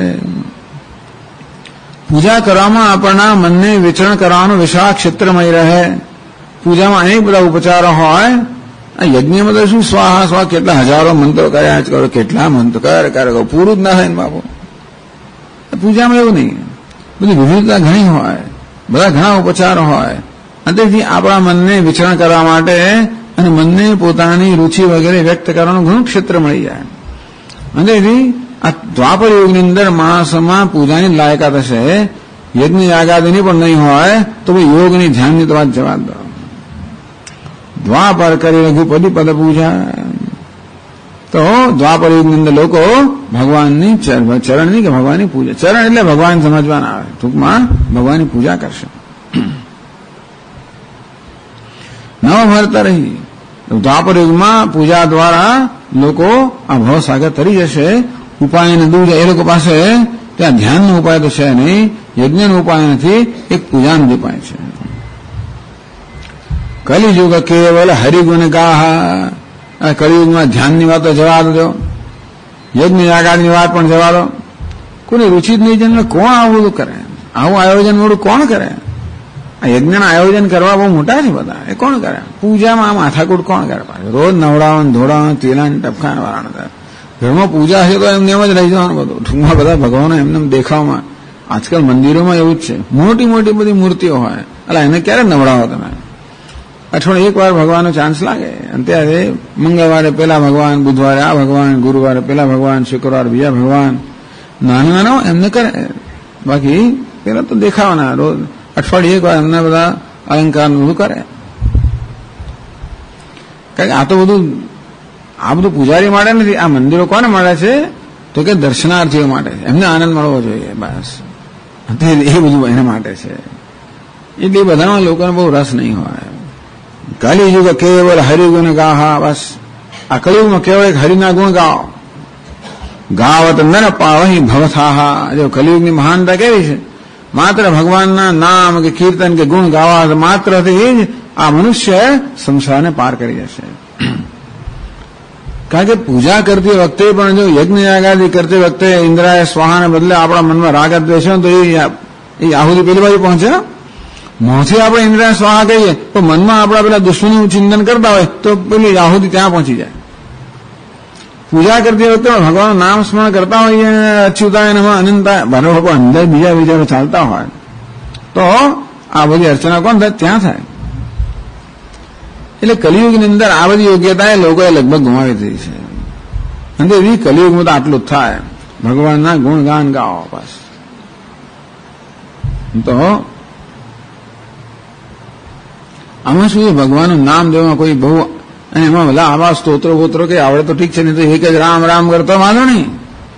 પૂજા કરવામાં આપણા મનને વિચરણ કરવાનું વિશાળ ક્ષેત્રમય રહે. પૂજામાં અનેક બધા ઉપચારો હોય. આ યજ્ઞમાં તો શું સ્વાહા કેટલા હજારો મંત્રો કર્યા જ કરો, કેટલા મંત્રો કરો, પૂરું જ ના થાય ને બાપુ. પૂજામાં એવું નહીં, બધી વિવિધતા ઘણી હોય, બધા ઘણા ઉપચારો હોય. અંતેથી આપણા મનને વિચરણ કરવા માટે અને મનને પોતાની રુચિ વગેરે વ્યક્ત કરવાનું ઘણું ક્ષેત્ર મળી જાય. અંતેથી આ દ્વાપર યુગની અંદર માણસમાં પૂજાની લાયકાત હશે. યજ્ઞ આગાદીની પણ નહીં હોય તો યોગની ધ્યાનની તો વાત જવા દો. દ્વાપર કરી રઘુપતિ પદ પૂજા. તો દ્વાપર યુગની અંદર લોકો ભગવાનની ચરણની કે ભગવાનની પૂજા, ચરણ એટલે ભગવાન સમજવાના આવે, ટૂંકમાં ભગવાનની પૂજા કરશે. નવ ભરતા રહી. દ્વાપર યુગમાં પૂજા દ્વારા લોકો આ ભવસાગર તરી જશે. ઉપાયને દૂર જાય. એ લોકો પાસે ત્યાં ધ્યાનનો ઉપાય તો છે નહીં, યજ્ઞનો ઉપાય નથી, એક પૂજાનો જ ઉપાય છે. કલિયુગ કેવલ હરિગુણ ગાહા. કલિયુગમાં ધ્યાનની વાત તો જવા દો, યજ્ઞ યાગાદની વાત પણ જવા દો. કોની રુચિ જ નહીં જન્મે કોણ આવું બધું કરે? આવું આયોજન મોડું કોણ કરે? આ યજ્ઞના આયોજન કરવા બહુ મોટા છે બધા, એ કોણ કરે? પૂજામાં આ માથાકૂટ કોણ કરે? રોજ નવડાવવાનું, ધોડાવવાનું, તેલાને ટપકાને વાળાને. ઘરમાં પૂજા છે તો એમને એમ જ રહી જવાનું બધું. ટૂંકમાં બધા ભગવાનો એમને દેખાવમાં. આજકાલ મંદિરોમાં એવું જ છે, મોટી મોટી બધી મૂર્તિઓ હોય. એટલે એને ક્યારે નવડાવો તમે? અઠવાડિયે એક વાર ભગવાનનો ચાન્સ લાગે અને ત્યારે મંગળવારે પેલા ભગવાન, બુધવારે આ ભગવાન, ગુરુવારે પેલા ભગવાન, શુક્રવારે બીજા ભગવાન, નાના નાના એમને કરે. બાકી પેલા તો દેખાવાના રોજ અઠવાડિયે એક વાર એમના બધા અલંકાર બધું કરે. કારણ કે આ બધું પૂજારી માટે નથી. આ મંદિરો કોને મળે છે? તો કે દર્શનાર્થીઓ માટે છે. એમને આનંદ મળવો જોઈએ બસ. એ બધું એના માટે છે. એટલે બધામાં લોકોને બહુ રસ નહીં હોય. કલિયુગ કેવળ હરિગુણ ગાહા, બસ આ કલિયુગમાં કેવળ એક હરિના ગુણ ગાઓ. ગાવત નર પાવહી ભવથાહા. જો કલિયુગની મહાનતા કેવી છે? માત્ર ભગવાનના નામ કે કીર્તન કે ગુણ ગાવા માત્રથી જ આ મનુષ્ય સંસારને પાર કરી જશે. કારણ કે પૂજા કરતી વખતે પણ જો યજ્ઞ યાગાદી કરતી વખતે ઇન્દ્રાય સ્વાહાને બદલે આપણા મનમાં રાગ દ્વેષ હોય તો એ આહુતિ પેલી બાજુ પહોંચે. મોંથી આપણે ઇન્દ્રાય સ્વાહા કહીએ તો મનમાં આપણા પેલા દુશ્મનનું ચિંતન કરતા હોય તો પેલી આહુતિ ત્યાં પહોંચી જાય. પૂજા કરતી વખતે ભગવાનનું નામ સ્મરણ કરતા હોઈએ, અચ્યુતાય નમઃ અનંતાય, બરાબર અંદર બીજા વિચારો ચાલતા હોય તો આ બધી અર્ચના કોણ થાય? ત્યાં થાય. એટલે કલિયુગની અંદર આ બધી યોગ્યતા લોકોએ લગભગ ગુમાવી દીધી છે. અને એવી કલિયુગમાં તો આટલું જ થાય. ભગવાનના ગુણગાન ગાઓ બસ. તો આમાં શું છે? ભગવાનનું નામ દેવામાં કોઈ બહુ, અને એમાં બધા આવા સ્તોત્રો બોત્રો કે આવડે તો ઠીક છે, નહીં તો એક જ રામ રામ કરતો વાંધો નહીં.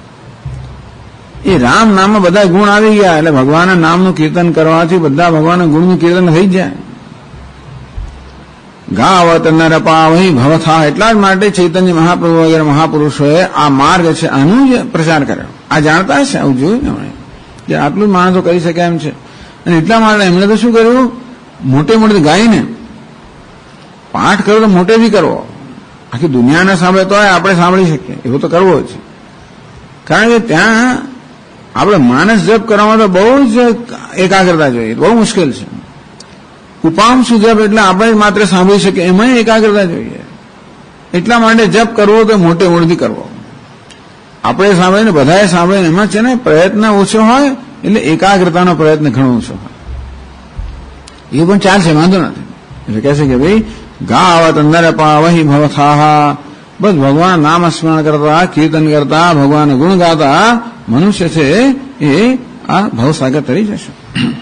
એ રામ નામમાં બધા ગુણ આવી ગયા એટલે ભગવાનના નામનું કીર્તન કરવાથી બધા ભગવાનના ગુણનું કીર્તન થઈ જાય. ગાવત નર પાવહી ભવથા. એટલા જ માટે ચૈતન્ય મહાપ્રભુ વગેરે મહાપુરુષોએ આ માર્ગ છે આનું જ પ્રચાર કર્યો. આ જાણતા છે, આવું જોયું ને એમણે કે આટલું જ માણસો કરી શકે એમ છે. અને એટલા માટે એમણે તો શું કર્યું? મોટે મોટે ગાઈને પાઠ કરો તો મોટેથી કરવો. આખી દુનિયાને સાંભળે તો આપણે સાંભળી શકીએ એવું તો કરવો જ. કારણ કે ત્યાં આપણે માનસ જપ કરવામાં તો બહુ જ એકાગ્રતા જોઈએ, બહુ મુશ્કેલ છે. ઉપાંશુ જપ એટલે આપણે માત્ર સાંભળી શકીએ એમાં એકાગ્રતા જોઈએ. એટલા માટે જપ કરવો તો મોટે મોટેથી કરવો. આપણે સાંભળીને બધાએ સાંભળીને એમાં છે ને પ્રયત્ન ઓછો હોય એટલે એકાગ્રતાનો પ્રયત્ન ઘણો ઓછો હોય. એ પણ ચાલશે, વાંધો નથી. એટલે કહે છે કે ભાઈ ગાવત નર પાવહી ભવથાહા. બસ ભગવાન નામ સ્મરણ કરતા, કીર્તન કરતા, ભગવાન ગુણ ગાતા મનુષ્ય છે એ આ ભવસાગર તરી જશે.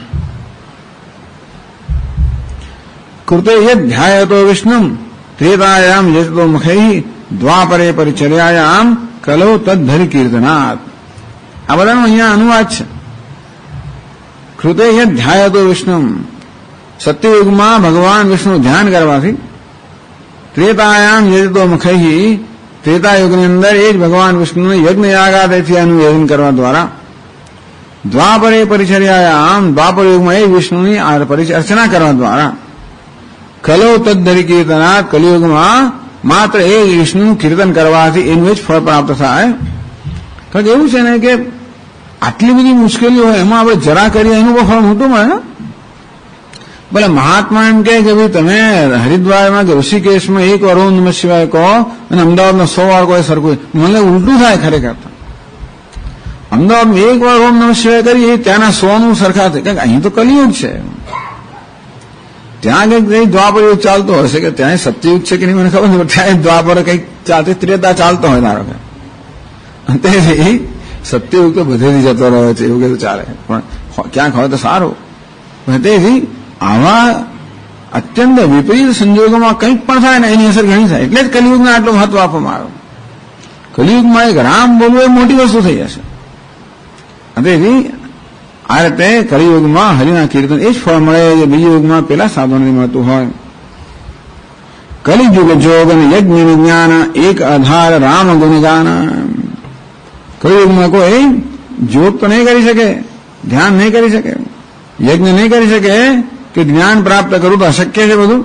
કૃતે યદ ધ્યાયતો વિષ્ણુમ ત્રેતાયામ યજતો મુખૈ દ્વાપરે પરિચર્યાયામ કલો તદ્ધરી કીર્તનાત. આ બધાનો અહીંયા અનુવાદ છે. કૃતે યદ ધ્યાયતો વિષ્ણુમ, સત્યયુગમાં ભગવાન વિષ્ણુ ધ્યાન કરવાથી, ત્રેતાયામ યજતો મુખૈ, ત્રેતાયુગની અંદર એ જ ભગવાન વિષ્ણુને યજ્ઞ યાગાદિથી એનું યજન કરવા દ્વારા, દ્વાપરે પરિચર્યાયામ, દ્વાપર યુગમાં એ વિષ્ણુની અર્ચના કરવા દ્વારા, કલો તદ્ધરી કીર્તનાત, કલિયુગમાં માત્ર એ વિષ્ણુનું કીર્તન કરવાથી એનું જ ફળ પ્રાપ્ત થાય. કારણ કે એવું છે ને કે આટલી બધી મુશ્કેલીઓ હોય એમાં આપણે જરા કરીએ એનું ફળ મોટું મળે ને. ભલે મહાત્મા એમ કહે કે ભાઈ તમે હરિદ્વારમાં કે ઋષિકેશમાં એક વાર ઓમ નમઃ શિવાય કહો અને અમદાવાદમાં 100 વાર કોઈ સરખું, મને ઉલટું થાય ખરેખર. અમદાવાદમાં એક વાર ઓમ નમઃ શિવાય કરીએ ત્યાંના 100નું સરખા થાય. કારણ કે અહીં તો કલિયુગ છે. ત્યાં કંઈક દ્વાપર યુગ ચાલતો હશે કે ત્યાં સત્યયુગ છે કે નહીં મને ખબર નથી, ત્યાં દ્વાપર કંઈક ચાલતી ત્રેતા ચાલતો હોય ધારો કે. તેથી સત્યયુગ તો બધેથી જતો રહ્યો છે એવું કીધું ચાલે, પણ ક્યાંક હોય તો સારું. તેથી આવા અત્યંત વિપરીત સંજોગોમાં કંઈક પણ થાય ને એની અસર ઘણી થાય. એટલે જ કલિયુગને આટલું મહત્વ આપવામાં આવ્યું. કલિયુગમાં એક રામ બોલવું એ મોટી વસ્તુ થઈ જશે. તેથી આ રીતે કલિયુગમાં હરિના કીર્તન એ જ ફળ મળે જે બીજા યુગમાં પેલા સાધનોથી મળતું હોય. કલિયુગ જોગ અને યજ્ઞ વિજ્ઞાન એક આધાર રામ ગુણગાન. કલિયુગમાં કોઈ જોગ તો નહીં કરી શકે, ધ્યાન નહીં કરી શકે, યજ્ઞ નહીં કરી શકે કે જ્ઞાન પ્રાપ્ત કરવું તો અશક્ય છે બધું.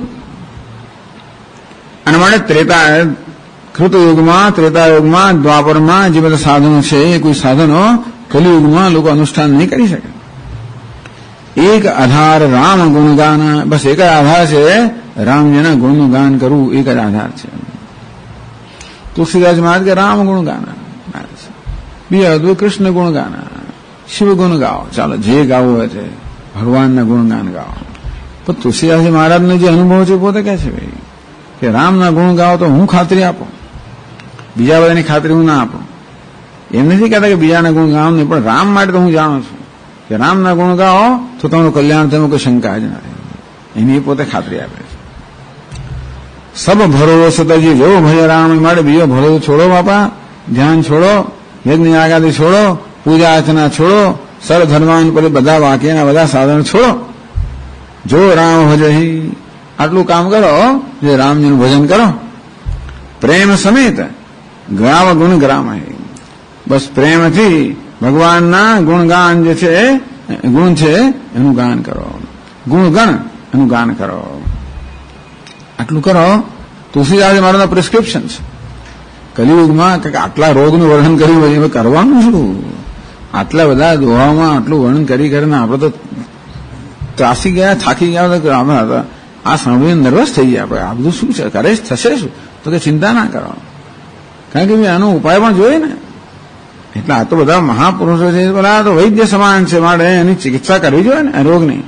અને માટે કૃતયુગમાં, ત્રેતાયુગમાં, દ્વાપરમાં જે બધા સાધનો છે એ કોઈ સાધનો કલિયુગમાં લોકો અનુષ્ઠાન નહીં કરી શકે. એક આધાર રામ ગુણગાન, બસ એક જ આધાર છે રામજીના ગુણનું ગાન કરવું, એક જ આધાર છે. તુલસીદાસ મહારાજ કે રામ ગુણગાન, બીજા બધું કૃષ્ણ ગુણગાન, શિવ ગુણ ગાઓ. ચાલો જે ગાવું હોય છે ભગવાનના ગુણગાન ગાઓ. પણ તુલસીદાસજી મહારાજનો જે અનુભવ છે પોતે કહે છે ભાઈ કે રામના ગુણ ગાઓ તો હું ખાતરી આપું, બીજા બધાની ખાતરી હું ના આપું. એમ નથી કહેતા કે બીજાના ગુણ ગાવ નહીં, પણ રામ માટે તો હું જાણું છું કે રામના ગુણ ગાઓ તો તમારું કલ્યાણ થયું, કોઈ શંકા જ નથી. એની પોતે ખાતરી આપે છે. સબ ભરોસો તજી જો ભય રામ માટે બીજો ભરોસો છોડો બાપા, ધ્યાન છોડો, યજ્ઞ યાગાદી છોડો, પૂજા અર્ચના છોડો, સર્વ ધર્માન પર બધા વાક્યના બધા સાધનો છોડો. જો રામ ભજહી, આટલું કામ કરો, જે રામજીનું ભજન કરો. પ્રેમ સમેત ગાવ ગુણ ગ્રામ, બસ પ્રેમથી ભગવાનના ગુણગાન જે છે ગુણ છે એનું ગાન કરો, ગુણગણ એનું ગાન કરો. આટલું કરો. તુલસીદાસ મારા પ્રિસ્ક્રિપ્શન છે. કલિયુગમાં આટલા રોગનું વર્ણન કર્યું હોય કરવાનું શું? આટલા બધા દોહામાં આટલું વર્ણન કરી કરીને આપણે તો ત્રાસી ગયા, થાકી ગયા. આ સાંભળીને નર્વસ થઈ ગયા આપણે. આ બધું શું છે, કરે થશે શું? તો કે ચિંતા ના કરો, કારણ કે આનો ઉપાય પણ જોઈએ ને. એટલે આ તો બધા મહાપુરુષો છે, બધા તો વૈદ્ય સમાન છે, માટે એની ચિકિત્સા કરવી જોઈએ ને રોગની.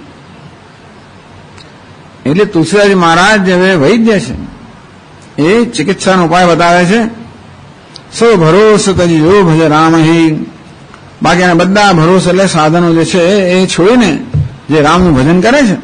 એટલે તુલસીદાસજી મહારાજ જે વૈદ્ય છે એ ચિકિત્સાનો ઉપાય બતાવે છે. સૌ ભરોસો તજી જો ભજ રામ હી, બાકીના બધા ભરોસો એટલે સાધનો જે છે એ છોડીને જે રામનું ભજન કરે છે.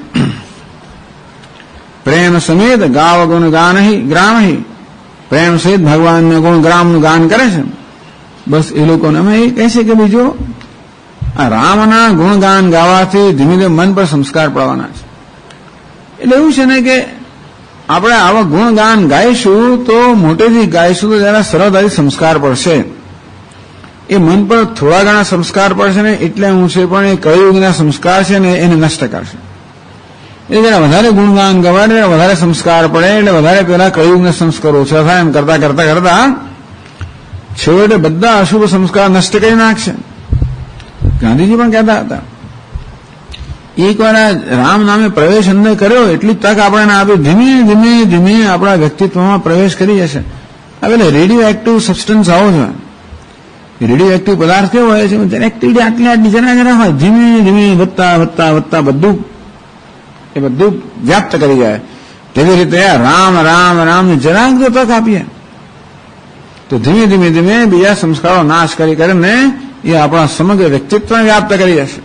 પ્રેમ સમેત ગાવ ગુણ ગાન ગ્રામ હી, પ્રેમ સહિત ભગવાનના ગુણ ગ્રામનું ગાન કરે છે. બસ એ લોકોને અમે એ કહે છે કે બીજો આ રામના ગુણગાન ગાવાથી ધીમે ધીમે મન પર સંસ્કાર પડવાના છે. એટલે એવું છે ને કે આપણે આવા ગુણગાન ગાઈશું તો મોટેથી ગાઈશું તો જરા સરળતાથી સંસ્કાર પડશે. એ મન પર થોડા ઘણા સંસ્કાર પડશે ને એટલે હું છે, પણ એ કળિયુગના સંસ્કાર છે ને એને નષ્ટ કરશે. એ જરા વધારે ગુણગાન ગવાડે વધારે સંસ્કાર પડે એટલે વધારે પેલા કળિયુગના સંસ્કાર ઓછા થાય. એમ કરતા કરતા કરતા છેવટે બધા અશુભ સંસ્કાર નષ્ટ કરી નાખશે. ગાંધીજી પણ કહેતા હતા એકવાર રામ નામે પ્રવેશ અંદર કર્યો એટલી તક આપણને આપી, ધીમે ધીમે ધીમે આપણા વ્યક્તિત્વમાં પ્રવેશ કરી જશે. હવે રેડિયો એક્ટિવ સબસ્ટન્સ આવો છે. રેડિયો એક્ટિવ પદાર્થ કેવો હોય છે, એક્ટિવિટી આટલી આટલી જરા જરા હોય, ધીમે ધીમે વધતા વધતા વધતા બધું વ્યાપ્ત કરી જાય. તેવી રીતે રામ રામ રામ જરાક જો તક આપીએ તો ધીમે ધીમે ધીમે બીજા સંસ્કારો નાશ કરી કરીને એ આપણા સમગ્ર વ્યક્તિત્વને વ્યાપ્ત કરી જશે.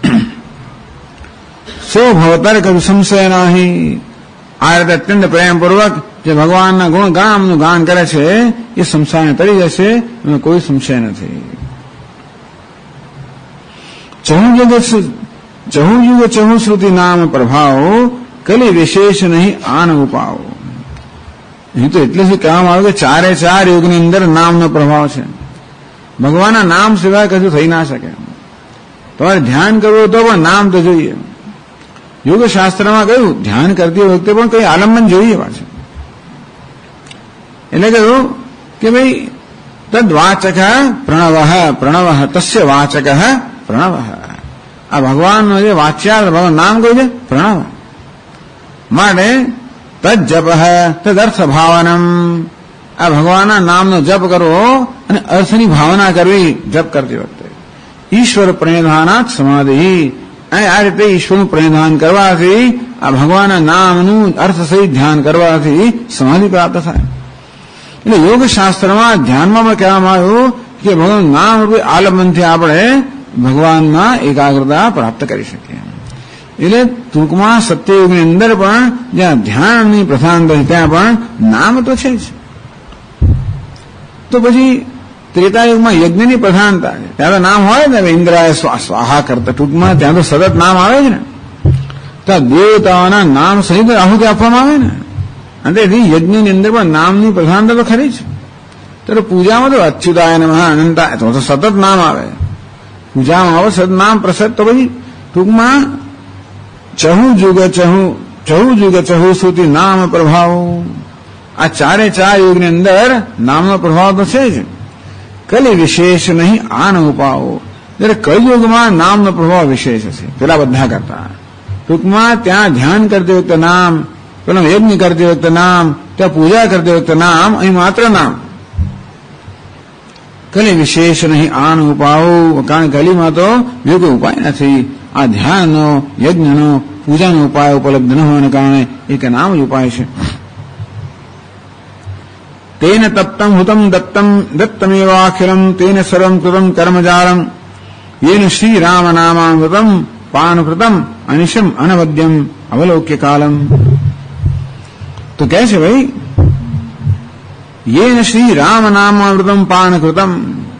સો ભવતર કભી સંશય નહીં. આ રીતે અત્યંત પ્રેમપૂર્વક જે ભગવાનના ગુણ ગામનું ગાન કરે છે એ સંસારને તરી જશે, એમાં કોઈ સંશય નથી. ચહુ યુગ ચહુ શ્રુતિ નામ પ્રભાવ, કલી વિશેષ નહીં આન ઉપાવ. અહીં તો એટલે શું કહેવામાં આવ્યું કે ચારે ચાર યુગની અંદર નામનો પ્રભાવ છે. ભગવાનના નામ સિવાય કશું થઈ ના શકે. તમારે ધ્યાન કરવું તો પણ નામ તો જોઈએ. યોગ શાસ્ત્રમાં કહ્યું ધ્યાન કરતી વખતે પણ કઈ આલંબન જોઈએ પાછું. એટલે કહ્યું કે ભાઈ તદ વાચક પ્રણવ પ્રણવ તસ્ય વાચક પ્રણવ. આ ભગવાનનો જે વાચ્યાર્થ ભગવાન નામ કહ્યું છે પ્રણવ. માટે તદ જપ તદર્થ ભાવનમ. આ ભગવાનના નામનો જપ કરવો અને અર્થની ભાવના કરવી જપ કરતી વખતે. ઈશ્વર પ્रणिधानात् સમાધિ. આ રીતે ઈશ્વરનું પ્रणिधान કરવાથી આ ભગવાનના નામનું અર્થ સહિત ધ્યાન કરવાથી સમાધિ પ્રાપ્ત થાય. એટલે યોગ શાસ્ત્રમાં ધ્યાનમાં પણ કહેવામાં આવ્યું કે ભગવાન નામ રૂપે આલંબનથી આપણે ભગવાનમાં એકાગ્રતા પ્રાપ્ત કરી શકીએ. એટલે ટૂંકમાં સત્યયુગની અંદર પણ જ્યાં ધ્યાનની પ્રધાનતા છે ત્યાં પણ નામ તો છે જ. તો પછી ત્રેતાયુગમાં યજ્ઞની પ્રધાનતા છે, ત્યાં તો નામ હોય ને, ઇન્દ્રાય સ્વાહા કરતા ટૂંકમાં ત્યાં તો સતત નામ આવે છે ને. ત્યાં દેવતાઓના નામ સહિત આહુતિ આપવામાં આવે ને. અને તેથી યજ્ઞની અંદર પણ નામની પ્રધાનતા તો ખરી છે. તો પૂજામાં તો અચ્યુતાય નમઃ અનંતાય તો સતત નામ આવે. પૂજામાં આવે સતત નામ પ્રસદ. તો પછી ટૂંકમાં ચહુ જુગ ચહુ શ્રુતિ નામ પ્રભાવ. આ ચારે ચાર યુગની અંદર નામનો પ્રભાવ તો છે જ. કલી વિશેષ નહીં આન ઉપાવ. જ્યારે કલિયુગમાં નામનો પ્રભાવ વિશેષ છે પેલા બધા કરતા. ટૂંકમાં ત્યાં ધ્યાન કરતી વખતે નામ, પેલા યજ્ઞ કરતી વખતે નામ, ત્યાં પૂજા કરતી વખતે નામ, અહીં માત્ર નામ. કલી વિશેષ નહીં આન ઉપાવ. કારણ કલીમાં તો બીજો કોઈ ઉપાય નથી. આ ધ્યાનનો, યજ્ઞનો, પૂજાનો ઉપાય ઉપલબ્ધ ન હોવાને કારણે એક નામ જ ઉપાય છે. તેન તપ્તમ હુતમ દત્તમ દત્તમેવાખિલમ તેન સર્વમ કૃતમ કર્મજાલમ યેન શ્રી રામ નામામૃતમ પાનકૃતમ અનિશમ અનવદ્યમ અવલોક્ય કાલમ. તો કહે છે ભાઈ, યેન શ્રી રામ નામામૃતમ પાનકૃતમ,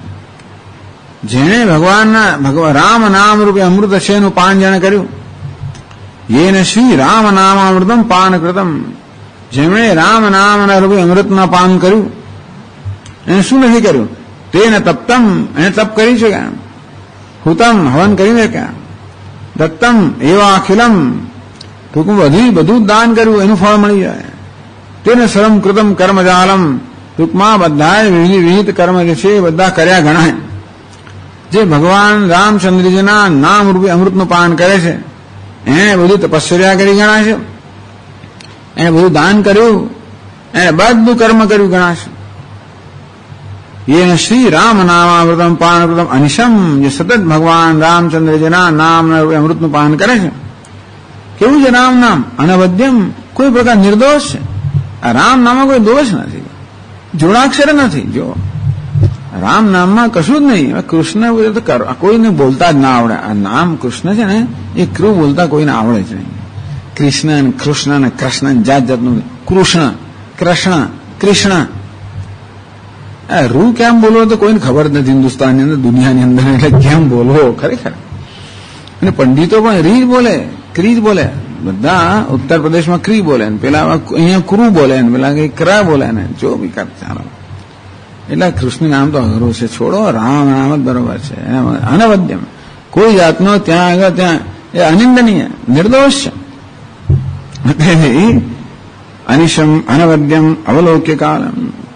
જેણે ભગવાનના રામ નામ રૂપે અમૃત છે એનું પાન જેણે કર્યું. યેન શ્રી રામ નામામૃતમ પાનકૃતમ, જેમણે રામ નામના રૂપે અમૃતના પાન કર્યું. એને શું નથી કર્યું? તેને તપ્તમ, એને તપ કરી છે કે હુતમ, હવન કરીને કે દત્તમ એવા અખિલમ, ટૂંકમાં બધું દાન કર્યું એનું ફળ મળી જાય. તેને સર્વમ કૃતમ કર્મજાલમ, ટૂંકમાં બધા વિવિધ કર્મ જે છે એ બધા કર્યા ગણાય. જે ભગવાન રામચંદ્રજીના નામ રૂપે અમૃતનું પાન કરે છે એને બધું તપસ્યા કરી ગણાય છે, એને બધું દાન કર્યું, એને બધું કર્મ કર્યું ગણાશે. યેન શ્રી રામ નામામૃતમ પાનકૃતમ અનિશમ, જે સતત ભગવાન રામચંદ્રજીના નામના રૂપે અમૃતનું પાન કરે છે. કેવું છે રામ નામ? અનવદ્યમ, કોઈ પ્રકાર નિર્દોષ છે. આ રામ નામમાં કોઈ દોષ નથી, જોડાક્ષર નથી. જો રામ નામમાં કશું જ નહીં. કૃષ્ણ કોઈને બોલતા જ ના આવડે. આ નામ કૃષ્ણ છે ને, એ ક્રુ બોલતા કોઈને આવડે જ નહીં. કૃષ્ણ ને કૃષ્ણ ને કૃષ્ણ જાત જાતનું કૃષ્ણ કૃષ્ણ કૃષ્ણ. રૂ કેમ બોલવો તો કોઈને ખબર જ નથી હિન્દુસ્તાનની અંદર, દુનિયાની અંદર. એટલે કેમ બોલવો ખરેખર. અને પંડિતો પણ રીત બોલે, ક્રી બોલે. બધા ઉત્તર પ્રદેશમાં ક્રી બોલે, પેલા અહીંયા ક્રુ બોલે, પેલા કઈ ક્રા બોલે ને જો બી ચાલો. એટલે કૃષ્ણ નામ તો અઘરું છે, છોડો. રામ નામ જ બરોબર છે. અનવદ્યમ, કોઈ જાતનો ત્યાં આગળ ત્યાં એ અનિંદનીય, નિર્દોષ છે. અનિશમ અનવદ્યમ અવલોક્ય કાલમ.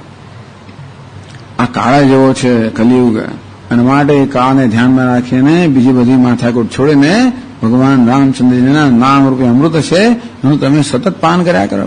આ કાળા જેવો છે કલિયુગ, અને માટે એ કાળને ધ્યાનમાં રાખીને બીજી બધી માથાકૂટ છોડીને ભગવાન રામચંદ્રજીના નામ રૂપે અમૃત છે એનું તમે સતત પાન કર્યા કરો.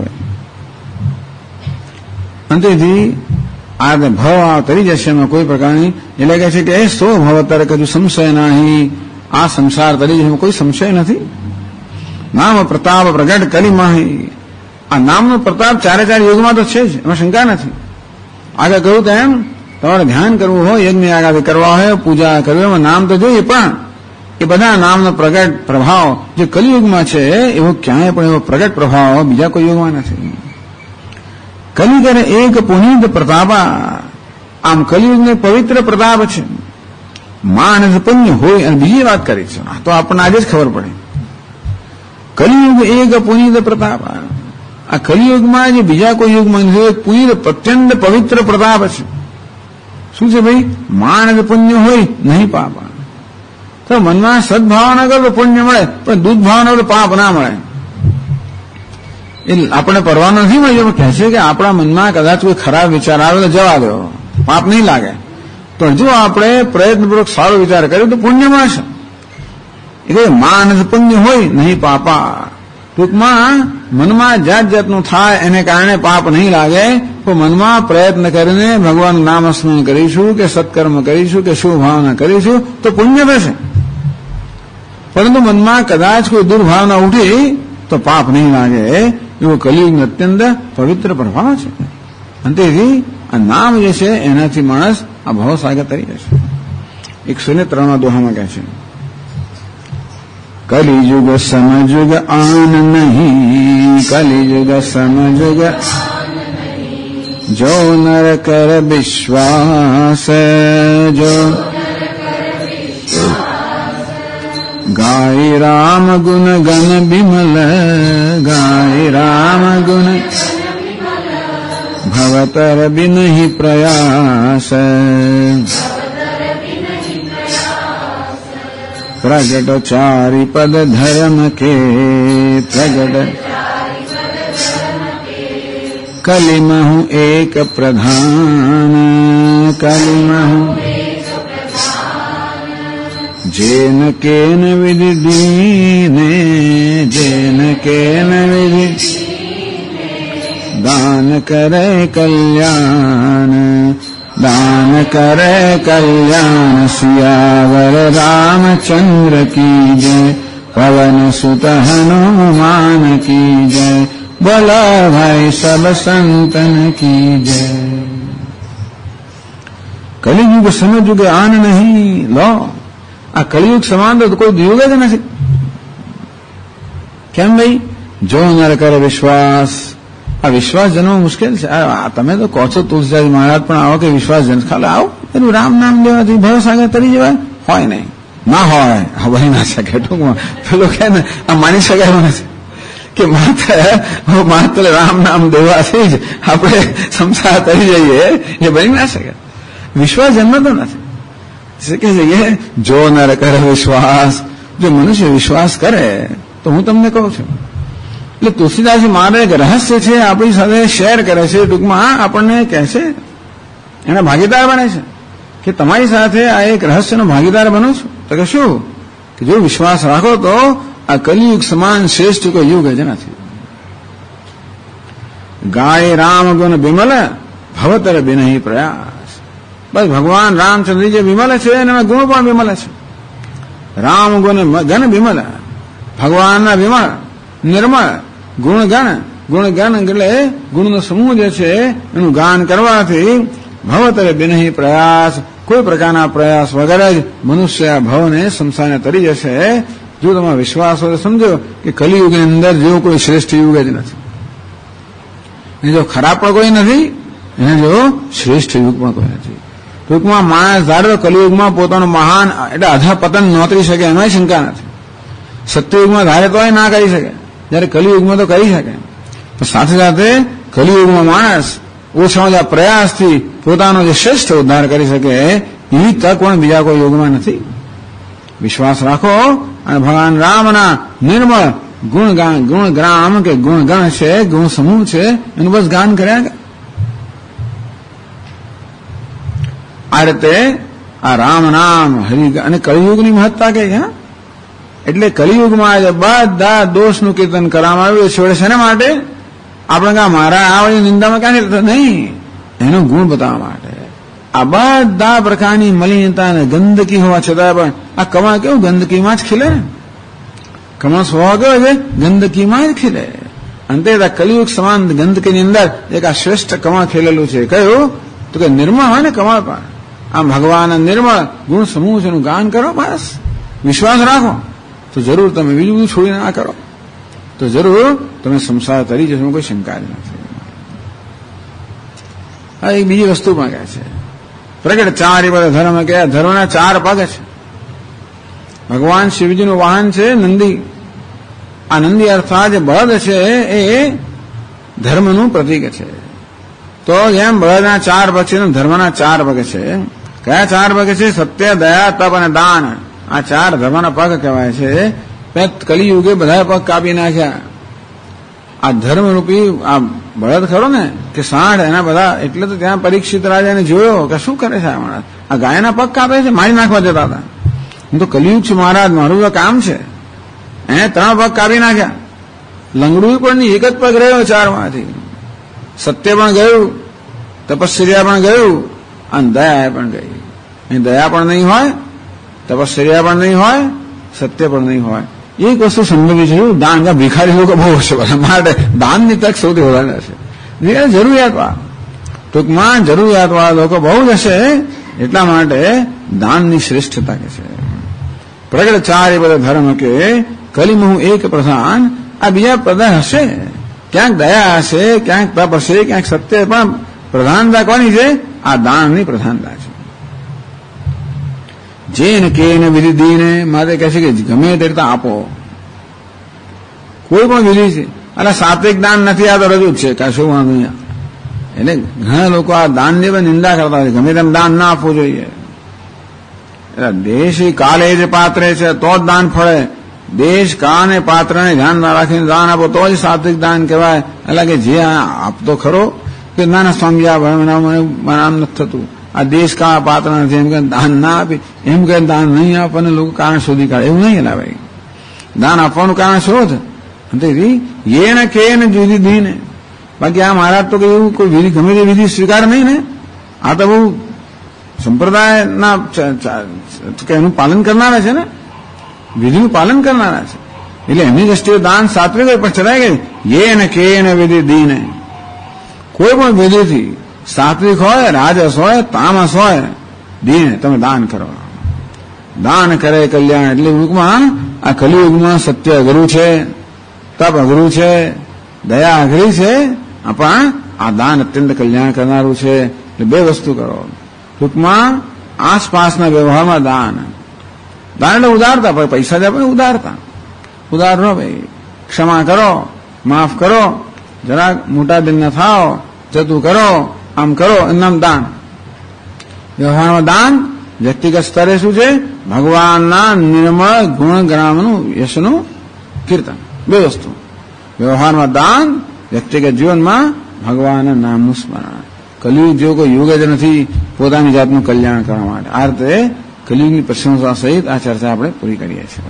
અંતેથી આ ભવ તરી જશે, એમાં કોઈ પ્રકારની, એટલે કહે છે કે એ સો ભવ અત્યારે કજુ સંશય નહીં, આ સંસાર તરી જશે, કોઈ સંશય નથી. નામ પ્રતાપ પ્રગટ કરી માહી, આ નામનો પ્રતાપ ચારે ચાર યુગમાં તો છે જ, એમાં શંકા નથી. આગળ કહ્યું તેમ તમારે ધ્યાન કરવું હોય, યજ્ઞ આગળ કરવા હોય, પૂજા કરવી, એમાં નામ તો જોઈએ, પણ એ બધા નામનો પ્રગટ પ્રભાવ જે કલિયુગમાં છે એવો ક્યાંય પણ એવો પ્રગટ પ્રભાવ બીજા કોઈ યુગમાં નથી. કલિયુગને એક પુનિત પ્રતાપા, આમ કલિયુગને પવિત્ર પ્રતાપ છે. માણસ પુણ્ય હોય. અને બીજી વાત કરી છે તો આપણને આજે જ ખબર પડે. કલિયુગ એક પુનિત પ્રતાપ, આ કલિયુગમાં જે બીજા કોઈ યુગમાં નથી, પુનિત અત્યંત પવિત્ર પ્રતાપ છે. શું છે ભાઈ? માણસ પુણ્ય હોય નહીં પાપ. તો મનમાં સદભાવ ન કરો તો પુણ્ય મળે, પણ દુર્ભાવ ન કરો તો પાપ ના મળે. એ આપણે પરવાનો નથી મળ્યો. કહે છે કે આપણા મનમાં કદાચ કોઈ ખરાબ વિચાર આવે તો જવા દો, પાપ નહીં લાગે. પણ જો આપણે પ્રયત્નપૂર્વક સારો વિચાર કર્યો તો પુણ્ય મળશે. એટલે માનસ પુણ્ય હોય નહીં પાપા. ટૂંકમાં મનમાં જાત જાતનું થાય એને કારણે પાપ નહીં લાગે, પણ મનમાં પ્રયત્ન કરીને ભગવાન નામ સ્મરણ કરીશું કે સત્કર્મ કરીશું કે શુભ ભાવના કરીશું તો પુણ્ય થશે. પરંતુ મનમાં કદાચ કોઈ દુર્ભાવના ઉઠી તો પાપ નહીં લાગે. એવો કલિયુગનો અત્યંત પવિત્ર પ્રભાવ છે. અંતેથી આ નામ જે છે એનાથી માણસ આ ભવસાગર તરી જશે. 103 દોહામાં કહે છે, કલિયુગ સમજુગ આન નહીં, કલિયુગ સમજુગ જો નર કર વિશ્વાસ, જો ગાય રામ ગુણ ગન બિમલ, ગાય રામ ગુણ ભવતર બિનહિ પ્રયાસ, પ્રગટ ચારી પદ ધર્મ કે, પ્રગટ કલિમહુ એક પ્રધાન, કલિમહુ જેન કેન વિધિ દીને, જેન કેન વિધિ દાન કરે કલ્યાણ, દાન કરે કલ્યાણ. સિયાવર રામચંદ્ર કી જય. पवन सुत हनुमान की जय, बोलो भाई सब संतन की जय। કલિયુગ સમજવું કે આન નહીં લો, આ કલિયુગ સમાન તો કોઈ યુગ જ નથી. કેમ ભાઈ? જો નર કરે વિશ્વાસ, આ વિશ્વાસ જન્મવો મુશ્કેલ છે. તમે તો કહો છો તુલસીદાસ મહારાજ પણ આવો કે વિશ્વાસ જન્મ, ખાલી આવો એનું રામ નામ લેવાથી ભરોસ આગળ તરી જવાય? હોય નહીં, ના હોય, બની ના શકે. ટૂંકમાં પેલો કે ને આ માની શકાય નથી કે માત્ર રામ નામ દેવાથી જ આપણે સંસાર તરી જઈએ, એ બની ના શકે. વિશ્વાસ જન્મતો નથી. કે છે જો નર કરે વિશ્વાસ, જો મનુષ્ય વિશ્વાસ કરે તો હું તમને કહું છું. એટલે તુલસીદાસજી મારે એક રહસ્ય છે આપણી સાથે શેર કરે છે. ટૂંકમાં આપણને કહે છે, એના ભાગીદાર બને છે કે તમારી સાથે આ એક રહસ્યનો ભાગીદાર બનું છું. તો કે શું? કે જો વિશ્વાસ રાખો તો આ કલિયુગ સમાન શ્રેષ્ઠ કોઈ યુગ જ નથી. ગાય રામ ગુણ બિમલ ભવતર બિનહી પ્રયાસ. બસ ભગવાન રામચંદ્રજી જે વિમલ છે એના ગુણ પણ વિમલ છે. રામ ગુણ ગણ વિમલ, ભગવાનના વિમળ નિર્મળ ગુણગણ એટલે ગુણનો સમૂહ જે છે એનું ગાન કરવાથી ભવતરે બિનહી પ્રયાસ, કોઈ પ્રકારના પ્રયાસ વગર જ મનુષ્ય ભવને સંસારને તરી જશે. જો તમારો વિશ્વાસ હોય તો સમજો કે કલિયુગની અંદર જેવો કોઈ શ્રેષ્ઠ યુગ જ નથી. એને જો ખરાબ પણ કોઈ નથી, એને જો શ્રેષ્ઠ યુગ પણ કોઈ નથી. ટૂંકમાં માણસ ધારો કલિયુગમાં પોતાનું મહાન એટલે અધઃપતન નોતરી શકે એમાં શંકા નથી. સત્યયુગમાં ધારે તો ના કરી શકે, જયારે કલિયુગમાં તો કરી શકે. પણ સાથે સાથે કલિયુગમાં માણસ ઓછામાં ઓછા પ્રયાસથી પોતાનો જે શ્રેષ્ઠ ઉદ્ધાર કરી શકે એવી તક પણ બીજા કોઈ યુગમાં નથી. વિશ્વાસ રાખો અને ભગવાન રામના નિર્મળ ગુણગ્રામ કે ગુણગણ છે, ગુણ સમૂહ છે, એનું બસ ગાન કર્યા. આ રીતે આ રામ નામ હરિ અને કલિયુગની મહત્તા કે છે. એટલે કલિયુગમાં બધા દોષનું કીર્તન કરવામાં આવ્યું છે. શેના માટે? આપણે કહા મારા આ વળી નિંદામાં ક્યાં નહીં, એનો ગુણ બતાવવા માટે. આ બધા પ્રકારની મલિનતા અને ગંદકી હોવા છતાં પણ આ કમળ કેવું ગંદકીમાં જ ખીલે ને. કમળ સ્વભાવ કેવો છે? ગંદકીમાં જ ખીલે. અંતે આ કલિયુગ સમાન ગંદકીની અંદર એક આ શ્રેષ્ઠ કમળ ખીલેલું છે. કયું? તો કે નિર્મળ હોય ને કમળ પણ. આમ ભગવાન નિર્મળ ગુણ સમૂહ છે એનું ગાન કરો. બસ વિશ્વાસ રાખો તો જરૂર તમે બીજું બધું છોડી ના કરો તો જરૂર તમે સંસાર તરી જશો, કોઈ શંકા જ નથી. આ એક બીજી વસ્તુ પણ કહે છે પ્રગટ ચાર બધા ધર્મ કે ધર્મના ચાર પગ છે. ભગવાન શિવજીનું વાહન છે નંદી. આ નંદી અર્થાત જે બળદ છે એ ધર્મનું પ્રતીક છે. તો જેમ બળદના ચાર પગ છે ધર્મના ચાર પગ છે. કયા ચાર પગ છે? સત્ય, દયા, તપ અને દાન. આ ચાર ધર્મના પગ કહેવાય છે. કલિયુગે બધા પગ કાપી નાખ્યા. આ ધર્મરૂપી આ બળદ ખરો ને કે સાંઢ એના બધા, એટલે તો ત્યાં પરીક્ષિત રાજાને જોયો કે શું કરે છે આ માણસ, આ ગાયના પગ કાપે છે, મારી નાખવા જતા હતા. હું તો કલિયુગ છું મહારાજ, મારું તો કામ છે. એને 3 પગ કાપી નાખ્યા. લંગડું પણ એક જ પગ રહ્યો 4માંથી. સત્ય પણ ગયું, તપશ્ચર્યા પણ ગયું અને દયા પણ ગઈ. અહીં દયા પણ નહીં હોય, તપશ્ચર્યા પણ નહીં હોય, સત્ય પણ નહીં હોય. એક વસ્તુ સંભવી છે દાન. ભિખારી લોકો બહુ હશે બધા માટે દાનની તક સૌથી વધારે હશે. જરૂરિયાતવાળા ટૂંકમાં જરૂરિયાતવાળા લોકો બહુ જ હશે, એટલા માટે દાનની શ્રેષ્ઠતા કે છે. પ્રગટ ચાર એ બધા ધર્મ કે કલિમહુ એક પ્રધાન. આ બીજા પ્રધાન હશે, ક્યાંક દયા હશે, ક્યાંક તપ હશે, ક્યાંક સત્ય, પણ પ્રધાનતા કોની છે? આ દાનની પ્રધાનતા છે. જેન કેન વિધિ દીને મારે કહે છે કે ગમે તે રીતે આપો. કોઈ પણ વિધિ છે. એટલે સાત્વિક દાન નથી, આ તો રજૂ જ છે, કશું વાંધો નહીં. એટલે ઘણા લોકો આ દાનની પણ નિંદા કરતા હોય, ગમે તેમ દાન ના આપવું જોઈએ. એટલે દેશ કાલે જ પાત્રે છે તો જ દાન ફળે. દેશ કાળ અને પાત્રને ધ્યાનમાં રાખીને દાન આપો તો જ સાત્વિક દાન કહેવાય. એટલે કે જે આપતો ખરો કે નાના સ્વામી આમ નથી થતું, આ દેશ કાળ પાત્ર નથી એમ કે દાન ના આપી, એમ કે દાન નહીં આપવાને લોકો કારણ શોધી કાઢે. એવું નહીં. એટલે ભાઈ દાન આપવાનું કારણ શોધ. એ ને કે ને જુદી દીને. બાકી આ મહારાજ તો એવું કોઈ વિધિ ગમે તે વિધિ સ્વીકાર નહીં ને. આ તો બહુ સંપ્રદાયના એનું પાલન કરનારા છે ને, વિધિનું પાલન કરનારા છે. એટલે એમની દ્રષ્ટિએ દાન સાત્વિક હોય, પણ ચલાય ગઈ યેન કેન વિધિ દીને, કોઈ પણ વિધિથી સાત્વિક હોય, રાજસ હોય, તામસ હોય, દીને તમે દાન કરો. દાન કરે કલ્યાણ. એટલે યુગમાં આ કલિયુગમાં સત્ય અઘરું છે, તપ અઘરું છે, દયા અઘરી છે, પણ આ દાન અત્યંત કલ્યાણ કરનારું છે. એટલે બે વસ્તુ કરો. ટૂંકમાં આસપાસના વ્યવહારમાં દાન. દાન એટલે ઉદારતા, પણ પૈસા દે પણ ઉદારતા. ઉદાર રહો ભાઈ, ક્ષમા કરો, માફ કરો, જરાક મોટા દિન ન થાઓ, જતું કરો, આમ કરો, એમ દાન. વ્યવહારમાં દાન વ્યક્તિગત સ્તરે શું છે? ભગવાનના નિર્મળ ગુણગ્રામનું યશનું કીર્તન. બે વસ્તુ. વ્યવહારમાં દાન, વ્યક્તિગત જીવનમાં ભગવાનના નામનું સ્મરણ. કલિયુગ જેવો કોઈ યુગ જ નથી પોતાની જાતનું કલ્યાણ કરવા માટે. આ રીતે કલિયુગની પ્રશંસા સહિત આ ચર્ચા આપણે પૂરી કરીએ છીએ.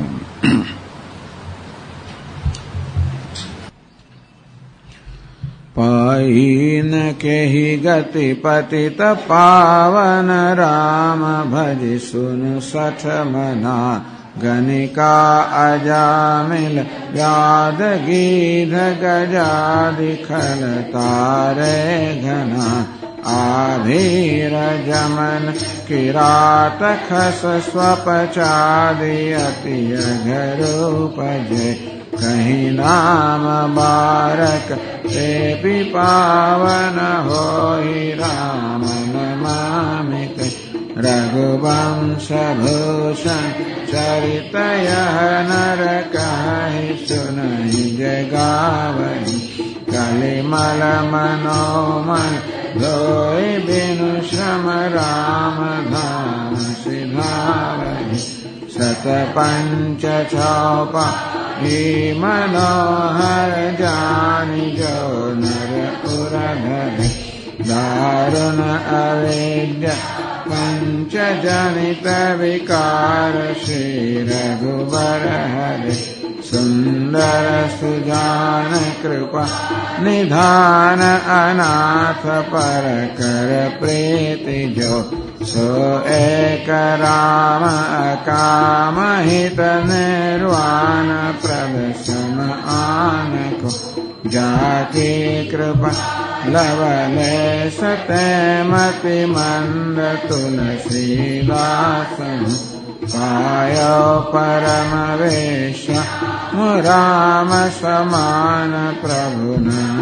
પાઈન કેહી ગતિ પતિત પાવન રામ ભજ સુન સઠ મના ગનિકા અજામિલ વ્યાદ ગીધ ગજાદિ ખલ તારે ઘના આભીર જમન કિરાત ખસ સ્વપચાદિ અતિ અઘરૂપજે કહીં નામ બારક તે પી પાવન હોય રામ નમામિ રઘુવંશ ભૂષણ ચરિતય નર કહી સુનહી જગાવહી કલિમલ મનોમન ધોઈ બિનુ શ્રમ રામ ધામ સિધાવહી સત પંચ છોપા હી મનોહર જાની જો નર ઉરધર દારુણ અવિદ્ય પંચ જનિત વિકાર શ્રી રઘુબર હરે સુંદર સુજાન કૃપા નિધાન અનાથ પર કર પ્રીતિ જો સો એક રામ અકામ હિત નિર્વાણ પ્રદર્શન આનકો જાકી કૃપા લવલે સતમતિ મંદ તુલસીદાસન પાયો પરમ વેશ રામ સમાન પ્રભુના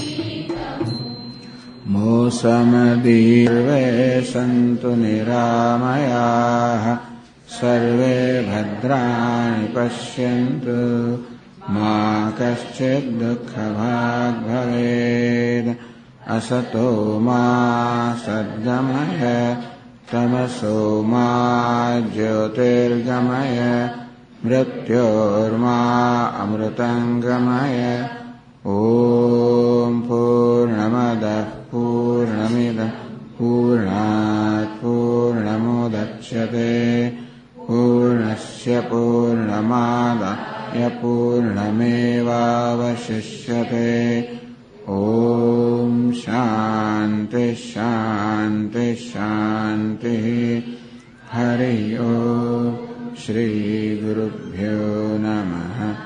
મોસમ દીર્વે સંતુ નિરામયા સર્વે ભદ્રાણિ પશ્યન્તુ મા કશ્ચિદ દુઃખ ભાગ ભવેદ असतो मा सद्गमय तमसो मा ज्योतिर्गमय मृत्योर्मा अमृतंगमय ओम पूर्णमदः पूर्णमिदं पूर्णात् पूर्णमुदच्यते पूर्णस्य पूर्णमादाय पूर्णमेवावशिष्यते ओम शांति शांति शांति हरि ओम श्री गुरुभ्यो नमः।